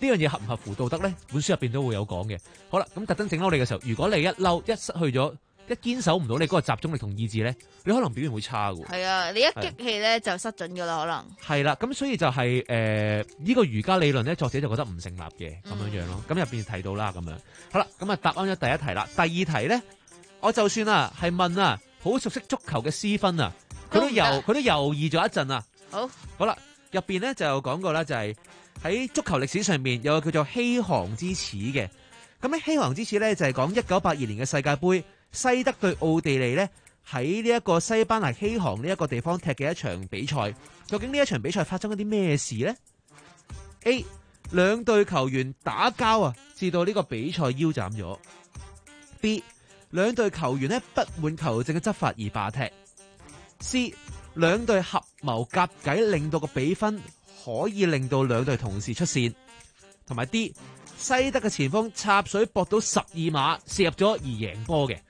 Speaker 19: 呢樣嘢合唔合乎道德咧？本書入邊都會有講嘅。好啦，咁特登整嬲你嘅時候，如果你一嬲一失去咗。一堅守唔到你嗰個集中力同意志咧，你可能表現會差嘅。
Speaker 14: 係啊，你一激氣咧就失準噶啦，可能。係
Speaker 19: 啦，咁所以就係誒呢個儒家理論咧，作者就覺得唔成立嘅咁樣樣咯。咁入邊提到啦，咁樣好啦，咁啊答啱咗第一題啦。第二題咧，我就算啊係問啊，好熟悉足球嘅斯芬啊，佢都猶佢都猶豫咗一陣啊。
Speaker 14: 好，
Speaker 19: 好啦，入邊咧就講過啦，就係喺足球歷史上面有個叫做希航之恥嘅。咁喺希航之恥咧就係講一九八二年嘅世界盃。西德對奧地利呢，喺呢一個西班牙希航呢一個地方踢嘅一場比賽，究竟呢一場比賽發生咗啲咩事呢？ A 兩隊球員打交啊，至到呢個比賽腰斬咗。B 兩隊球員呢，不滿球證嘅執法而罷踢。C 兩隊合謀夾計，令到個比分可以令到兩隊同時出線。同埋 D 西德嘅前鋒插水搏到十二碼射入咗而贏波嘅。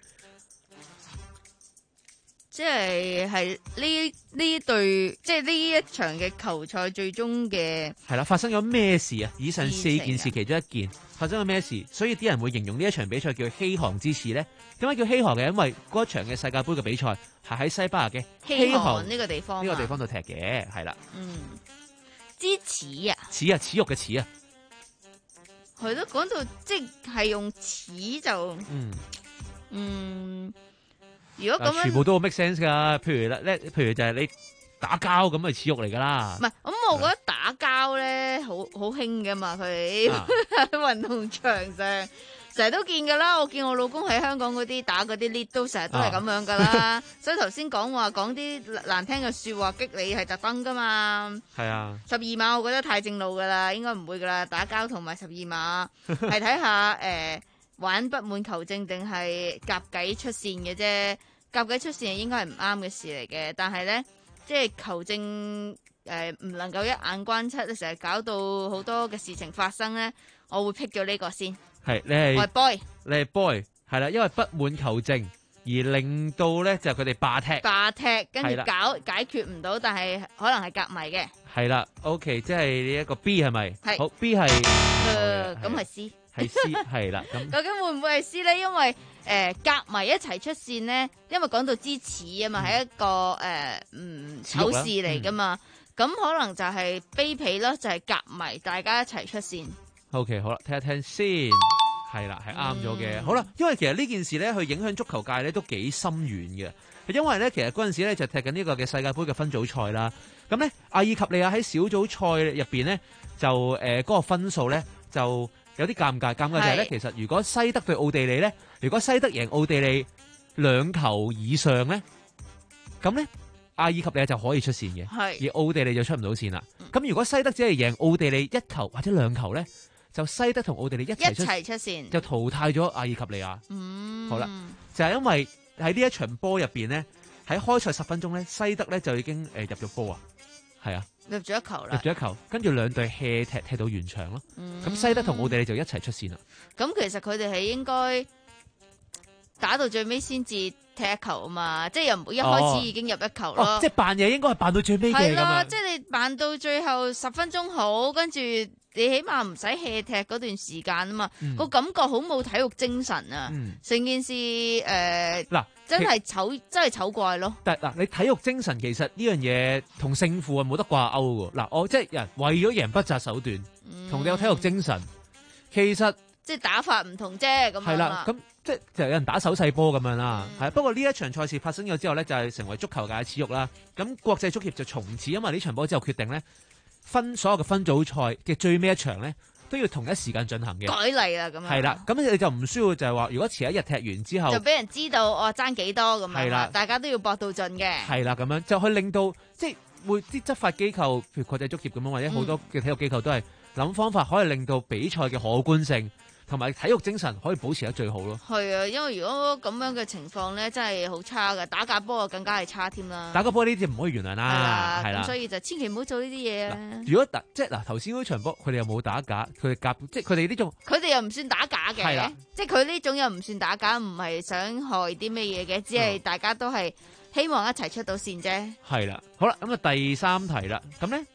Speaker 14: 即係係呢呢隊，即係呢一場嘅球賽最終嘅
Speaker 19: 係啦，發生咗咩事啊？以上四件事其中一件發生咗咩事？所以啲人會形容呢一場比賽叫希航之恥咧。點解叫希航嘅？因為嗰一場嘅世界盃嘅比賽係喺西班牙嘅
Speaker 14: 希航呢個地方，
Speaker 19: 呢個地方度踢嘅，係啦。
Speaker 14: 嗯，之恥啊，
Speaker 19: 恥啊，恥辱嘅恥啊。
Speaker 14: 係咯，講到即係用恥就
Speaker 19: 嗯
Speaker 14: 嗯。如果咁樣，
Speaker 19: 全部都好 make sense 噶。譬如咧，譬如就係你打交咁，咪恥辱嚟噶啦。
Speaker 14: 唔係，咁我覺得打交咧，好好興噶嘛。佢哋喺運動場上成日都見噶啦。我見我老公喺香港嗰啲打嗰啲 lift 都成日都係咁樣噶啦。啊、所以頭先講話講啲難聽嘅說話激你係特登噶嘛。
Speaker 19: 係啊。十二
Speaker 14: 碼我覺得太正路噶啦，應該唔會噶啦。打交同埋十二碼係睇下誒玩不滿球證定係夾計出線嘅啫。夾計出線應該係唔啱嘅事嚟嘅，但係咧，即係球證誒唔、呃、能夠一眼關七，成日搞到好多嘅事情發生咧，我會 pick 咗呢個先。
Speaker 19: 係你係，
Speaker 14: 我係 boy，
Speaker 19: 你係 boy，係啦，因為不滿球證而令到咧就佢哋罷踢，
Speaker 14: 罷踢跟住搞解決唔到，但係可能係夾迷嘅。係
Speaker 19: 啦 ，OK， 即係呢一個 B 係咪？
Speaker 14: 係，
Speaker 19: 好 B 係，
Speaker 14: 誒咁係 C。
Speaker 19: 係 C 係啦，咁
Speaker 14: 究竟會唔會係 C 咧？因為誒夾埋一齊出線咧，因為講到支恥啊嘛，係、嗯、一個誒嗯醜事嚟噶嘛，咁、嗯、可能就係卑鄙咯，就係夾埋大家一齊出線。
Speaker 19: OK， 好啦，聽一聽先，係啦，係啱咗嘅。好啦，因為其實呢件事咧，佢影響足球界咧都幾深遠嘅，因為咧其實嗰陣時咧就踢緊呢個嘅世界盃嘅分組賽啦。咁咧阿爾及利亞喺小組賽入邊咧就誒嗰、呃那個分數咧就。有啲尷尬，尷尬就係咧，其實如果西德對奧地利咧，如果西德贏奧地利兩球以上咧，咁咧阿爾及利亞就可以出線嘅，而奧地利就出唔到線啦。咁、嗯、如果西德只係贏奧地利一球或者兩球咧，就西德同奧地利一齊出，
Speaker 14: 一齊出線，
Speaker 19: 就淘汰咗阿爾及利亞。
Speaker 14: 嗯，
Speaker 19: 好啦，就係因為喺呢一場波入邊咧，喺開賽十分鐘咧，西德咧就已經誒入咗波啊，係啊。
Speaker 14: 入咗一球啦，
Speaker 19: 入咗一球，跟住兩隊 hea 踢踢到完場咯。咁、嗯、西德同奧地利就一齊出線啦。
Speaker 14: 咁其實佢哋係應該打到最尾先至踢一球啊嘛，即係又唔會一開始已經入一球咯。
Speaker 19: 哦哦、即係扮嘢應該係扮到最尾嘅咁樣。係啦，
Speaker 14: 即係你扮到最後十分鐘好，跟住你起碼唔使 hea 踢嗰段時間啊嘛，個、嗯、感覺好冇體育精神啊。成、嗯、件事誒，嗱、呃，真係醜，真係醜怪咯。
Speaker 19: 但嗱，你體育精神其實呢樣嘢同勝負係冇得掛鈎噶。嗱，我即係人為咗贏不擇手段，同、嗯、你有體育精神，其實
Speaker 14: 即係打法唔同啫。咁
Speaker 19: 係啦，咁即係就有人打手勢波咁樣啦。係、嗯，不過呢一場賽事發生咗之後咧，就係、是、成為足球界嘅恥辱啦。咁國際足協就從此因為呢場波之後決定咧。分所有嘅分組賽嘅最尾一場咧，都要同一時間進行嘅。
Speaker 14: 改例啦，咁樣
Speaker 19: 係啦，咁你就唔需要就係話，如果前一日踢完之後，
Speaker 14: 就俾人知道我爭幾多咁樣。係啦，大家都要搏到盡嘅。
Speaker 19: 係啦，咁樣就去令到即係會啲執法機構，譬如國際足協咁樣，或者好多嘅體育機構都係諗方法，可以令到比賽嘅可觀性同埋體育精神可以保持得最好咯。係啊，
Speaker 14: 因為如果咁樣嘅情況咧，真係好差噶，打假波更加係差添啦。
Speaker 19: 打假波呢啲唔可以原諒啦，係啦，
Speaker 14: 咁所以就千祈唔好做呢啲嘢啊。
Speaker 19: 如果即係嗱，頭先嗰場波佢哋又冇打假，佢哋夾即係佢哋呢種，
Speaker 14: 佢哋又唔算打假嘅，係啦，即係佢呢種又唔算打假，唔係想害啲咩嘢嘅，只係大家都係希望一齊出到線啫。
Speaker 19: 係啦，好啦，咁啊第三題啦，咁咧。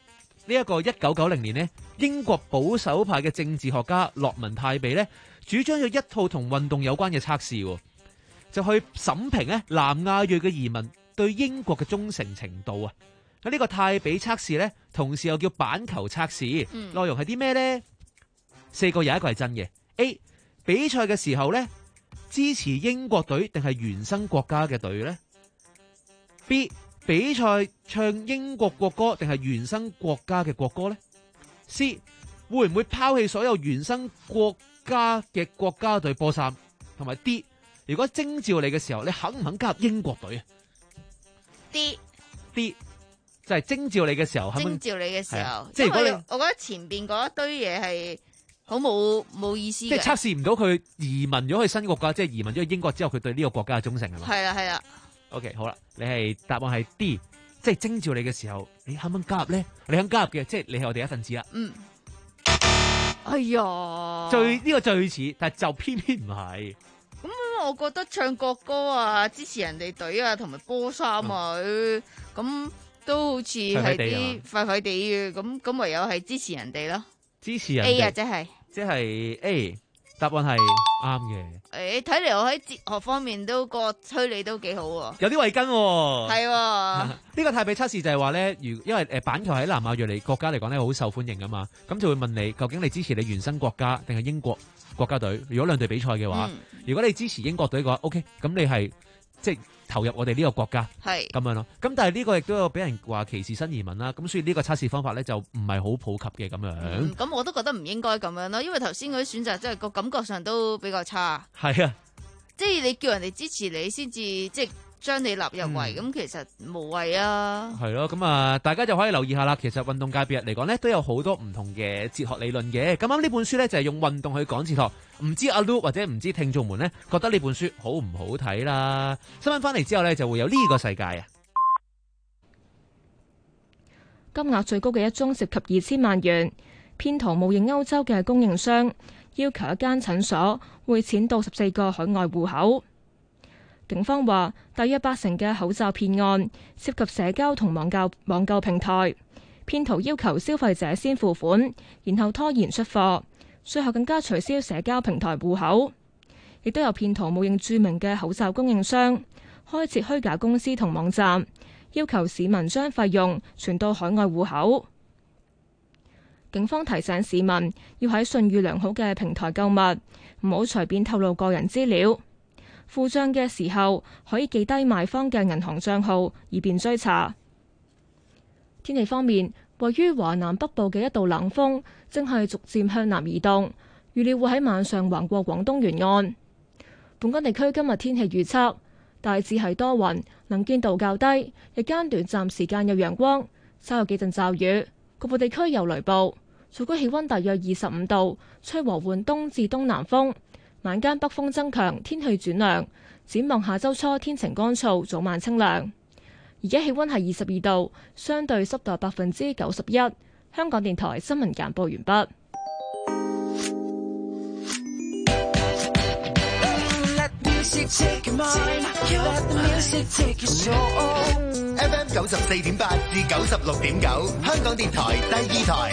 Speaker 19: 呢一個一九九零年呢，英國保守派嘅政治學家洛文泰比呢，主張咗一套同運動有關嘅測試，就去審評咧南亞裔嘅移民對英國嘅忠誠程度啊。咁呢個泰比測試呢，同時又叫板球測試，嗯、內容係啲咩呢？四個有一個係真嘅。A 比賽嘅時候呢，支持英國隊定係原生國家嘅隊呢？ B 比賽唱英國國歌定係原生國家嘅國歌呢？ C 會唔會拋棄所有原生國家嘅國家隊波衫？同埋 D 如果徵召你嘅時候，你肯唔肯加入英國隊啊？
Speaker 14: D
Speaker 19: D 就係徵召你嘅時候，
Speaker 14: 徵召你嘅時候，
Speaker 19: 即係如果你
Speaker 14: 我覺得前邊嗰一堆嘢係好冇冇意思嘅，
Speaker 19: 即係測試唔到佢移民咗去新國家，即係移民咗去英國之後，佢對呢個國家嘅忠誠係嘛？
Speaker 14: 係啦係啦。
Speaker 19: OK， 好啦，你係答案係 D， 即係徵召你嘅時候，你肯唔肯加入咧？你肯加入嘅，即係你係我哋一份子啦。
Speaker 14: 嗯。哎呀，
Speaker 19: 最呢、這個最似，但係就偏偏唔係。
Speaker 14: 咁、嗯、我覺得唱國歌啊，支持人哋隊啊，同埋波衫啊，咁、嗯、都好似係啲快快地嘅，咁咁唯有係支持人哋咯。
Speaker 19: 支持人
Speaker 14: A 啊，即係
Speaker 19: 即係 A， 答案係啱嘅。
Speaker 14: 誒，睇嚟我喺哲學方面都個推理都幾好喎，
Speaker 19: 有啲慧根喎。
Speaker 14: 係喎，呢
Speaker 19: 個泰比測試就係話咧，如因為誒板球喺南亞裔嚟國家嚟講咧好受歡迎噶嘛，咁就會問你究竟你支持你原生國家定係英國國家隊？如果兩隊比賽嘅話，嗯、如果你支持英國隊嘅話 ，OK， 咁你係即係投入我哋呢個國家，係咁樣咯。咁但係呢個亦都有俾人話歧視新移民啦。咁所以呢個測試方法咧就唔係好普及嘅咁樣。咁、嗯、我都覺得唔應該咁樣咯，因為頭先嗰啲選擇真係個感覺上都比較差。係啊，即係你叫人哋支持你先至即係將你納入圍，咁、嗯、其實無謂啊。係咯，咁啊，大家就可以留意下啦。其實運動界別嚟講咧，都有好多唔同嘅哲學理論嘅。咁啱呢本書咧就係用運動去講哲學。唔知阿 Lu 或者唔知聽眾們呢，覺得呢本書好唔好睇啦？新聞翻嚟之後呢，就會有呢個世界啊！
Speaker 6: 金額最高嘅一宗涉及二千萬元，騙徒冒認歐洲嘅供應商，要求一間診所匯錢到十四個海外戶口。警方話，大約八成嘅口罩騙案涉及社交同網購網購平台，騙徒要求消費者先付款，然後拖延出貨。最後更加取消社交平台戶口，亦都有騙徒冒認著名嘅口罩供應商，開設虛假公司同網站，要求市民將費用傳到海外戶口。警方提醒市民要喺信譽良好嘅平台購物，唔好隨便透露個人資料。付賬嘅時候可以記低賣方嘅銀行賬號，以便追查。天氣方面，位於華南北部嘅一道冷鋒正係逐漸向南移動，預料會喺晚上橫過廣東沿岸。本港地區今日天氣預測大致係多雲，能見度較低，日間短暫時間有陽光，稍有幾陣驟雨，局部地區有雷暴。最高氣溫大約二十五度，吹和緩東至東南風。晚間北風增強，天氣轉涼。展望下周初天晴乾燥，早晚清涼。而家氣溫係二十二度，相對濕度百分之九十一。香港電台新聞簡報完畢。
Speaker 2: F M 九十四點八至九十六點九，香港電台第二台。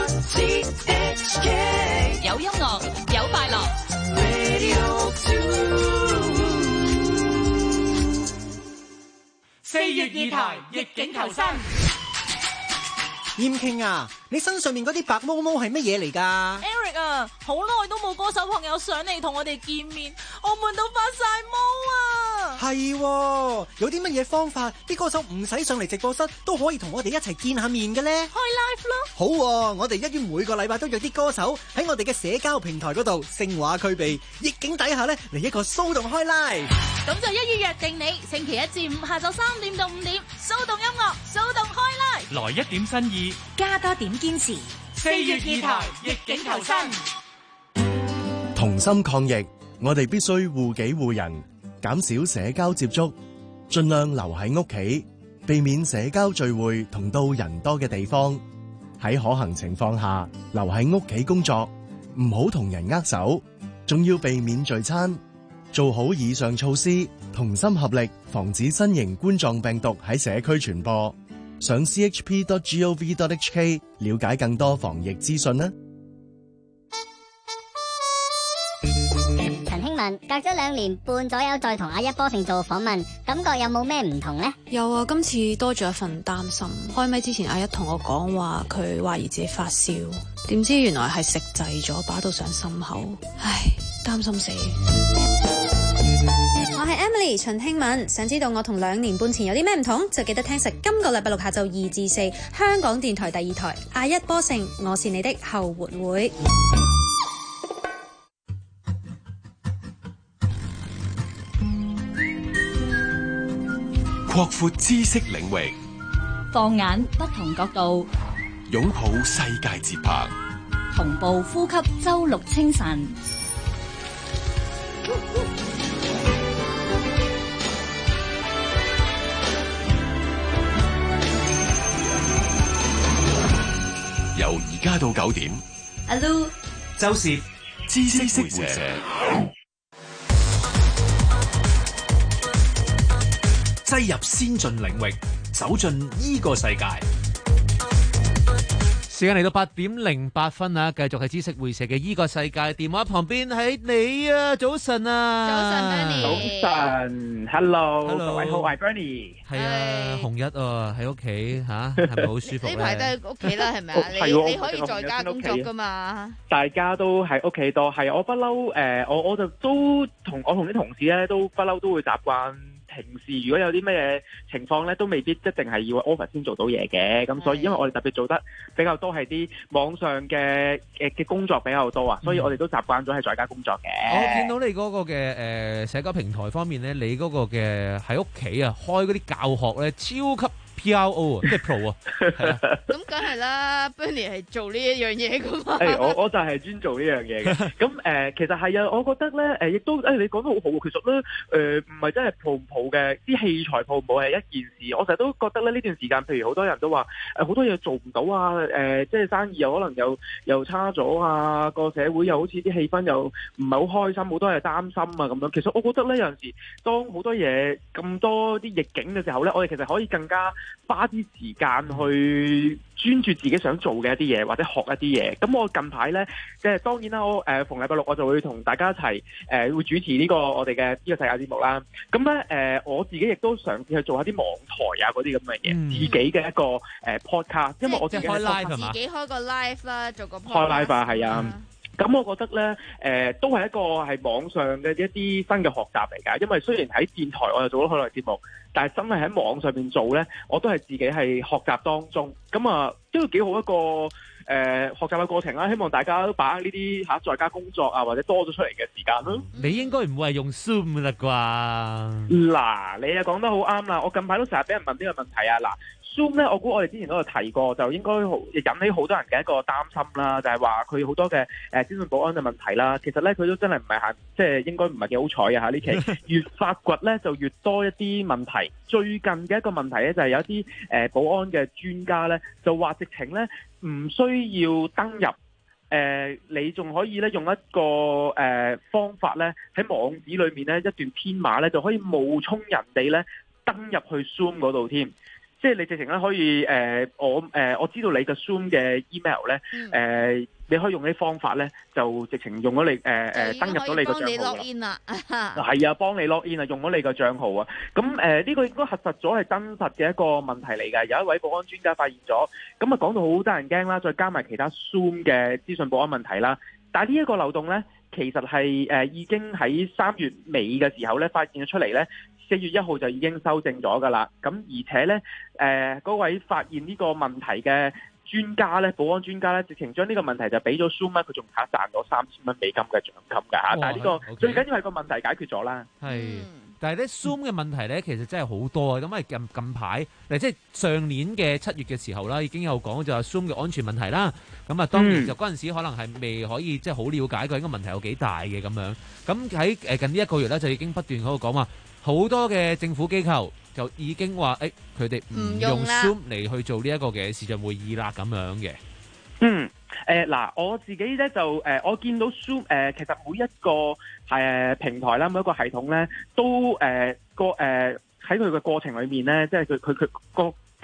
Speaker 23: 有音樂，有快樂。
Speaker 5: 四月二台逆境求生。
Speaker 12: 燕傾啊，你身上面嗰啲白毛毛係乜嘢嚟㗎
Speaker 16: ？Eric 啊，好耐都冇歌手朋友上嚟同我哋見面，我悶到發晒毛啊！
Speaker 12: 係，有啲乜嘢方法啲歌手唔使上嚟直播室都可以同我哋一齊見下面嘅呢？
Speaker 16: 開 live 咯！
Speaker 12: 好啊，我哋一於每個禮拜都約啲歌手喺我哋嘅社交平台嗰度聲畫俱備，逆境底下呢嚟一個騷動開 live。
Speaker 16: 咁就一於約定你，星期一至五下晝三點到五點，騷動音樂，騷動開 live，
Speaker 5: 來一點新意，
Speaker 23: 加多點堅持。
Speaker 5: 四月二台逆境求生，
Speaker 17: 同心抗疫，我哋必須護己護人，減少社交接觸，盡量留喺屋企，避免社交聚會同到人多嘅地方。喺可行情況下，留喺屋企工作，唔好同人握手，仲要避免聚餐。做好以上措施，同心合力，防止新型冠狀病毒喺社區傳播。上 c h p dot gov dot h k 了解更多防疫資訊啦。
Speaker 3: 陳興文隔咗兩年半左右再同阿一波成做訪問，感覺有冇咩唔同呢？
Speaker 18: 有啊，今次多咗一份擔心。開咪之前阿一同我講話佢懷疑自己發燒，點知原來係食滯咗，把到上心口，唉，擔心死。
Speaker 20: 我係 Emily 陳興文，想知道我同兩年半前有啲咩唔同，就記得聽實今個禮拜六下晝二至四，香港電台第二台阿一波成，我是你的後活會。
Speaker 4: 擴闊知識領域，
Speaker 8: 放眼不同角度，
Speaker 4: 擁抱世界節拍，
Speaker 8: 同步呼吸周六清晨。
Speaker 4: 由而家到九點，
Speaker 8: 阿 Lu、
Speaker 4: 周涉知識會社。
Speaker 21: 擠入先進領域，走進依個世界。
Speaker 19: 時間嚟到八點零八分啊！繼續係知識會社嘅依個世界，電話旁邊係你啊！早晨啊！
Speaker 14: 早晨 Bernie，
Speaker 24: 早晨 ，Hello，
Speaker 19: Hello
Speaker 24: 各位好，我係 Bernie。
Speaker 19: 係啊，紅一啊，喺屋企吓，係咪好舒服咧？
Speaker 14: 呢排都喺屋企啦，係咪啊？你你可以在家工作噶嘛？
Speaker 24: 大家都喺屋企多，係我不嬲誒，我我就都同我同啲同事咧，都不嬲都會習慣。平時如果有啲咩嘢情況咧，都未必一定係要 office 先做到嘢嘅，咁所以因為我哋特別做得比較多係啲網上嘅嘅嘅工作比較多啊，所以我哋都習慣咗係在家工作嘅。
Speaker 19: 我見到你嗰個嘅誒社交平台方面咧，你嗰個嘅喺屋企啊開嗰啲教學咧，超級 P R O 啊，即係 Pro 啊，係啊，
Speaker 14: 咁梗係啦 Bernie 係做呢一樣嘢噶嘛。
Speaker 24: 誒，我我就係專做呢樣嘢嘅。咁誒、呃，其實係啊，我覺得咧，誒，亦都誒，你講得好好。其實咧，誒、呃，唔係真係 Pro 唔 Pro 嘅，啲器材 Pro 唔 Pro 係一件事。我成日都覺得咧，呢段時間，譬如好多人都話，誒、呃，好多嘢做唔到啊，誒、呃，即係生意又可能又又差咗啊，個社會又好似啲氣氛又唔係好開心，好多嘢擔心啊，咁樣。其實我覺得咧，有陣時當好多嘢咁多啲逆境嘅時候咧，我哋其實可以更加花啲時間去專注自己想做嘅一啲嘢，或者學一啲嘢。咁我近排呢，即係當然啦，我誒逢禮拜六我就會同大家一齊誒、呃、會主持呢個我哋嘅呢個世界節目啦。咁咧誒我自己亦都嘗試去做一啲網台啊嗰啲咁嘅嘢，嗯、自己嘅一個誒、呃、podcast。因為我自己開 live 係嘛，
Speaker 14: 自己開個 live 啦，做個 podcast
Speaker 24: 開 live 啊，係啊。咁、嗯、我覺得咧，誒、呃、都係一個係網上嘅一啲新嘅學習嚟㗎。因為雖然喺電台我又做咗好耐節目，但係真係喺網上面做咧，我都係自己係學習當中。咁啊，都幾好一個誒、呃、學習嘅過程啦。希望大家都把握呢啲嚇在家工作啊，或者多咗出嚟嘅時間咯。
Speaker 19: 你應該唔會係用 Zoom 啦啩？
Speaker 24: 嗱，你又講得好啱啦。我近排都成日俾人問呢個問題啊。嗱。Zoom 咧，我估我哋之前都有提過，就應該引起好多人嘅一個擔心啦，就係話佢好多嘅誒資訊保安嘅問題啦。其實咧，佢都真係唔係行，即係應該唔係幾好彩啊！嚇呢期越發掘咧，就越多一啲問題。最近嘅一個問題咧，就係有一啲誒保安嘅專家咧，就話直情咧唔需要登入，誒、呃、你仲可以咧用一個誒、呃、方法咧喺網址裏面咧一段編碼咧就可以冒充人哋咧登入去 Zoom 嗰度添。即係你直情咧可以誒、呃，我誒、呃、我知道你嘅 Zoom 嘅 email 咧，誒、嗯呃、你可以用啲方法咧，就直情用咗你誒誒登入咗你個賬號啦。係啊，幫你 log in 啊，用咗你個賬號啊。咁誒呢個應該核實咗係真實嘅一個問題嚟㗎。有一位保安專家發現咗，咁啊講到好得人驚啦，再加埋其他 Zoom 嘅資訊保安問題啦。但係呢一個漏洞咧，其實係誒、呃、已經喺三月尾嘅時候咧發現咗出嚟咧。四月一號就已經修正咗㗎啦，咁而且咧，誒、呃、嗰位發現呢個問題嘅專家咧，保安專家咧，直情將呢個問題就俾咗 Zoom，佢仲嚇賺咗三千蚊美金嘅獎金㗎嚇。但係呢、呢個 okay. 最緊要係個問題解決咗啦。係，但係咧 Zoom 嘅問題咧，其實真係好多啊。咁啊近近排嗱，即係上年嘅七月嘅時候啦，已經有講就係 Zoom 嘅安全問題啦。咁啊，當然就嗰陣時可能係未可以即係好了解佢應該問題有幾大嘅咁樣。咁喺誒近呢一個月咧，就已經不斷喺度講話。好多嘅政府機構就已經話，誒佢哋唔用 Zoom 嚟去做呢一個嘅視像會議啦，咁樣嘅。嗯，誒嗱、呃，我自己咧就誒、呃，我見到 Zoom 誒、呃，其實每一個係、呃、平台啦，每一個系統咧，都誒個誒喺佢嘅過程裏面咧，即係佢佢佢個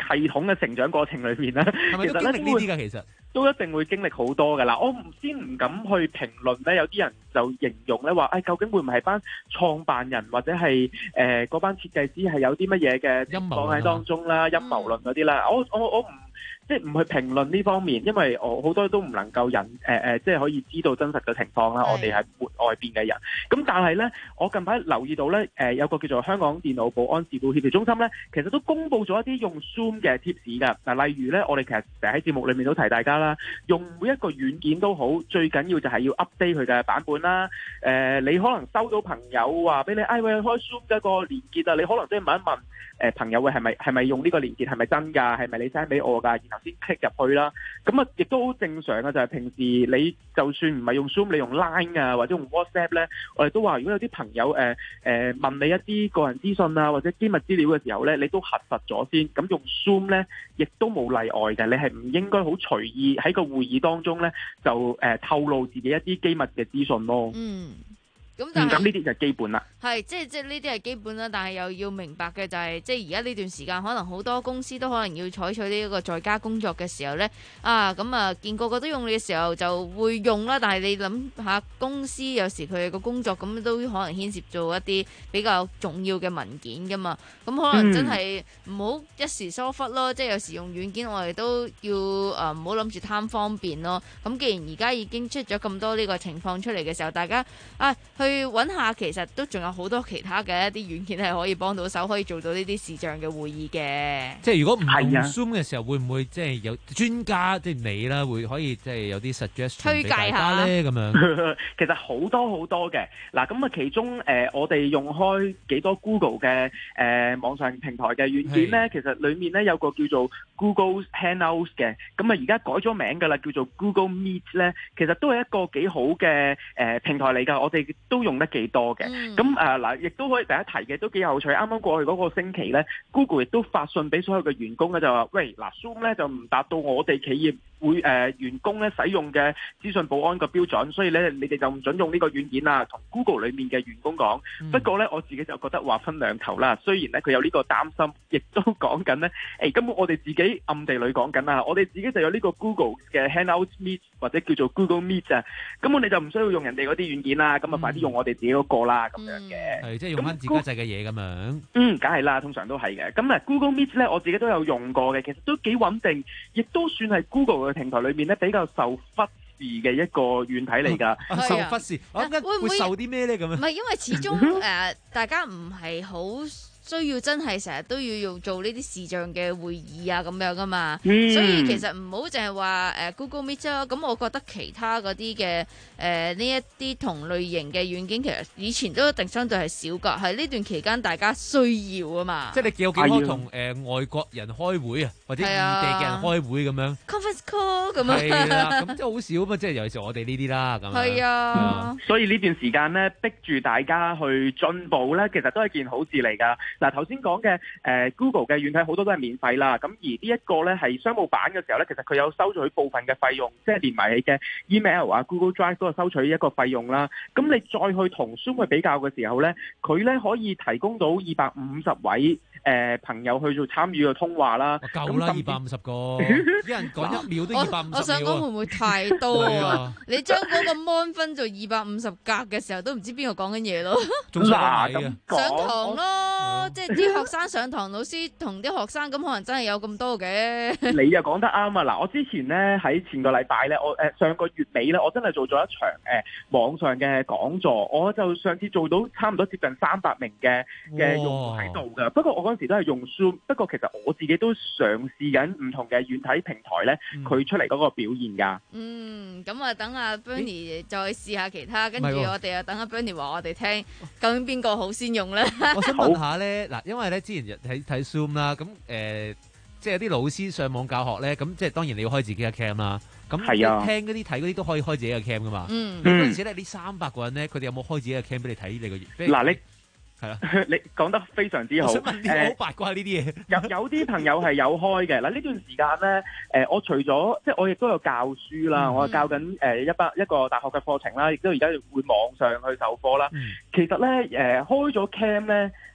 Speaker 24: 系統嘅成長過程裏面咧，
Speaker 19: 係咪都經歷呢啲㗎？其實
Speaker 24: 都一定會經歷好多㗎啦。我唔先唔敢去評論咧，有啲人就形容咧話，誒、哎、究竟會唔會係班創辦人或者係誒嗰班設計師係有啲乜嘢嘅情況喺當中啦、陰謀論嗰啲啦？我我我唔。即係唔去評論呢方面，因為我好多都唔能夠人誒誒、呃，即係可以知道真實嘅情況啦。我哋係活外邊嘅人，咁但係咧，我近排留意到咧，誒、呃、有個叫做香港電腦保安事故協調中心咧，其實都公布咗一啲用 Zoom 嘅 tips 㗎。嗱，例如咧，我哋其實成日喺節目裏面都提大家啦，用每一個軟件都好，最緊要就係要 update 佢嘅版本啦。誒、呃，你可能收到朋友話俾你，哎喂，開 Zoom 嘅個連結啊，你可能都要問一問誒、呃、朋友，喂，係咪係咪用呢個連結係咪真㗎？係咪你 send 俾我㗎？然後先 click 入去啦，咁啊，亦都好正常嘅，就係平時你就算唔係用 Zoom，你用 Line 啊，或者用 WhatsApp 咧，我哋都話，如果有啲朋友誒誒、呃、問你一啲個人資訊啊，或者機密資料嘅時候咧，你都核實咗先。咁用 Zoom 咧，亦都冇例外嘅，你係唔應該好隨意喺個會議當中咧就誒、呃、透露自己一啲機密嘅資訊咯。
Speaker 14: 嗯。咁但係
Speaker 24: 咁呢啲就基本啦，
Speaker 14: 係即係即係呢啲係基本啦，但係又要明白嘅就係、是，即係而家呢段時間可能好多公司都可能要採取呢一個在家工作嘅時候呢。啊咁啊見個個都用你嘅時候就會用啦，但係你諗下公司有時佢哋個工作咁都可能牽涉做一啲比較重要嘅文件噶嘛，咁可能真係唔好一時疏忽咯，即係有時用軟件我哋都要誒唔好諗住貪方便咯。咁既然而家已經出咗咁多呢個情況出嚟嘅時候，大家啊去揾下，其實都仲有好多其他嘅一啲軟件係可以幫到手，可以做到呢啲視像嘅會議嘅。
Speaker 19: 即係如果唔用 Zoom 嘅時候，會唔會即係有專家即係你啦，會可以即係有啲 suggestion
Speaker 14: 推介下
Speaker 19: 咧咁樣？
Speaker 24: 其實好多好多嘅嗱，咁啊其中誒、呃、我哋用開幾多 Google 嘅誒、呃、網上平台嘅軟件咧，其實裡面咧有個叫做 Google Hangouts 嘅，咁啊而家改咗名㗎啦，叫做 Google Meet 咧，其實都係一個幾好嘅誒、呃、平台嚟㗎，我哋都用得幾多嘅。咁誒嗱，亦都可以第一提嘅都幾有趣。啱啱過去嗰個星期咧 ，Google 亦都發信俾所有嘅員工咧，就話：喂，嗱 Zoom 咧就唔達到我哋企業會誒、呃、員工咧使用嘅資訊保安個標準，所以咧你哋就唔準用呢個軟件啦。同 Google 裡面嘅員工講。嗯、不過咧，我自己就覺得話分兩頭啦。雖然咧佢有呢個擔心，亦都講緊咧，誒、欸、根本我哋自己暗地裏講緊啦，我哋自己就有呢個 Google 嘅 Hangouts Meet 或者叫做 Google Meet 啊。咁我哋就唔需要用人哋嗰啲軟件啦，咁啊快啲用我哋自己嗰個啦，咁、嗯、樣嘅。
Speaker 19: 係即係用翻自家製嘅嘢咁樣。
Speaker 24: 嗯，梗係啦，通常都係嘅。咁啊 Google Meet 咧，我自己都有用過嘅，其實都幾穩定，亦都算係 Google 嘅平台裏面咧比較受忽視嘅一個軟體嚟㗎。
Speaker 19: 受忽視，我諗緊會受啲咩咧咁樣？
Speaker 14: 唔係因為始終誒、呃，大家唔係好需要真係成日都要用做呢啲視像嘅會議啊咁樣噶嘛、嗯，所以其實唔好淨係話誒 Google Meet 啊，咁我覺得其他嗰啲嘅誒呢一啲同類型嘅軟件，其實以前都一定相對係少噶，係呢段期間大家需要啊嘛。
Speaker 19: 即係你有幾多同誒外國人開會啊，或者異地嘅人開會咁樣
Speaker 14: conference call 咁樣。
Speaker 19: 係啦，咁即係好少啊嘛，即係尤其是我哋呢啲啦咁。
Speaker 24: 係啊，所以呢段時間咧逼住大家去進步咧，其實都係件好事嚟㗎。嗱，頭先講嘅誒 Google 嘅軟體好多都係免費啦，咁而呢一個咧係商務版嘅時候咧，其實佢有收取部分嘅費用，即係連埋你嘅 email 啊、Google Drive 都係收取一個費用啦。咁你再去同 Zoom 去比較嘅時候咧，佢咧可以提供到二百五十位誒、呃、朋友去做參與嘅通話啦。
Speaker 19: 夠啦，二百五十個，一人講一秒都二百五十秒。
Speaker 14: 我想講會唔會太多啊？你將嗰個 mon 分做二百五十格嘅時候，都唔知邊個講緊嘢咯。
Speaker 24: 嗱，咁
Speaker 14: 上堂咯，即係。啲學生上堂，老師同啲學生咁可能真係有咁多嘅。
Speaker 24: 你又講得啱啊！嗱，我之前咧喺前個禮拜咧，我誒、呃、上個月尾咧，我真係做咗一場誒、呃、網上嘅講座，我就上次做到差唔多接近三百名嘅嘅用戶喺度㗎。不過我嗰陣時都係用 Zoom，不過其實我自己都嘗試緊唔同嘅軟體平台咧，佢、嗯、出嚟嗰個表現㗎。
Speaker 14: 嗯，咁啊，等阿 Bernie 再試下其他，跟住我哋啊等阿 Bernie 話我哋聽，究竟邊個好先用咧？
Speaker 19: 我想問下咧，嗱，因為咧之前睇睇 Zoom 啦，咁誒、呃，即係有啲老師上網教學咧，咁即係當然你要開自己嘅 cam 啦。咁係啊，聽嗰啲睇嗰啲都可以開自己嘅 cam 噶嘛。嗯，嗰陣時咧，呢三百個人咧，佢哋有冇開自己嘅 cam 俾你睇你個？
Speaker 24: 嗱，你
Speaker 19: 係啦，
Speaker 24: 你講得非常之好。
Speaker 19: 我想問啲好八卦呢啲嘢。
Speaker 24: 有有啲朋友係有開嘅。嗱，呢段時間咧，誒，我除咗即係我亦都有教書啦，嗯、我係教緊誒一班一個大學嘅課程啦，亦都而家會網上去授課啦。嗯、其實咧，誒、呃、開咗 cam 咧。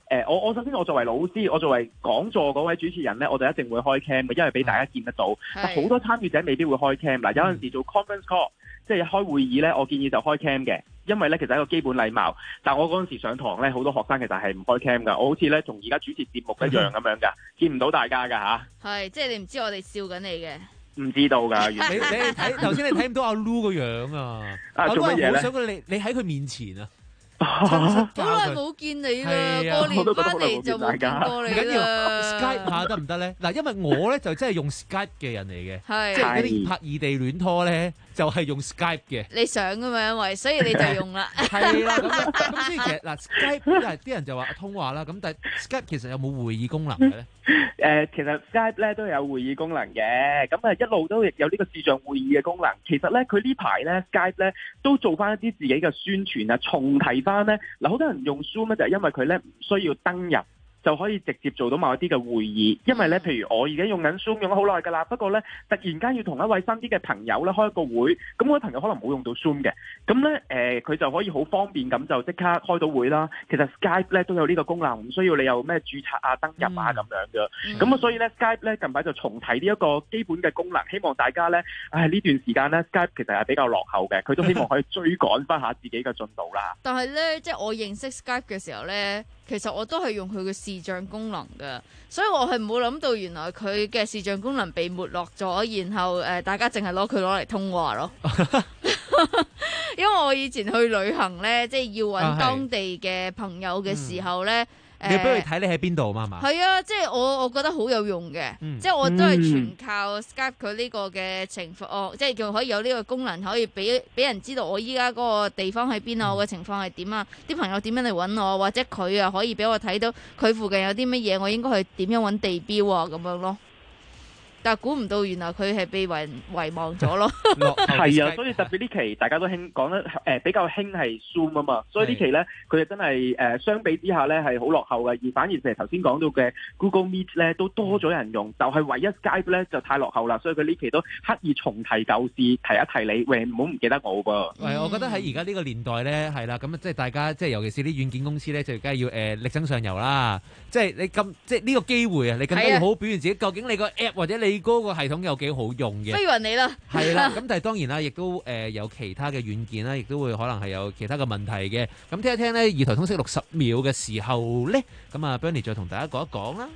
Speaker 24: 誒，我我首先我作為老師，我作為講座嗰位主持人咧，我就一定會開 cam 嘅，因為俾大家見得到。但好多參與者未必會開 cam。嗱，有陣時做 conference call，即係開會議咧，我建議就開 cam 嘅，因為咧其實係一個基本禮貌。但我嗰陣時上堂咧，好多學生其實係唔開 cam 噶，我好似咧同而家主持節目一樣咁樣噶，見唔到大家噶嚇。
Speaker 14: 係，即係你唔知我哋笑緊你嘅。
Speaker 24: 唔知道㗎，
Speaker 19: 你你睇頭先你睇唔到阿 Lu 個樣啊！
Speaker 24: 啊做乜嘢咧？
Speaker 19: 我好想你你喺佢面前啊！
Speaker 14: 好耐冇見你啦，過年翻嚟就冇見過你啦。唔緊要
Speaker 19: Skype 下得唔得咧？嗱，因為我咧就真係用 Skype 嘅人嚟嘅，
Speaker 14: 係
Speaker 19: 即係嗰啲拍異地戀拖咧，就係用 Skype 嘅。
Speaker 14: 你想㗎嘛？因為所以你就用啦。
Speaker 19: 係啦，咁咁所以其實嗱 Skype 因為啲人就話通話啦，咁但係 Skype 其實有冇會議功能嘅咧？
Speaker 24: 誒、呃，其實 Skype 咧都有會議功能嘅，咁啊一路都有呢個視像會議嘅功能。其實咧，佢呢排咧 Skype 咧都做翻一啲自己嘅宣傳啊，重提翻咧嗱，好多人用 Zoom 咧就係因為佢咧唔需要登入就可以直接做到某一啲嘅會議，因為咧，譬如我而家用緊 Zoom 用咗好耐㗎啦，不過咧突然間要同一位新啲嘅朋友咧開一個會，咁我啲朋友可能冇用到 Zoom 嘅，咁咧誒佢就可以好方便咁就即刻開到會啦。其實 Skype 咧都有呢個功能，唔需要你有咩註冊啊、登入啊咁樣嘅。咁啊，所以咧 Skype 咧近排就重提呢一個基本嘅功能，希望大家咧，唉呢段時間咧 Skype 其實係比較落後嘅，佢都希望可以追趕翻下自己嘅進度啦。
Speaker 14: 但係咧，即係我認識 Skype 嘅時候咧，其實我都係用佢嘅視像功能嘅，所以我係冇諗到原來佢嘅視像功能被沒落咗，然後誒、呃、大家淨係攞佢攞嚟通話咯。因為我以前去旅行咧，即係要揾當地嘅朋友嘅時候咧。
Speaker 19: 你要俾佢睇你喺邊度嘛？係嘛？
Speaker 14: 係啊，即係我我覺得好有用嘅，
Speaker 19: 嗯、
Speaker 14: 即係我都係全靠 Skype 佢呢個嘅情況，哦，即係仲可以有呢個功能，可以俾俾人知道我依家嗰個地方喺邊啊，我嘅情況係點啊，啲朋友點樣嚟揾我，或者佢啊可以俾我睇到佢附近有啲乜嘢，我應該去點樣揾地標啊咁樣咯。但係估唔到，原來佢係被遺遺忘咗咯。
Speaker 24: 係啊，所以特別呢期大家都興講得誒、呃、比較興係 Zoom 啊嘛，所以呢期咧佢哋真係誒、呃、相比之下咧係好落後嘅，而反而就係頭先講到嘅 Google Meet 咧都多咗人用，就係、是、唯一 Skype 咧就太落後啦，所以佢呢期都刻意重提舊事，提一提你，喂唔好唔記得我噃。
Speaker 19: 係，我覺得喺而家呢個年代咧係啦，咁即係大家即係尤其是啲軟件公司咧，就梗係要誒、呃、力爭上游啦。即係你咁即係呢個機會啊，你更加要好好表現自己。究竟你個 app 或者你你嗰個系統有幾好用嘅？
Speaker 14: 飛雲你啦，
Speaker 19: 係啦。咁但係當然啦，亦都誒、呃、有其他嘅軟件啦，亦都會可能係有其他嘅問題嘅。咁聽一聽呢，二台通識六十秒嘅時候呢，咁啊 Bernie 再同大家講一講啦。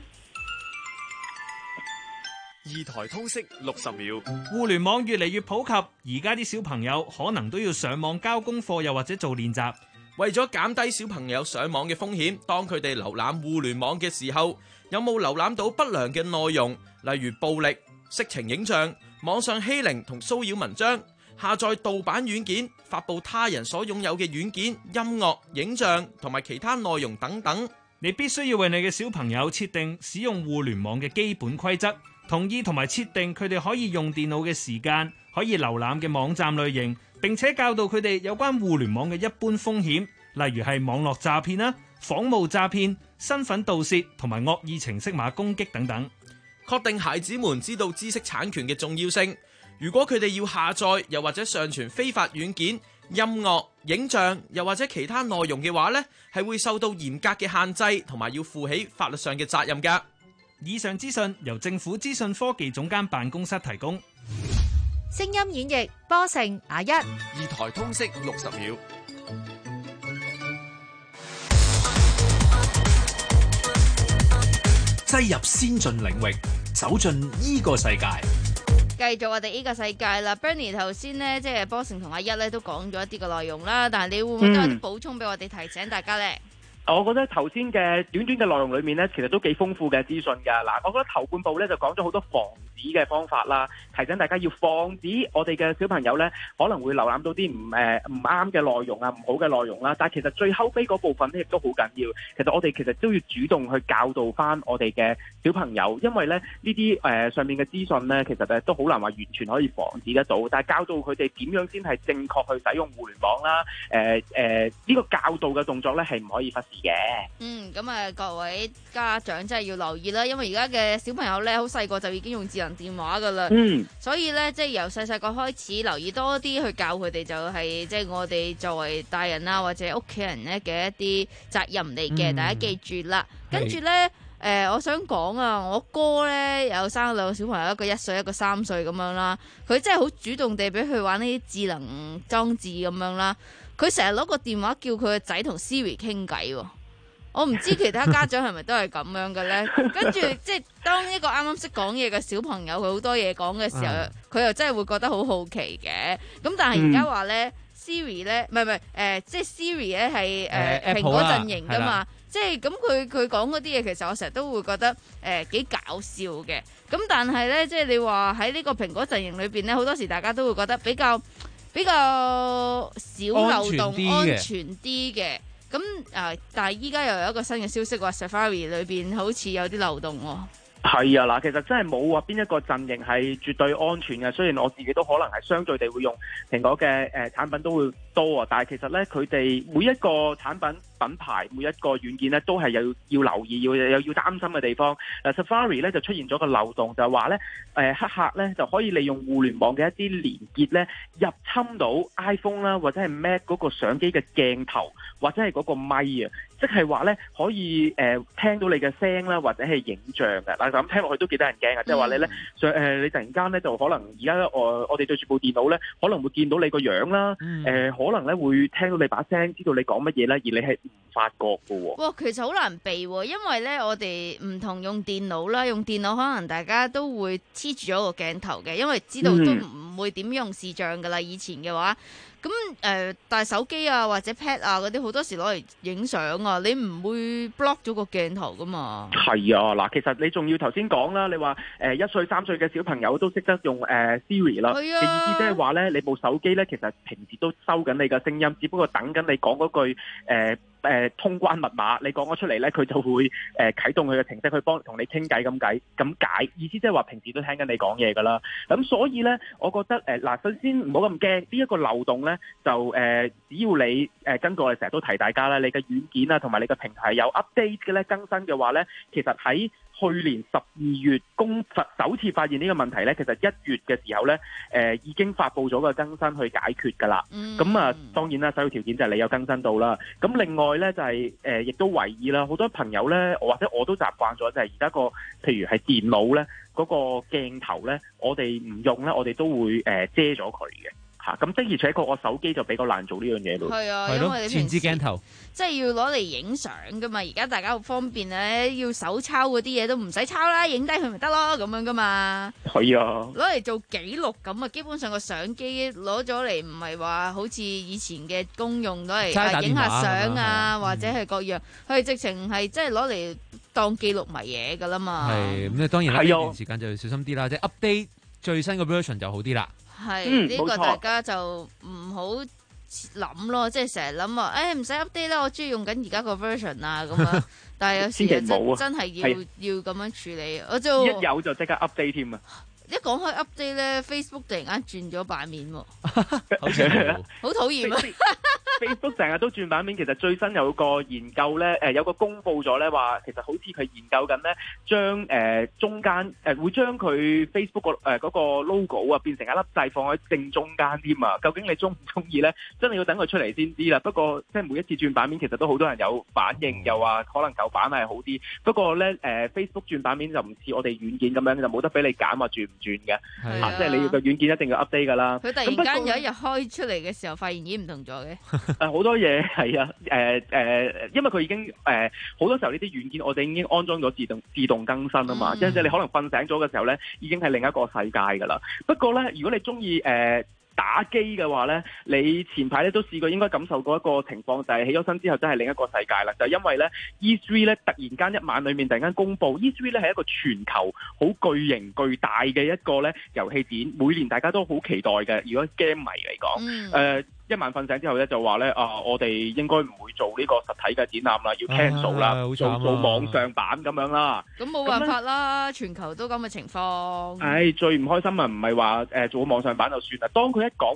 Speaker 4: 二台通識六十秒，
Speaker 5: 互聯網越嚟越普及，而家啲小朋友可能都要上網交功課，又或者做練習。
Speaker 1: 為咗減低小朋友上網嘅風險，當佢哋瀏覽互聯網嘅時候，有冇瀏覽到不良嘅內容，例如暴力、色情影像、網上欺凌同騷擾文章，下載盜版軟件，發布他人所擁有嘅軟件、音樂、影像同埋其他內容等等。
Speaker 5: 你必須要為你嘅小朋友設定使用互聯網嘅基本規則，同意同埋設定佢哋可以用電腦嘅時間，可以瀏覽嘅網站類型，並且教導佢哋有關互聯網嘅一般風險，例如係網絡詐騙啦、仿冒詐騙、身份盜竊同埋惡意程式碼攻擊等等。
Speaker 1: 確定孩子們知道知識產權嘅重要性。如果佢哋要下載又或者上傳非法軟件、音樂、影像又或者其他內容嘅話呢，係會受到嚴格嘅限制，同埋要負起法律上嘅責任㗎。
Speaker 5: 以上資訊由政府資訊科技總監辦公室提供。
Speaker 7: 聲音演繹波成雅一，
Speaker 4: 二台通識六十秒。
Speaker 21: 擠入先進領域，走進呢個世界。
Speaker 14: 繼續我哋呢個世界啦 ，Bernie 頭先呢，即係波成同阿一咧都講咗一啲嘅內容啦，但係你會唔會都有啲補充俾我哋提醒大家咧？
Speaker 24: 我覺得頭先嘅短短嘅內容裏面咧，其實都幾豐富嘅資訊㗎。嗱，我覺得頭半部咧就講咗好多防止嘅方法啦，提醒大家要防止我哋嘅小朋友咧可能會瀏覽到啲唔誒唔啱嘅內容啊，唔好嘅內容啦。但係其實最後尾嗰部分咧亦都好緊要。其實我哋其實都要主動去教導翻我哋嘅小朋友，因為咧呢啲誒上面嘅資訊咧，其實誒都好難話完全可以防止得到。但係教導佢哋點樣先係正確去使用互聯網啦。誒誒呢個教導嘅動作咧係唔可以忽視嘅。
Speaker 14: 嗯，咁啊，各位家長真係要留意啦，因為而家嘅小朋友咧，好細個就已經用智能電話噶啦。
Speaker 24: 嗯，
Speaker 14: 所以咧，即係由細細個開始留意多啲去教佢哋，就係即係我哋作為大人啊或者屋企人咧嘅一啲責任嚟嘅，
Speaker 24: 嗯、
Speaker 14: 大家記住啦。跟住咧。誒、呃，我想講啊，我哥咧有生兩個小朋友，一個一歲，一個三歲咁樣啦。佢真係好主動地俾佢玩呢啲智能裝置咁樣啦。佢成日攞個電話叫佢個仔同 Siri 傾偈喎。我唔知其他家長係咪都係咁樣嘅咧。跟住即係當一個啱啱識講嘢嘅小朋友，佢好多嘢講嘅時候，佢、嗯、又真係會覺得好好奇嘅。咁但係而家話咧，Siri 咧，唔係唔係誒，即係 Siri 咧係誒蘋果陣營㗎嘛。即係咁，佢佢講嗰啲嘢，其實我成日都會覺得誒幾、呃、搞笑嘅。咁但係咧，即係你話喺呢個蘋果陣營裏邊咧，好多時大家都會覺得比較比較少漏洞、安全啲嘅。咁啊、呃，但係依家又有一個新嘅消息話 Safari 裏邊好似有啲漏洞喎、哦。
Speaker 24: 係啊，嗱，其實真係冇話邊一個陣營係絕對安全嘅。雖然我自己都可能係相對地會用蘋果嘅誒、呃、產品都會多啊，但係其實咧佢哋每一個產品品牌每一個軟件咧都係有要留意要有要擔心嘅地方。嗱 Safari 咧就出現咗個漏洞，就係話咧誒黑客咧就可以利用互聯網嘅一啲連結咧入侵到 iPhone 啦或者係 Mac 嗰個相機嘅鏡頭或者係嗰個咪啊，即係話咧可以誒、呃、聽到你嘅聲啦或者係影像嘅。嗱咁聽落去都幾得人驚啊！即係話你咧上誒你突然間咧就可能而家我我哋對住部電腦咧可能會見到你個樣啦，誒、嗯呃、可能咧會聽到你把聲，知道你講乜嘢咧，而你係唔發覺嘅喎。
Speaker 14: 哇，其實好難避喎，因為咧我哋唔同用電腦啦，用電腦可能大家都會黐住咗個鏡頭嘅，因為知道都唔會點用視像噶啦。以前嘅話，咁誒、呃，但係手機啊或者 pad 啊嗰啲好多時攞嚟影相啊，你唔會 block 咗個鏡頭噶嘛？係
Speaker 24: 啊，嗱，其實你仲要頭先講啦，你話誒一歲三歲嘅小朋友都識得用誒、呃、Siri 啦，嘅意思即係話咧，你部手機咧其實平時都收緊你嘅聲音，只不過等緊你講嗰句誒。呃誒、呃、通關密碼，你講咗出嚟咧，佢就會誒、呃、啟動佢嘅程式去幫同你傾偈咁解咁解，意思即係話平時都聽緊你講嘢㗎啦。咁所以咧，我覺得誒嗱、呃，首先唔好咁驚，呢、這、一個漏洞咧就誒、呃，只要你誒、呃、根據我哋成日都提大家啦，你嘅軟件啊同埋你嘅平台有 update 嘅咧更新嘅話咧，其實喺去年十二月公首次發現呢個問題咧，其實一月嘅時候咧，誒、呃、已經發布咗個更新去解決㗎啦。咁、嗯、啊，當然啦，首要條件就係你有更新到啦。咁另外咧就係、是、誒，亦、呃、都為意啦，好多朋友咧，或者我都習慣咗，就係而家個譬如係電腦咧嗰、那個鏡頭咧，我哋唔用咧，我哋都會誒、呃、遮咗佢嘅。嚇，咁的而且確我手機就比較難做呢樣嘢咯。係啊，因為你
Speaker 19: 前置鏡頭
Speaker 14: 即係要攞嚟影相噶嘛。而家大家好方便咧，要手抄嗰啲嘢都唔使抄啦，影低佢咪得咯，咁樣噶嘛。係啊，攞嚟做記錄咁啊，基本上個相機攞咗嚟唔係話好似以前嘅公用攞嚟影下相啊，或者係各樣，佢、嗯、直情係即係攞嚟當記錄埋嘢噶啦嘛。係咁，當然啦，呢段時間就要小心啲啦，即係 update 最新嘅 version 就好啲啦。係呢、嗯這個大家就唔好諗咯，即係成日諗話，誒唔使 update 啦，我中意用緊而家個 version 啊咁樣。但係有時真真係要要咁樣處理，我就
Speaker 24: 一有就即刻 update 添啊！
Speaker 14: 一講開 update 咧 ，Facebook 突然間轉咗版面喎，好討厭啊！Facebook 成日都轉版面，其實最新有個研究咧，誒、呃、有個公佈咗咧，話其實好似佢研究緊咧，將誒、呃、中間誒、呃、會將佢 Facebook 個誒嗰個 logo 啊變成一粒掣放喺正中間添啊！究竟你中唔中意咧？真係要等佢出嚟先知啦。不過即係每一次轉版面，其實都好多人有反應，又話可能舊版係好啲。不過咧誒、呃、Facebook 轉版面就唔似我哋軟件咁樣，就冇得俾你揀話轉唔轉嘅，嚇、啊，即係你要個軟件一定要 update 噶啦。佢突然間有一日開出嚟嘅時候，發現已經唔同咗嘅。誒好多嘢係啊，誒、呃、誒、呃，因為佢已經誒好、呃、多時候呢啲軟件我哋已經安裝咗自動自動更新啊嘛，即、嗯、係你可能瞓醒咗嘅時候咧，已經係另一個世界噶啦。不過咧，如果你中意誒打機嘅話咧，你前排咧都試過應該感受過一個情況，就係、是、起咗身之後真係另一個世界啦。就係、因為咧 E 三 咧突然間一晚裏面突然間公佈 E 三 咧係一個全球好巨型巨大嘅一個咧遊戲展，每年大家都好期待嘅。如果 game 迷嚟講，誒、嗯。呃一晚瞓醒之後咧，就話咧啊，我哋應該唔會做呢個實體嘅展覽啦，要 cancel 啦、啊，做做網上版咁樣啦。咁冇辦法啦，全球都咁嘅情況。唉、哎，最唔開心啊，唔係話誒做網上版就算啦。當佢一講話唔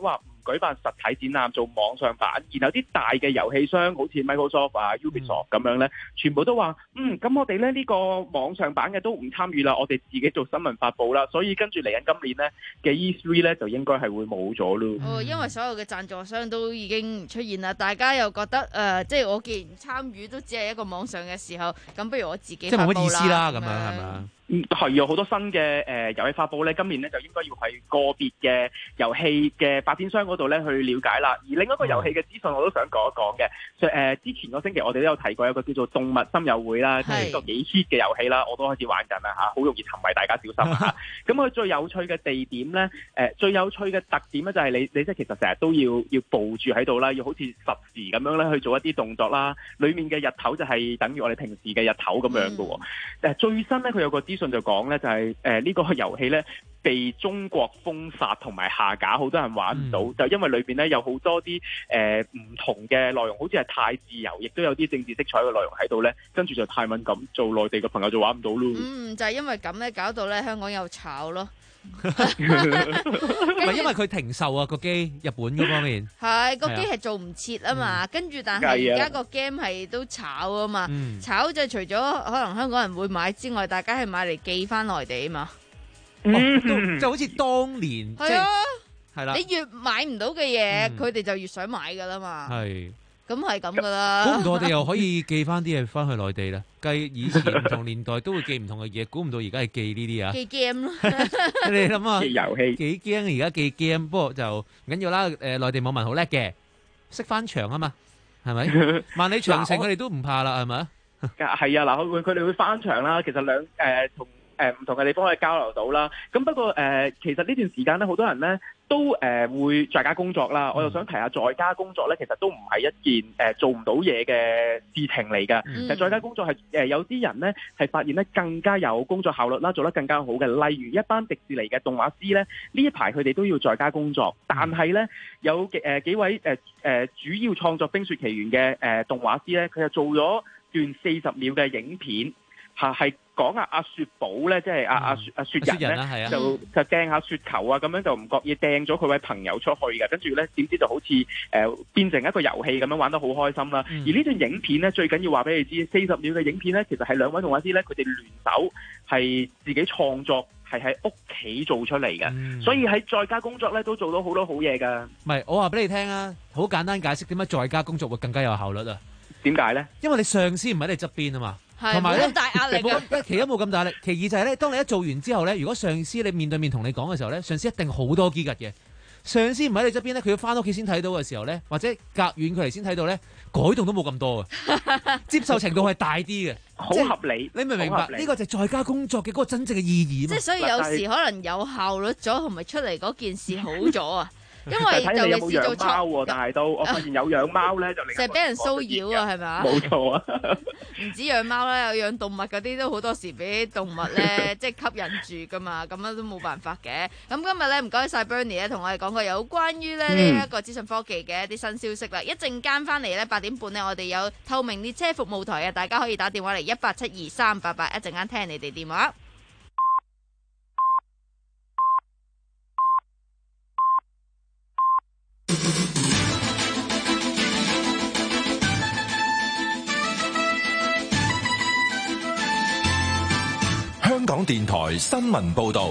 Speaker 24: 舉辦實體展覽做網上版，然後啲大嘅遊戲商好似 Microsoft 啊、Ubisoft 咁樣咧，全部都話嗯，咁我哋咧呢個網上版嘅都唔參與啦，我哋自己做新聞發佈啦，所以跟住嚟緊今年咧嘅 E 三 咧就應該係會冇咗咯。
Speaker 14: 哦，因為所有嘅贊助商都已經唔出現啦，大家又覺得誒、呃，即係我既然參與都只係一個網上嘅時候，咁不如我自己
Speaker 19: 即係冇乜意思啦，咁樣係
Speaker 14: 咪
Speaker 19: 嘛？
Speaker 24: 嗯，係有好多新嘅誒遊戲發佈咧，今年咧就應該要喺個別嘅遊戲嘅發展商嗰度咧去了解啦。而另一個遊戲嘅資訊我都想講一講嘅，就誒、呃、之前個星期我哋都有提過有個叫做動物森友會啦，係一個幾 hit 嘅遊戲啦，我都開始玩緊啦嚇，好容易沉迷，大家小心嚇。咁佢最有趣嘅地點咧，誒、呃、最有趣嘅特點咧就係你你即係其實成日都要要佈住喺度啦，要好似實時咁樣咧去做一啲動作啦。裡面嘅日頭就係等於我哋平時嘅日頭咁樣嘅喎。誒最新咧佢有個資訊就講咧就係誒呢個遊戲咧被中國封殺同埋下架，好多人玩唔到，嗯、就因為裏邊咧有好多啲誒唔同嘅內容，好似係太自由，亦都有啲政治色彩嘅內容喺度咧，跟住就太敏感，做內地嘅朋友就玩唔到咯。
Speaker 14: 嗯，就係、是、因為咁咧，搞到咧香港又炒咯。
Speaker 19: 唔係因為佢停售啊個機，日本嗰方面
Speaker 14: 係個機係做唔切啊嘛，跟、嗯、住但係而家個 game 係都炒啊嘛，嗯、炒就除咗可能香港人會買之外，大家係買嚟寄翻內地啊嘛，
Speaker 19: 嗯哦、就好似當年
Speaker 14: 係啊，
Speaker 19: 係啦，
Speaker 14: 你越買唔到嘅嘢，佢哋、嗯、就越想買噶啦嘛，係。咁係咁噶啦，
Speaker 19: 估唔到我哋又可以寄翻啲嘢翻去內地啦。計以前唔同年代都會寄唔同嘅嘢，估唔到而家係寄呢啲啊！
Speaker 14: 寄 game 咯，
Speaker 19: 你諗下，
Speaker 24: 寄遊戲
Speaker 19: 幾驚而家寄 game，不過就唔緊要啦。誒，內地網民好叻嘅，識翻牆啊嘛，係咪？萬里長城佢哋都唔怕啦，係咪？
Speaker 24: 係啊，嗱，佢佢哋會翻牆啦。其實兩誒同誒唔同嘅地方可以交流到啦。咁不過誒、呃，其實呢段時間咧，好多人咧。都誒、呃、會在家工作啦，我又想提下在家工作咧，其實都唔係一件誒、呃、做唔到嘢嘅事情嚟㗎。其實、嗯、在家工作係誒、呃、有啲人咧係發現咧更加有工作效率啦，做得更加好嘅。例如一班迪士尼嘅動畫師咧，呢一排佢哋都要在家工作，但係咧有誒、呃、幾位誒誒、呃、主要創作《冰雪奇緣》嘅誒動畫師咧，佢就做咗段四十秒嘅影片，嚇係。講啊阿雪寶咧，即係阿阿雪阿雪人咧，人啊、就就掟下雪球啊，咁樣就唔覺意掟咗佢位朋友出去嘅，跟住咧點知就好似誒、呃、變成一個遊戲咁樣玩得好開心啦。嗯、而呢段影片咧，最緊要話俾你知，四十秒嘅影片咧，其實係兩位動畫師咧，佢哋聯手係自己創作，係喺屋企做出嚟嘅，嗯、所以喺在家工作咧都做到好多好嘢㗎。
Speaker 19: 唔係，我話俾你聽啊，好簡單解釋點解在家工作會更加有效率啊？
Speaker 24: 點解咧？因
Speaker 19: 為你上司唔喺你側邊啊嘛。
Speaker 14: 同埋冇咁大壓力
Speaker 19: 嘅，其一冇咁大壓力，其二就係咧，當你一做完之後咧，如果上司你面對面同你講嘅時候咧，上司一定好多機密嘅。上司唔喺你側邊咧，佢要翻屋企先睇到嘅時候咧，或者隔遠距離先睇到咧，改動都冇咁多嘅，接受程度係大啲嘅，
Speaker 24: 好合理。
Speaker 19: 你明唔明白？呢個就係在家工作嘅嗰個真正嘅意義。
Speaker 14: 即係所以有時可能有效率咗，同埋出嚟嗰件事好咗啊！因為
Speaker 24: 睇你有冇養貓喎，但係都我發現有養貓咧就
Speaker 14: 成日俾人騷擾啊，係咪啊？
Speaker 24: 冇錯啊！
Speaker 14: 唔止養貓啦，有養動物嗰啲都好多時俾動物咧即係吸引住噶嘛，咁樣都冇辦法嘅。咁今日咧唔該晒 Bernie 咧，同我哋講過有關於咧呢一個資訊科技嘅一啲新消息啦。一陣間翻嚟咧八點半咧，我哋有透明列車服務台啊，大家可以打電話嚟一八七二三八八，一陣間聽你哋電話。
Speaker 9: 香港電台新聞報道。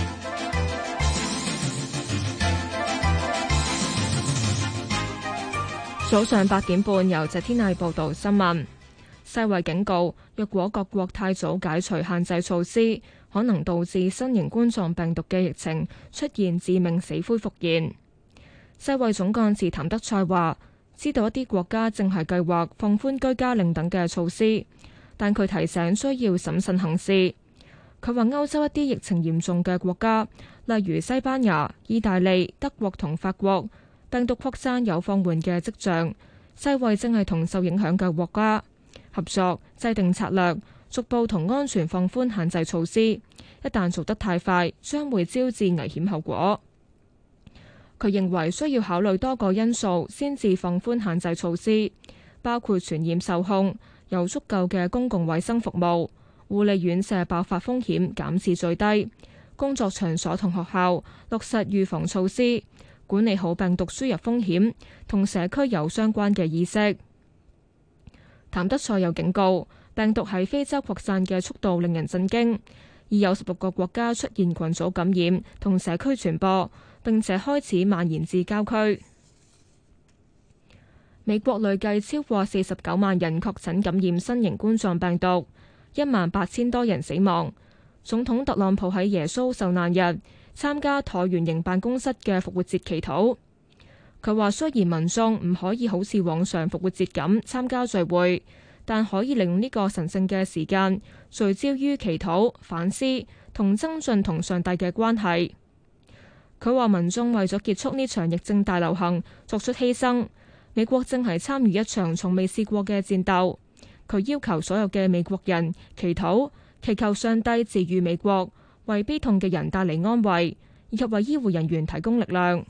Speaker 6: 早上八點半，由謝天麗報道新聞。世衛警告，若果各國太早解除限制措施，可能導致新型冠狀病毒嘅疫情出現致命死灰復燃。世衛總幹事譚德塞話，知道一啲國家正係計劃放寬居家令等嘅措施，但佢提醒需要審慎行事。佢話歐洲一啲疫情嚴重嘅國家，例如西班牙、意大利、德國同法國，病毒擴散有放緩嘅跡象。世衛正係同受影響嘅國家合作，制定策略，逐步同安全放寬限制措施。一旦做得太快，將會招致危險後果。佢認為需要考慮多個因素先至放寬限制措施，包括傳染受控、有足夠嘅公共衛生服務、護理院舍爆發風險減至最低、工作場所同學校落實預防措施、 管理好病毒輸入風險同社區有相關嘅意識。譚德塞又警告，病毒喺非洲擴散嘅速度令人震驚，已有十六個國家出現群組感染同社區傳播，並且開始蔓延至郊區。美國累計超過四十九萬人確診感染新型冠狀病毒，一萬八千多人死亡。總統特朗普喺耶穌受難日參加橢圓形辦公室嘅復活節祈禱。佢話雖然民眾唔可以好似往常復活節咁參加聚會，但可以利用呢個神聖嘅時間聚焦於祈禱、反思同增進同上帝嘅關係。佢話民眾為咗結束呢場疫症大流行作出犧牲，美國正係參與一場從未試過嘅戰鬥。佢要求所有嘅美國人祈禱，祈求上帝治癒美國，為悲痛嘅人帶嚟安慰，以及為醫護人員提供力量。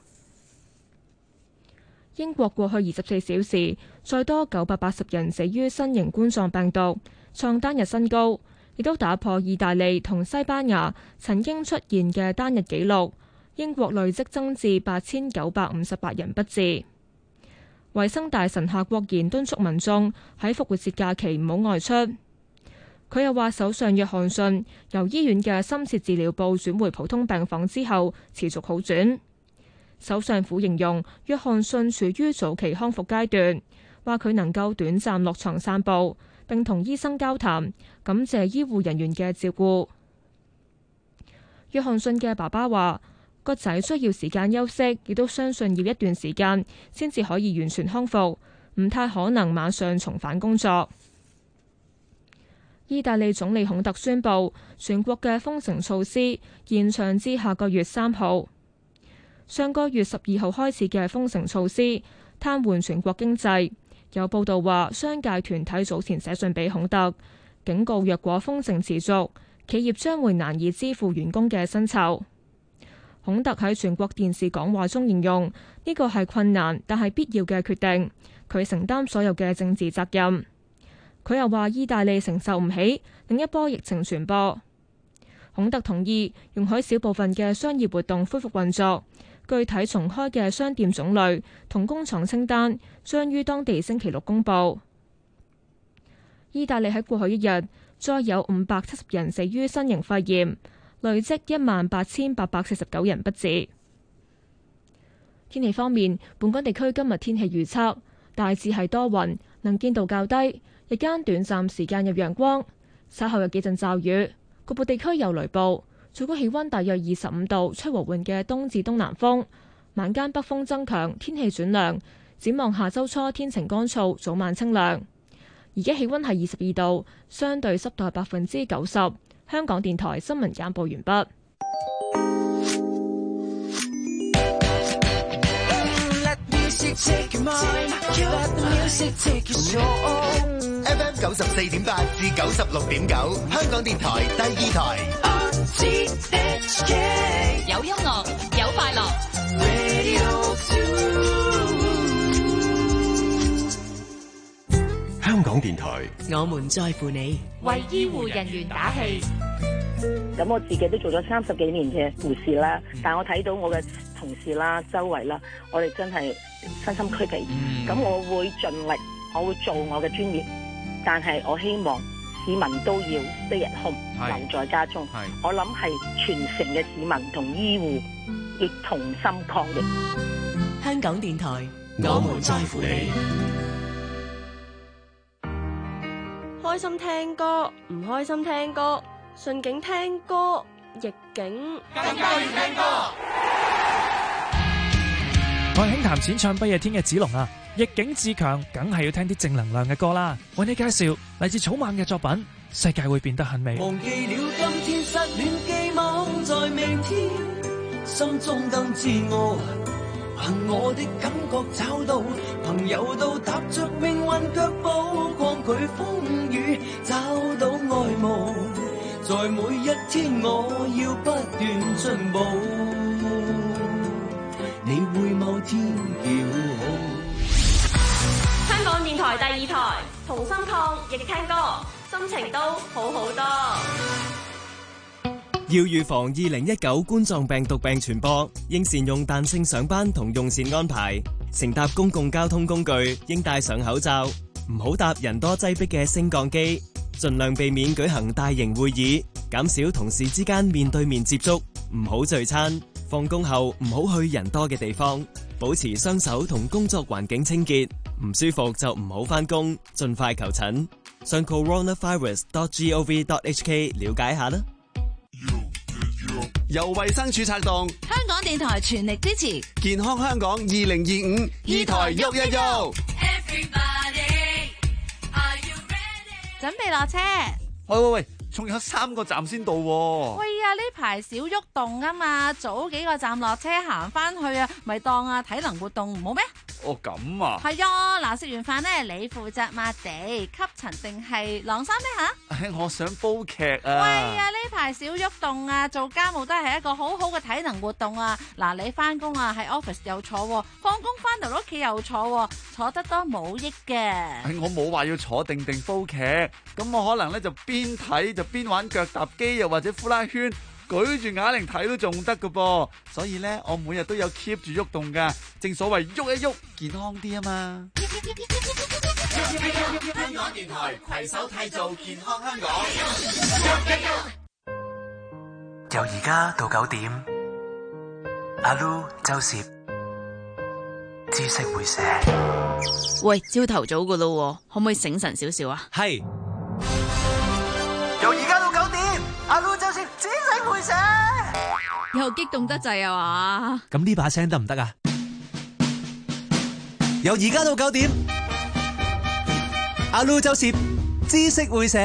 Speaker 6: 英國過去二十四小時再多九百八十人死於新型冠狀病毒，創單日新高，亦都打破意大利同西班牙曾經出現嘅單日紀錄。英國累積增至八千九百五十八人不治。衛生大臣夏國賢敦促民眾喺復活節假期唔好外出。佢又話，首相約翰遜由醫院嘅深切治療部轉回普通病房之後持續好轉。首相府形容約翰遜處於早期康復階段，話佢能夠短暫落床散步，並同醫生交談，感謝醫護人員嘅照顧。約翰遜嘅爸爸話，個仔需要時間休息，亦都相信要一段時間先至可以完全康復，唔太可能馬上重返工作。意大利總理孔特宣布，全國嘅封城措施延長至下個月三號。上個月十二號開始嘅封城措施癱瘓全國經濟。有報道話，商界團體早前寫信俾孔特，警告若果封城持續，企業將會難以支付員工嘅薪酬。孔特喺全國電視講話中形容呢個係困難但係必要嘅決定，佢承擔所有嘅政治責任。佢又話意大利承受唔起另一波疫情傳播。孔特同意容許少部分嘅商業活動恢復運作，具體重開嘅商店種類同工廠清單將於當地星期六公佈。意大利喺過去一日再有五百七十人死於新型肺炎，累積一萬八千八百四十九人不治。天氣方面，本港地區今日天氣預測大致係多雲，能見度較低，日間短暫時間有陽光，稍後有幾陣驟雨，局部地區有雷暴。最高氣溫大約二十五度，吹和緩嘅東至東南風，晚間北風增強，天氣轉涼。展望下周初天晴乾燥，早晚清涼。而家氣溫係二十二度，相對濕度係百分之九十。香港電台新聞簡報完畢。
Speaker 2: F M 九十四點八至九十六點九，香港電台第二台。
Speaker 23: 有音樂，有快樂。
Speaker 21: 香港電台，
Speaker 10: 我們在乎你，
Speaker 23: 為醫護人員打氣。
Speaker 11: 咁我自己都做咗三十幾年嘅護士啦，但我睇到我嘅同事啦、周圍啦，我哋真係身心俱疲。咁、嗯、我會盡力，我會做我嘅專業，但係我希望市民都要 stay at home，留在家中。我諗係全城嘅市民同醫護亦同心抗疫。
Speaker 10: 香港電台，我們在乎你。
Speaker 13: 開心聽歌，唔開心聽歌，順境聽歌，逆境
Speaker 15: 更加要聽歌。
Speaker 22: 我係輕談淺唱不夜天嘅子龍啊！逆境自強，梗係要聽啲正能量嘅歌啦。為你介紹嚟自草蜢嘅作品《世界會變得很美》。
Speaker 15: 忘記了今天，失戀寄望在明天，心中更自我，憑我的感覺找到朋友，到踏着命運腳步，抗拒風雨，找到愛慕。在每一天我要不斷進步，你會某天叫好。
Speaker 13: 香港電台第二台，同心抗疫聽歌，心情都好好多。
Speaker 3: 要預防二零一九冠狀病毒病傳播，應善用彈性上班同用膳安排。乘搭公共交通工具應戴上口罩，唔好搭人多擠迫嘅升降機，盡量避免舉行大型會議，減少同事之間面對面接觸，唔好聚餐。放工後唔好去人多嘅地方，保持雙手同工作環境清潔。唔舒服就唔好返工，盡快求診。上 coronavirus dot gov dot hk 了解下啦。
Speaker 12: 由衛生署策動，
Speaker 8: 香港電台全力支持
Speaker 12: 健康香港二零二五，二台喐一喐。
Speaker 7: 準備落車。
Speaker 16: 喂喂喂，仲有三個站先到喎。
Speaker 7: 喂啊，呢排少喐動啊嘛，早幾個站落車行翻去啊，咪當啊體能活動唔好咩？
Speaker 16: 哦，咁啊。
Speaker 7: 係啊，嗱，食完飯呢，你負責抹地、吸塵定係晾衫呢吓？
Speaker 16: 我想煲劇啊。
Speaker 7: 喂啊，呢排少喐動啊，做家務都係一個好好嘅體能活動啊。嗱，你翻工啊喺 office 又坐，放工翻到屋企又坐，坐得多冇益嘅。
Speaker 16: 我冇話要坐定定煲劇，咁我可能咧就邊睇就邊玩腳踏機，又或者呼啦圈，舉住啞鈴睇都仲得噶噃。所以咧，我每日都有 keep 住喐動噶。正所謂喐一喐，健康啲啊嘛。
Speaker 2: 香港電台攜手締造健康香港。
Speaker 17: 由而家到九點，阿 Lu 周攝知識會社。
Speaker 14: 喂，朝頭早噶咯，可唔可以醒神少少啊？
Speaker 17: 係。由而家到九點，阿 Lu 周攝知識會社。
Speaker 14: 又激動得滯啊嘛？
Speaker 17: 咁呢把聲得唔得啊？由而家到九點，阿 Lu 周攝知識會社。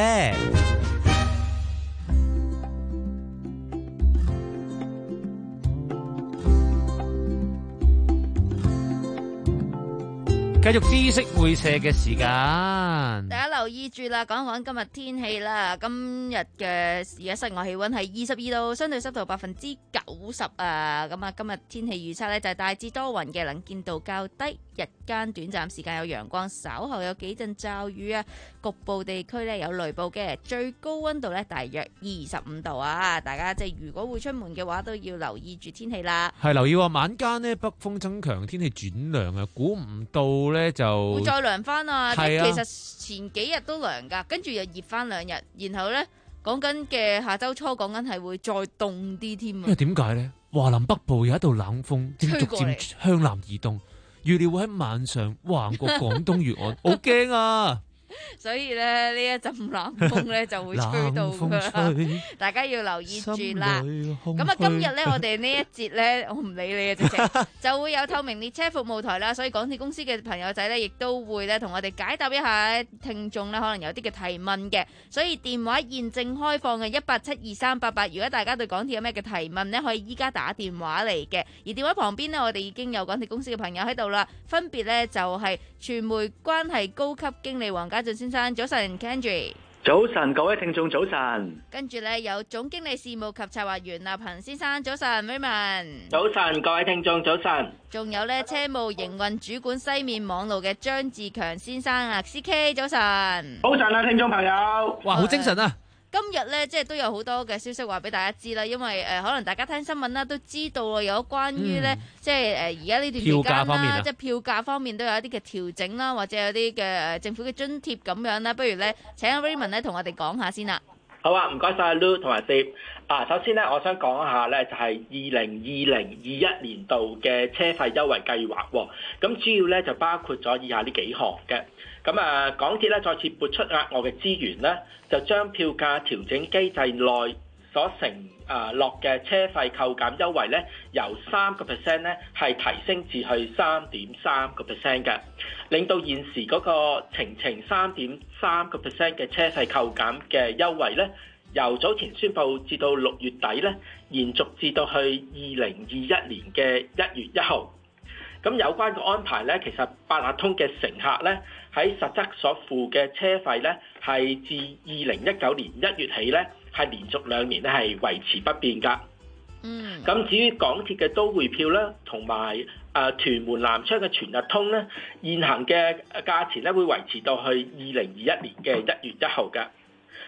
Speaker 19: 繼續知識會社嘅時間，
Speaker 14: 大家留意住啦，講講今日天氣啦。今日嘅而家室外氣溫係二十二度，相對濕度百分之九十啊。咁啊，今日天氣預測呢就係大致多雲嘅，能見度較低，日間短暫時間有陽光，稍後有幾陣驟雨啊。局部地區呢有雷暴嘅，最高溫度呢大約二十五度啊。大家即係如果會出門嘅話，都要留意住天氣啦。
Speaker 19: 係留意話晚間呢北風增強，天氣轉涼啊，估唔到呢。就
Speaker 14: 會再涼翻啊！即
Speaker 19: 係啊，
Speaker 14: 其實前幾日都涼噶，跟住又熱翻兩日，然後咧講緊嘅下周初講緊係會再凍啲添啊！
Speaker 19: 因為點解咧？華南北部有一道冷鋒正逐漸向南移動，預料會喺晚上橫過廣東沿岸，好驚啊！
Speaker 14: 所以咧呢一陣冷風咧就會吹到噶啦，大家要留意住啦。咁啊，今日咧我哋呢一節咧，我唔理你啊，直情就會有透明列車服務台啦。所以港鐵公司嘅朋友仔咧，亦都會咧同我哋解答一下聽眾咧可能有啲嘅提問嘅。所以電話現正開放嘅一八七二三八八，如果大家對港鐵有咩嘅提問咧，可以依家打電話嚟嘅。而電話旁邊呢，我哋已經有港鐵公司嘅朋友喺度啦，分別咧就係傳媒關係高級經理黃家俊先生，早晨 Kendry。
Speaker 25: 早晨，各位聽眾早晨。
Speaker 14: 跟住咧有總經理事務及策劃員立恒先生，早晨 Raymond。
Speaker 25: 早晨，各位聽眾早晨。
Speaker 14: 仲有咧車務營運主管西面網路嘅張志強先生啊 ，C K 早晨。
Speaker 25: 早晨啊，聽眾朋友。
Speaker 19: 哇，好精神啊！
Speaker 14: 今日咧，即係都有好多嘅消息話俾大家知啦，因為誒、呃、可能大家聽新聞啦，都知道啊，有關於咧、嗯，即係誒而家呢段期間啦，啊、即係票價方面都有一啲嘅調整啦，或者有啲嘅誒政府嘅津貼咁樣啦。不如咧請 Raymond 咧同我哋講下先啦。
Speaker 25: 好啊，唔該晒 Lu 同埋 Steve。啊，首先咧，我想講一下咧，就係二零二零二一年度嘅車費優惠計劃喎。咁主要咧就包括咗以下呢幾項嘅。咁啊，港鐵咧再次撥出額外嘅資源咧，就將票價調整機制內所承啊落嘅車費扣減優惠咧，由三個 percent 咧係提升至去三點三個 percent 嘅，令到現時嗰個程程三點三個 percent 嘅車費扣減嘅優惠咧，由早前宣布至到六月底咧，延續至到去二零二一年嘅一月一號。咁有關嘅安排咧，其實八達通嘅乘客咧喺實質所付嘅車費咧，係自二零一九年一月起咧，係連續兩年咧係維持不變㗎。嗯。咁至於港鐵嘅都會票啦，同埋誒屯門南昌嘅全日通咧，現行嘅價錢咧會維持到去二零二一年嘅一月一號㗎。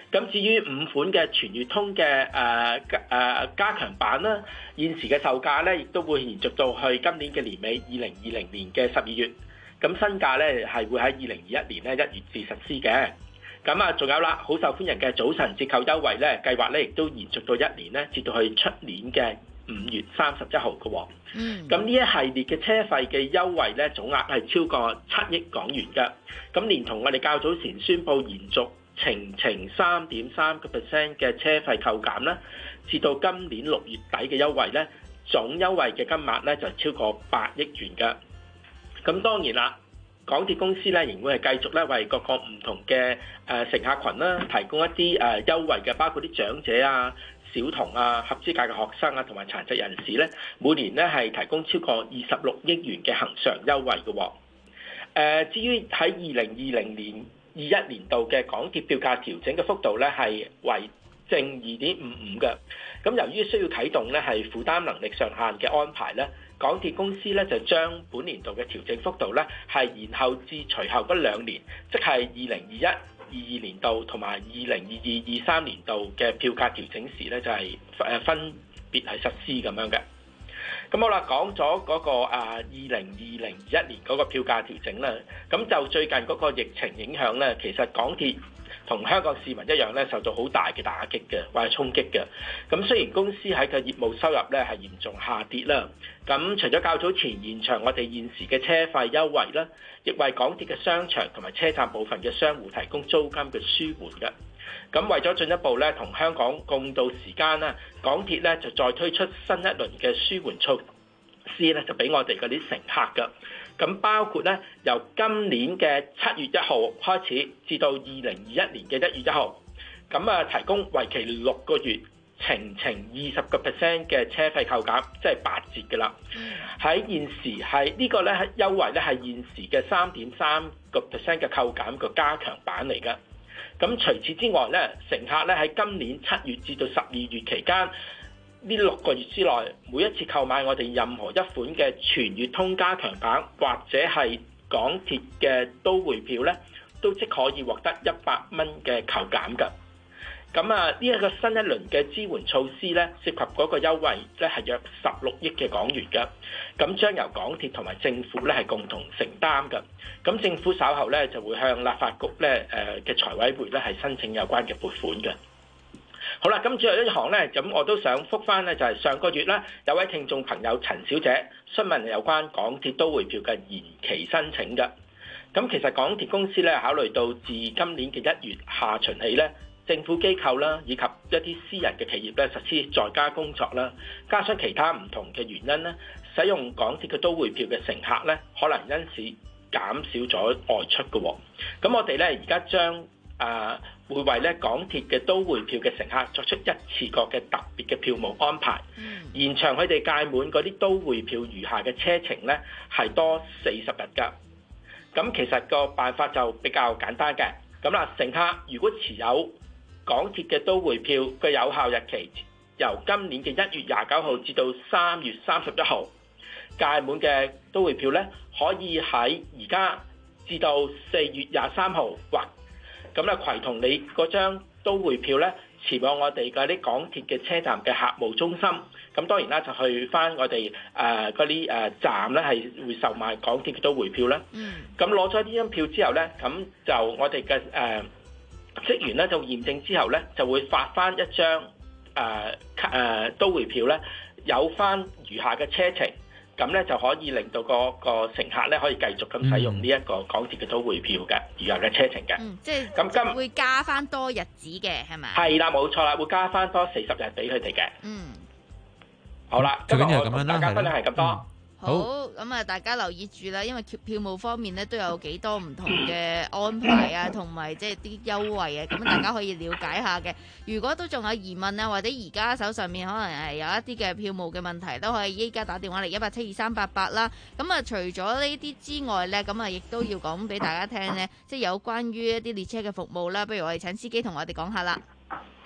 Speaker 25: 咁至於五款嘅全月通嘅誒誒加強版啦，現時嘅售價咧亦都會延續到去今年嘅年尾二零二零年嘅十二月。咁新價咧係會喺二零二一年咧一月至實施嘅。咁啊，仲有啦，好受歡迎嘅早晨折扣優惠咧，計劃咧亦都延續到一年咧，至到去出年嘅五月三十一號嘅喎。嗯。咁呢一系列嘅車費嘅優惠咧，總額係超過七億港元嘅。咁連同我哋較早前宣布延續程程三點三個 percent 嘅車費扣減啦，至到今年六月底嘅優惠咧，總優惠嘅金額咧就超過八億元嘅。咁當然啦，港鐵公司咧仍會係繼續咧為各個唔同嘅誒乘客群啦提供一啲誒優惠嘅，包括啲長者啊、小童啊、合資格嘅學生啊同埋殘疾人士咧，每年咧係提供超過二十六億元嘅恆常優惠嘅喎。誒，至於喺二零二零年二一年度嘅港鐵票價調整嘅幅度咧係為正二點五五嘅。咁由於需要啟動咧係負擔能力上限嘅安排咧，港鐵公司咧就將本年度嘅調整幅度咧係延後至隨後嗰兩年，即係二零二一、二二年度同埋二零二二、二三年度嘅票價調整時咧就係誒分別係實施咁樣嘅。咁好啦，講咗嗰個啊二零二零二一年嗰個票價調整啦，咁就最近嗰個疫情影響咧，其實港鐵同香港市民一樣咧，受到好大嘅打擊嘅，或者衝擊嘅。咁雖然公司喺個業務收入咧係嚴重下跌啦，咁除咗較早前延長我哋現時嘅車費優惠啦，亦為港鐵嘅商場同埋車站部分嘅商戶提供租金嘅舒緩嘅。咁為咗進一步咧同香港共度時間啦，港鐵咧就再推出新一輪嘅舒緩措施咧，就俾我哋嗰啲乘客㗎。咁包括咧由今年嘅七月一號開始，至到二零二一年嘅一月一號，咁啊提供為期六個月，程程二十個 percent 嘅車費扣減，即係八折㗎啦。喺現時係呢個咧優惠咧係現時嘅三點三個 percent 嘅扣減個加強版嚟㗎。咁除此之外咧，乘客咧喺今年七月至到十二月期間，呢六個月之內，每一次購買我哋任何一款嘅全月通加強版或者係港鐵嘅都會票咧，都即可以獲得一百蚊嘅扣減㗎。咁啊，呢一個新一輪嘅支援措施咧，涉及嗰個優惠咧係約十六億嘅港元㗎。咁將由港鐵同埋政府咧係共同承擔㗎。咁政府稍後咧就會向立法局咧誒嘅財委會咧係申請有關嘅撥款嘅。好啦，咁最後一行咧，咁我都想覆返咧，就係上個月咧有位聽眾朋友陳小姐詢問有關港鐵都會票嘅延期申請嘅。咁其實港鐵公司咧考慮到自今年嘅一月下旬起咧，政府機構啦以及一啲私人嘅企業咧實施在家工作啦，加上其他唔同嘅原因咧，使用港鐵嘅都會票嘅乘客咧，可能因此減少咗外出嘅喎。咁我哋咧而家將啊會為咧港鐵嘅都會票嘅乘客作出一次過嘅特別嘅票務安排，嗯、延長佢哋屆滿嗰啲都會票餘下嘅車程咧係多四十日㗎。咁其實個辦法就比較簡單嘅。咁啦，乘客如果持有港鐵嘅都會票嘅有效日期由今年嘅一月廿九號至到三月三十一號，屆滿嘅都會票咧可以喺而家至到四月廿三號或咁咧，攜同你嗰張都會票咧，前往我哋嗰啲港鐵嘅車站嘅客務中心。咁當然啦，就去翻我哋誒嗰啲誒站咧，係會售賣港鐵嘅都會票啦。嗯。咁攞咗呢張票之後咧，咁就我哋嘅誒職員咧就驗證之後咧，就會發翻一張誒誒都會票咧，有翻餘下嘅車程。咁咧就可以令到個個乘客咧可以繼續咁使用呢一個港鐵嘅都會票嘅餘下嘅車程嘅。
Speaker 14: 嗯，即係
Speaker 25: 咁今
Speaker 14: 會加翻多日子嘅係咪？
Speaker 25: 係啦，冇錯啦，會加翻多四十日俾佢哋嘅。
Speaker 14: 嗯，
Speaker 25: 好啦，
Speaker 19: 最緊要係咁樣啦，
Speaker 25: 大家分享係咁多。
Speaker 14: 嗯好，咁啊，大家留意住啦，因為票務方面咧都有幾多唔同嘅安排啊，同埋即係啲優惠啊，咁大家可以了解下嘅。如果都仲有疑問啊，或者而家手上面可能係有一啲嘅票務嘅問題，都可以依家打電話嚟一八七二三八八啦。咁啊，除咗呢啲之外咧，咁啊亦都要講俾大家聽咧，即係有關於一啲列車嘅服務啦。不如我哋請司機同我哋講下啦。
Speaker 25: 係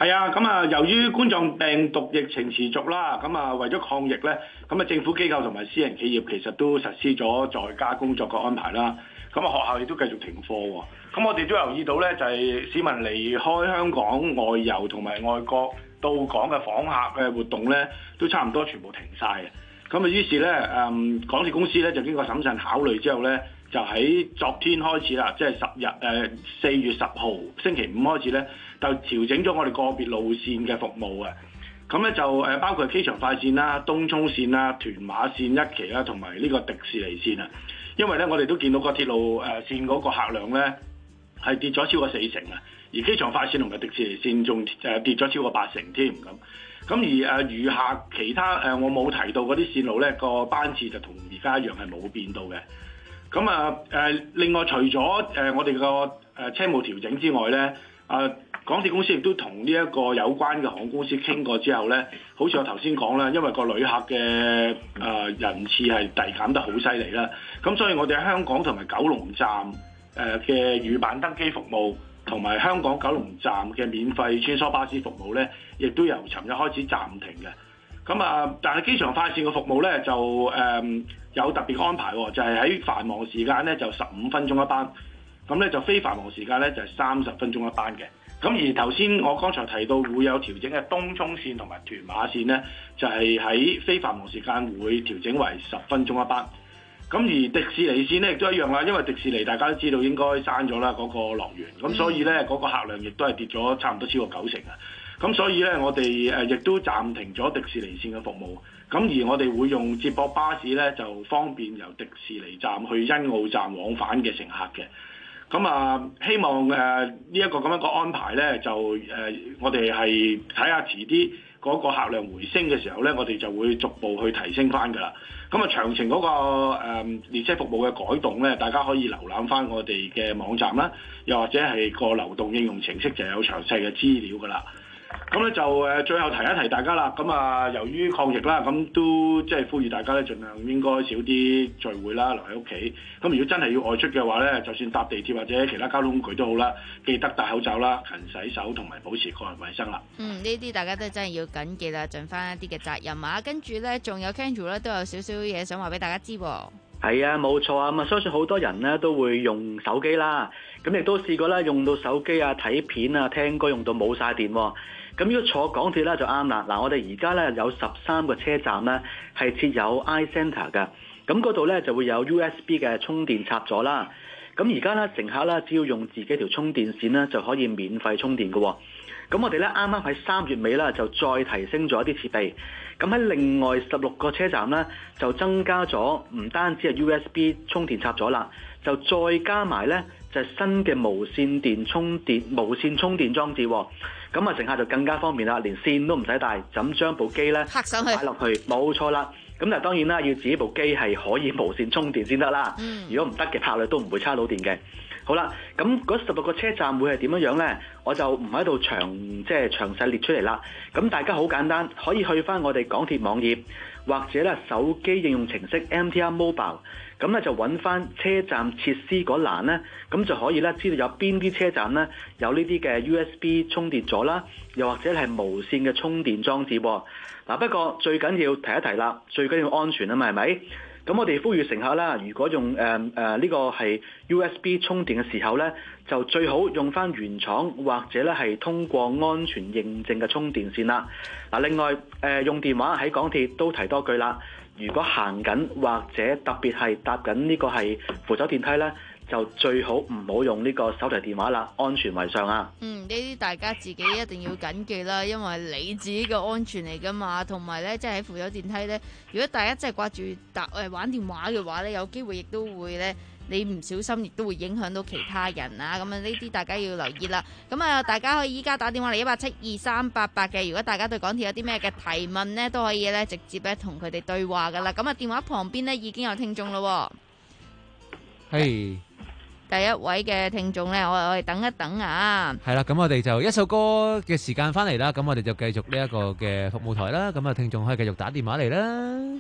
Speaker 1: 係啊，咁啊，由於冠狀病毒疫情持續啦，咁啊為咗抗疫咧，咁啊政府機構同埋私人企業其實都實施咗在家工作嘅安排啦。咁啊學校亦都繼續停課喎。咁我哋都留意到咧，就係市民離開香港外遊同埋外國到港嘅訪客嘅活動咧，都差唔多全部停晒嘅。咁啊於是咧，誒港鐵公司咧就經過審慎考慮之後咧，就喺昨天開始啦，即係十日誒四月十號星期五開始咧，就調整咗我哋個別路線嘅服務嘅。咁咧就誒包括機場快線啦、東涌線啦、屯馬線一期啦，同埋呢個迪士尼線啊。因為咧我哋都見到個鐵路誒線嗰個客量咧係跌咗超過四成啊，而機場快線同埋迪士尼線仲誒跌咗超過八成添咁。咁而誒餘下其他誒我冇提到嗰啲線路咧，個班次就同而家一樣係冇變到嘅。咁啊誒另外除咗誒我哋個誒車務調整之外咧，啊港鐵公司亦都同呢一個有關嘅航空公司傾過之後咧，好似我頭先講啦，因為個旅客嘅誒人次係遞減得好犀利啦，咁所以我哋喺香港同埋九龍站誒嘅預辦登機服務，同埋香港九龍站嘅免費穿梭巴士服務咧，亦都由尋日開始暫停嘅。咁啊，但係機場快線嘅服務咧就誒、嗯、有特別安排喎，就係、是、喺繁忙時間咧就十五分鐘一班，咁咧就非繁忙時間咧就係三十分鐘一班嘅。咁而頭先我剛才提到會有調整嘅東涌線同埋屯馬線咧，就係、是、喺非繁忙時間會調整為十分鐘一班。咁而迪士尼線咧亦都一樣啦，因為迪士尼大家都知道應該閂咗啦嗰個樂園，咁所以咧嗰、那個客量亦都係跌咗差唔多超過九成啊。咁所以咧我哋誒亦都暫停咗迪士尼線嘅服務。咁而我哋會用接駁巴士咧，就方便由迪士尼站去欣澳站往返嘅乘客嘅。咁啊，希望誒呢一個咁樣個安排咧，就誒、呃、我哋係睇下遲啲嗰個客量回升嘅時候咧，我哋就會逐步去提升翻㗎啦。咁啊，詳情嗰、那個誒、呃、列車服務嘅改動咧，大家可以瀏覽翻我哋嘅網站啦，又或者係個流動應用程式就有詳細嘅資料㗎啦。咁咧就誒最後提一提大家啦，咁啊由於抗疫啦，咁都即係呼籲大家咧，盡量應該少啲聚會啦，留喺屋企。咁如果真係要外出嘅話咧，就算搭地鐵或者其他交通工具都好啦，記得戴口罩啦、勤洗手同埋保持個人衛生啦。
Speaker 14: 嗯，呢啲大家都真係要緊記啦，盡翻一啲嘅責任啊。跟住咧，仲有 Kendra 咧都有少少嘢想話俾大家知喎。
Speaker 4: 係啊，冇錯啊，咁啊，相信好多人咧都會用手機啦，咁亦都試過咧用到手機啊、睇片啊、聽歌用到冇晒電喎。咁如果坐港鐵咧就啱啦。嗱，我哋而家咧有十三個車站咧係設有 iCentre 嘅，咁嗰度咧就會有 U S B 嘅充電插座啦。咁而家咧乘客咧只要用自己條充電線咧就可以免費充電嘅喎。咁我哋咧啱啱喺三月尾啦就再提升咗一啲設備。咁喺另外十六個車站咧就增加咗唔單止係 U S B 充電插座啦，就再加埋咧就係新嘅無線電充電無線充電裝置。咁啊，乘客就更加方便啦，連線都唔使帶，就咁將部機咧
Speaker 14: 拍上去
Speaker 4: 擺落去，冇錯啦。咁但係當然啦，要自己部機係可以無線充電先得啦。嗯、如果唔得嘅拍咧，都唔會叉到電嘅。好啦，咁嗰十六個車站會係點樣樣咧？我就唔喺度詳即係詳細列出嚟啦。咁大家好簡單，可以去翻我哋港鐵網頁，或者咧手機應用程式 M T R Mobile。咁咧就揾翻車站設施嗰欄咧，咁就可以咧知道有邊啲車站咧有呢啲嘅 U S B 充電座啦，又或者係無線嘅充電裝置。嗱，不過最緊要提一提啦，最緊要安全啊嘛，係咪？咁我哋呼籲乘客啦，如果用誒誒呢個係 U S B 充電嘅時候咧，就最好用翻原廠或者咧係通過安全認證嘅充電線啦。嗱，另外誒、呃、用電話喺港鐵都提多句啦。如果行緊或者特別係搭緊呢個係扶手電梯咧，就最好唔好用呢個手提電話啦，安全為上啊！
Speaker 14: 嗯，呢啲大家自己一定要緊記啦，因為你自己嘅安全嚟噶嘛。同埋咧，即係喺扶手電梯咧，如果大家真係掛住搭誒玩電話嘅話咧，有機會亦都會咧。你唔小心亦都會影響到其他人啊！咁啊，呢啲大家要留意啦。咁啊，大家可以依家打電話嚟一八七二三八八嘅。如果大家對港鐵有啲咩嘅提問呢，都可以咧直接咧同佢哋對話噶啦。咁啊，電話旁邊呢已經有聽眾咯。
Speaker 19: 係、hey.
Speaker 14: 第一位嘅聽眾呢，我我哋等一等啊。
Speaker 19: 係啦，咁我哋就一首歌嘅時間翻嚟啦。咁我哋就繼續呢一個嘅服務台啦。咁啊，聽眾可以繼續打電話嚟啦。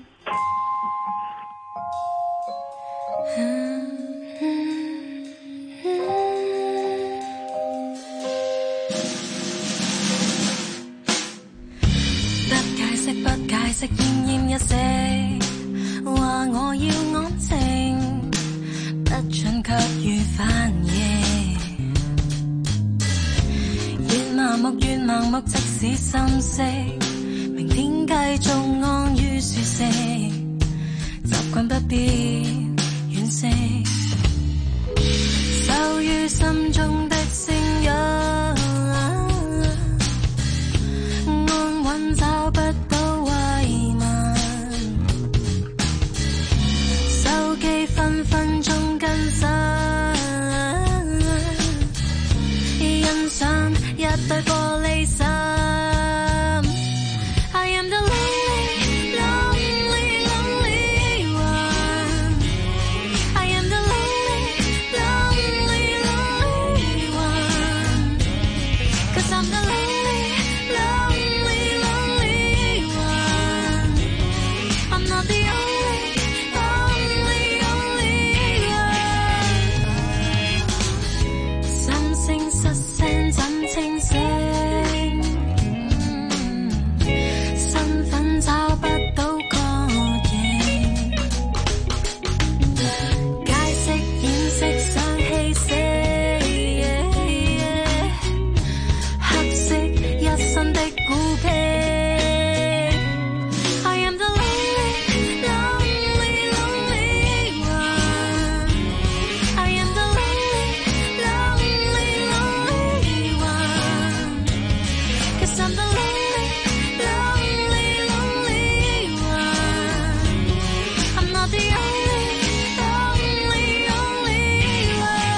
Speaker 5: 釋奄奄一息，話我要安靜，不准給予反應。越麻木越盲目，即使心息，明天繼續安於舒適，習慣不必惋惜，受於心中的聲音，安穩找不到慰問，手機分分鐘更新，欣賞一對玻璃心。I am the lonely, lonely, lonely one. I am the lonely, lonely, lonely one. 'Cause I'm the lonely, lonely, lonely one. I'm not the only, only, only one. 心聲失聲怎清醒？身份找不到確認，解釋掩飾想氣息，黑色一身的孤僻。I am the lonely, lonely, lonely one. I am the lonely, lonely, lonely one. 'Cause I'm the lonely, lonely, lonely one. I'm not the only, only, only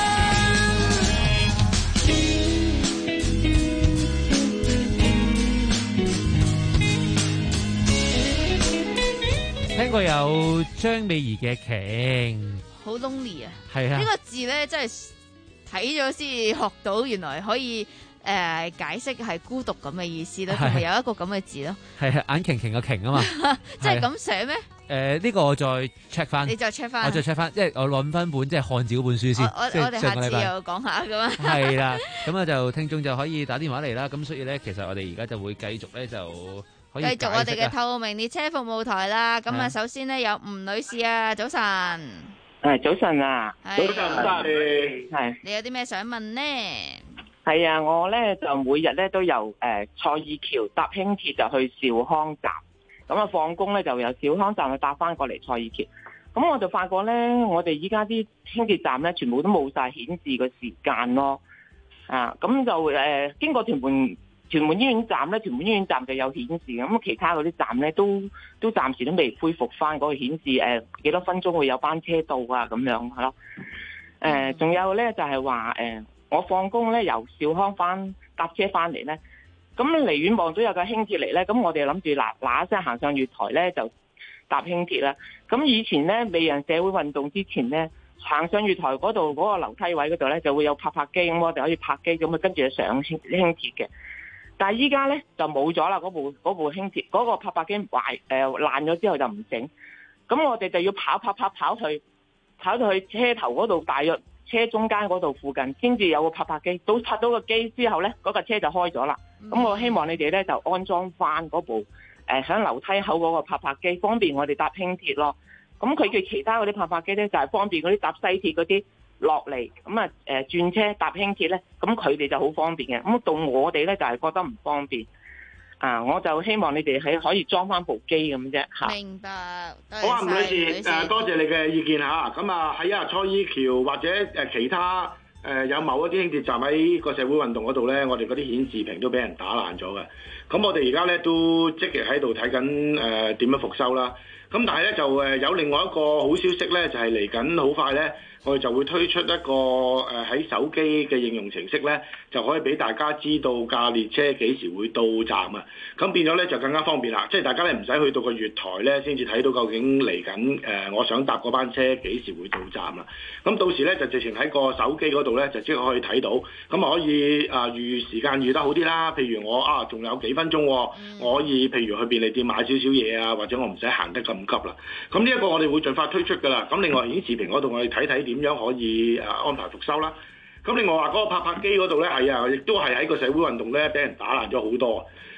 Speaker 5: one.
Speaker 19: 聽過有張美儀嘅鯨，
Speaker 14: 好 lonely 啊！
Speaker 19: 係啊，
Speaker 14: 呢個字咧真係睇咗先學到，原來可以誒、呃、解釋係孤獨咁嘅意思咯，同埋有一個咁嘅字咯。
Speaker 19: 係啊，眼擎擎個擎啊嘛，
Speaker 14: 即係咁寫咩？
Speaker 19: 誒呢個我再 check 翻，
Speaker 14: 你再 check 翻，
Speaker 19: 我再 check 翻，即係我揾翻本即係漢字嗰本書先。
Speaker 14: 我我哋下次又講下咁啊。
Speaker 19: 係啦，咁啊就聽眾就可以打電話嚟啦。咁所以咧，其實我哋而家就會繼續咧就可以
Speaker 14: 繼續我哋嘅透明列車服務台啦。咁啊，首先咧有吳女士啊，早晨。
Speaker 9: 係早晨啊，
Speaker 14: 早
Speaker 9: 晨係係。
Speaker 14: 你有啲咩想問呢？
Speaker 9: 係啊，我咧就每日咧都由誒蔡意橋搭輕鐵就去兆康站，咁啊放工咧就由兆康站去搭翻過嚟蔡意橋。咁我就發覺咧，我哋依家啲輕鐵站咧全部都冇晒顯示個時間咯。啊，咁就誒、呃、經過屯門屯門醫院站咧，屯門醫院站就有顯示，咁其他嗰啲站咧都都暫時都未恢復翻嗰個顯示誒幾多分鐘會有班車到啊咁樣係咯。誒，仲、呃、有咧就係話誒，我放工咧由兆康翻搭車翻嚟咧，咁離遠望到有架輕鐵嚟咧，咁我哋諗住嗱嗱一聲行上月台咧就搭輕鐵啦。咁以前咧未人社會運動之前咧，行上月台嗰度嗰個樓梯位嗰度咧就會有拍拍機，咁我哋可以拍機咁啊，跟住就上輕輕鐵嘅。但係依家咧就冇咗啦，嗰部嗰部輕鐵嗰個拍拍機壞誒爛咗之後就唔整，咁我哋就要跑跑跑跑去跑到去車頭嗰度，大約車中間嗰度附近先至有個拍拍機。到拍到個機之後咧，嗰架車就開咗啦。咁我希望你哋咧就安裝翻嗰部誒響樓梯口嗰個拍拍機，方便我哋搭輕鐵咯。咁佢嘅其他嗰啲拍拍機咧就係方便嗰啲搭西鐵嗰啲落嚟，咁啊誒轉車搭輕鐵咧，咁佢哋就好方便嘅。咁到我哋咧就係覺得唔方便啊！我就希望你哋係可以裝翻部機咁啫嚇。
Speaker 14: 明白，
Speaker 1: 好啊，吳女士，誒多謝你嘅意見嚇。咁啊喺啊蔡意橋或者誒其他誒有某一啲輕鐵站喺個社會運動嗰度咧，我哋嗰啲顯示屏都俾人打爛咗嘅。咁我哋而家咧都積極喺度睇緊誒點樣復修啦。咁但係咧就誒有另外一個好消息咧，就係嚟緊好快咧，我哋就會推出一個誒喺手機嘅應用程式咧，就可以俾大家知道架列車幾時會到站啊！咁變咗咧就更加方便啦，即係大家咧唔使去到個月台咧先至睇到究竟嚟緊誒我想搭嗰班車幾時會到站啊！咁到時咧就直情喺個手機嗰度咧就即刻可以睇到，咁啊可以啊預時間預得好啲啦。譬如我啊仲有幾分鐘，我可以譬如去便利店買少少嘢啊，或者我唔使行得咁急啦。咁呢一個我哋會盡快推出㗎啦。咁另外顯示屏嗰度我哋睇睇點樣可以啊安排復修啦。咁另外話嗰個拍拍機嗰度咧係啊，亦都係喺個社會運動咧俾人打爛咗好多。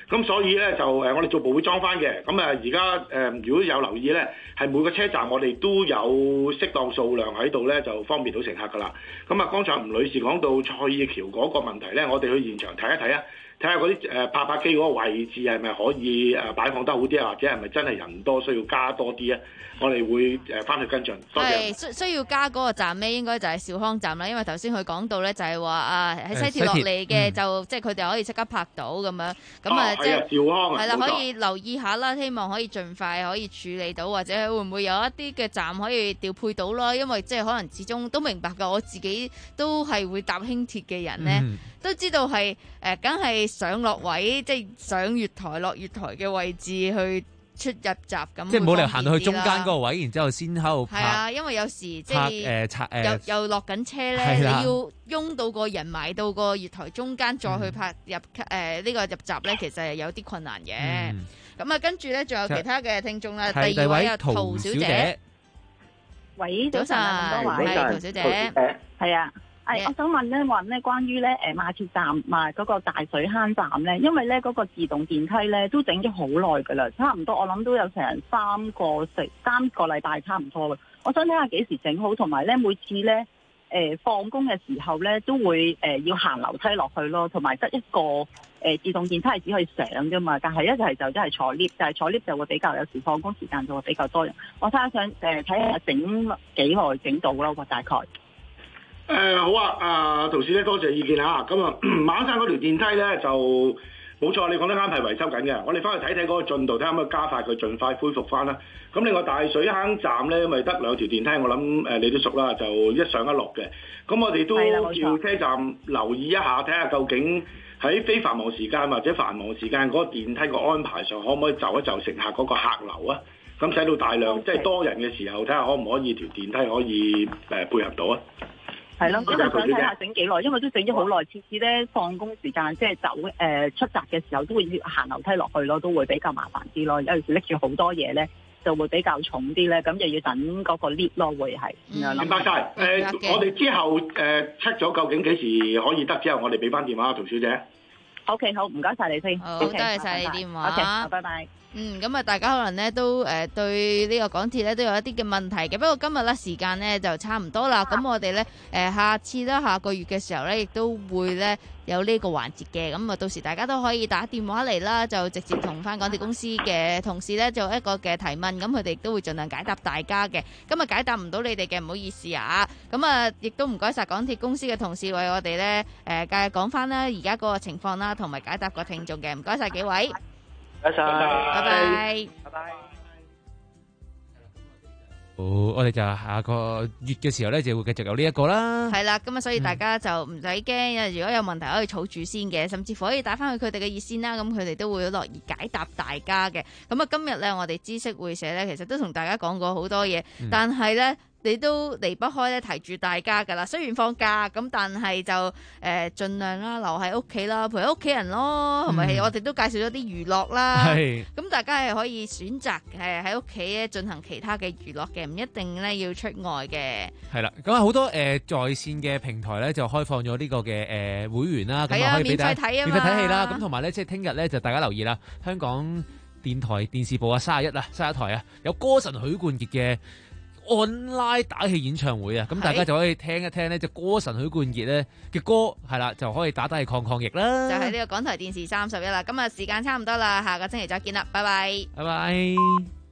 Speaker 1: 咁所以咧就誒我哋逐步會裝翻嘅。咁啊而家誒如果有留意咧，係每個車站我哋都有適當數量喺度咧，就方便到乘客㗎啦。咁啊剛才吳女士講到賽爾橋嗰個問題咧，我哋去現場睇一睇啊。睇下嗰啲誒拍拍機嗰個位置係咪可以誒擺放得好啲啊，或者係咪真係人多需要加多啲啊？我哋會誒翻去跟進。多謝。
Speaker 14: 係需需要加嗰個站咧，應該就係兆康站啦，因為頭先佢講到咧就係話啊喺西鐵落嚟嘅就、嗯、即係佢哋可以即刻拍到咁樣，咁啊即係兆康啊，係啦，可以留意下啦，希望可以盡快可以處理到，或者會唔會有一啲嘅站可以調配到啦？因為即係可能始終都明白㗎，我自己都係會搭輕鐵嘅人咧。嗯都知道係誒，梗、呃、係上落位，即係上月台落月台嘅位置去出入閘咁。即係冇理由行到去中間嗰個位，然之後先喺度拍。係啊，因為有時即係誒、呃、又又落緊車咧，你要擁到個人埋到個月台中間，再去拍入誒呢、嗯呃這個入閘咧，其實係有啲困難嘅。咁、嗯、啊，跟住咧仲有其他嘅聽眾啦。第二位啊，陶小姐。
Speaker 6: 喂，早晨啊，咁多位，
Speaker 14: 係陶小姐，
Speaker 6: 係啊。係，我想問咧，問咧關於咧誒馬鐵站賣嗰個大水坑站咧，因為咧嗰個自動電梯咧都整咗好耐㗎啦，差唔多我諗都有成三個四三個禮拜差唔多嘅。我想睇下幾時整好，同埋咧每次咧誒放工嘅時候咧都會誒要行樓梯落去咯，同埋得一個誒自動電梯係只可以上㗎嘛，但係一係就真係坐 lift，但係坐 lift 就會比較有時放工時間就會比較多人。我睇下想誒睇下整幾耐整到咯，大概。
Speaker 1: 誒、呃、好啊！啊陶小姐多謝意見嚇。咁啊，馬鞍山嗰條電梯咧就冇錯，你講得啱，係維修緊嘅。我哋翻去睇睇嗰個進度，睇下可唔可以加快佢，盡快恢復翻啦。咁另外大水坑站咧，因為得兩條電梯，我諗誒你都熟啦，就一上一落嘅。咁我哋都叫車站留意一下，睇下究竟喺非繁忙時間或者繁忙時間嗰個電梯個安排上，可唔可以就一就乘客嗰個客流啊？咁使到大量即係、就是、多人嘅時候，睇下可唔可以條電梯可以誒、呃、配合到啊？
Speaker 6: 係咯，因為想睇下整幾耐，因為都整咗好耐。次次咧放工時間即係走誒、呃、出閘嘅時候，都會行樓梯落去咯，都會比較麻煩啲咯。有時拎住好多嘢咧，就會比較重啲咧，咁又要等嗰個 lift 咯，會係。明白晒。誒、呃，我哋之後誒 check 咗究竟幾時可以得之後，我哋俾翻電話陶小姐。O、okay, K， 好，唔該晒你先。好，多謝晒你電話。O K， 拜拜。嗯，咁啊，大家可能咧都誒、呃、對呢個港鐵咧都有一啲嘅問題嘅，不過今日咧時間咧就差唔多啦，咁我哋咧誒下次啦，下個月嘅時候咧亦都會咧有呢個環節嘅，咁啊到時大家都可以打電話嚟啦，就直接同翻港鐵公司嘅同事咧做一個嘅提問，咁佢哋亦都會盡量解答大家嘅。今日解答唔到你哋嘅，唔好意思啊，咁啊亦都唔該晒港鐵公司嘅同事為我哋咧誒繼續講翻啦而家嗰個情況啦，同埋解答個聽眾嘅，唔該晒幾位。 拜拜，拜
Speaker 14: 拜，
Speaker 6: 拜拜。
Speaker 19: 好，我哋就下個月嘅時候咧，就會繼續有呢一個啦。
Speaker 14: 係啦，咁啊，所以大家就唔使驚，如果有問題可以儲住先嘅，甚至乎可以打翻去佢哋嘅熱線啦，咁佢哋都會樂意解答大家嘅。咁啊，今日咧，我哋知識會社咧，其實都同大家講過好多嘢，嗯、但係咧。你都離不開咧提住大家㗎啦，雖然放假咁，但係就誒、呃、盡量啦，留喺屋企啦，陪屋企人咯，係咪、嗯？我哋都介紹咗啲娛樂啦，咁大家係可以選擇誒喺屋企咧進行其他嘅娛樂嘅，唔一定咧要出外嘅。係啦，咁啊好多誒、呃、在線嘅平台咧就開放咗呢個嘅誒、呃、會員啦，咁啊可以俾大家免費睇啊嘛，免費睇戲啦，咁同埋咧即係聽日咧就大家留意啦，香港電台電視部啊三十一啊三十一台啊有歌神許冠傑嘅online 打氣演唱會啊，咁大家就可以聽一聽呢隻歌神許冠傑咧嘅歌，係啦，就可以打打氣抗抗疫啦。就係呢個港台電視三十一啦，今日時間差唔多啦，下個星期再見啦，拜拜，拜拜。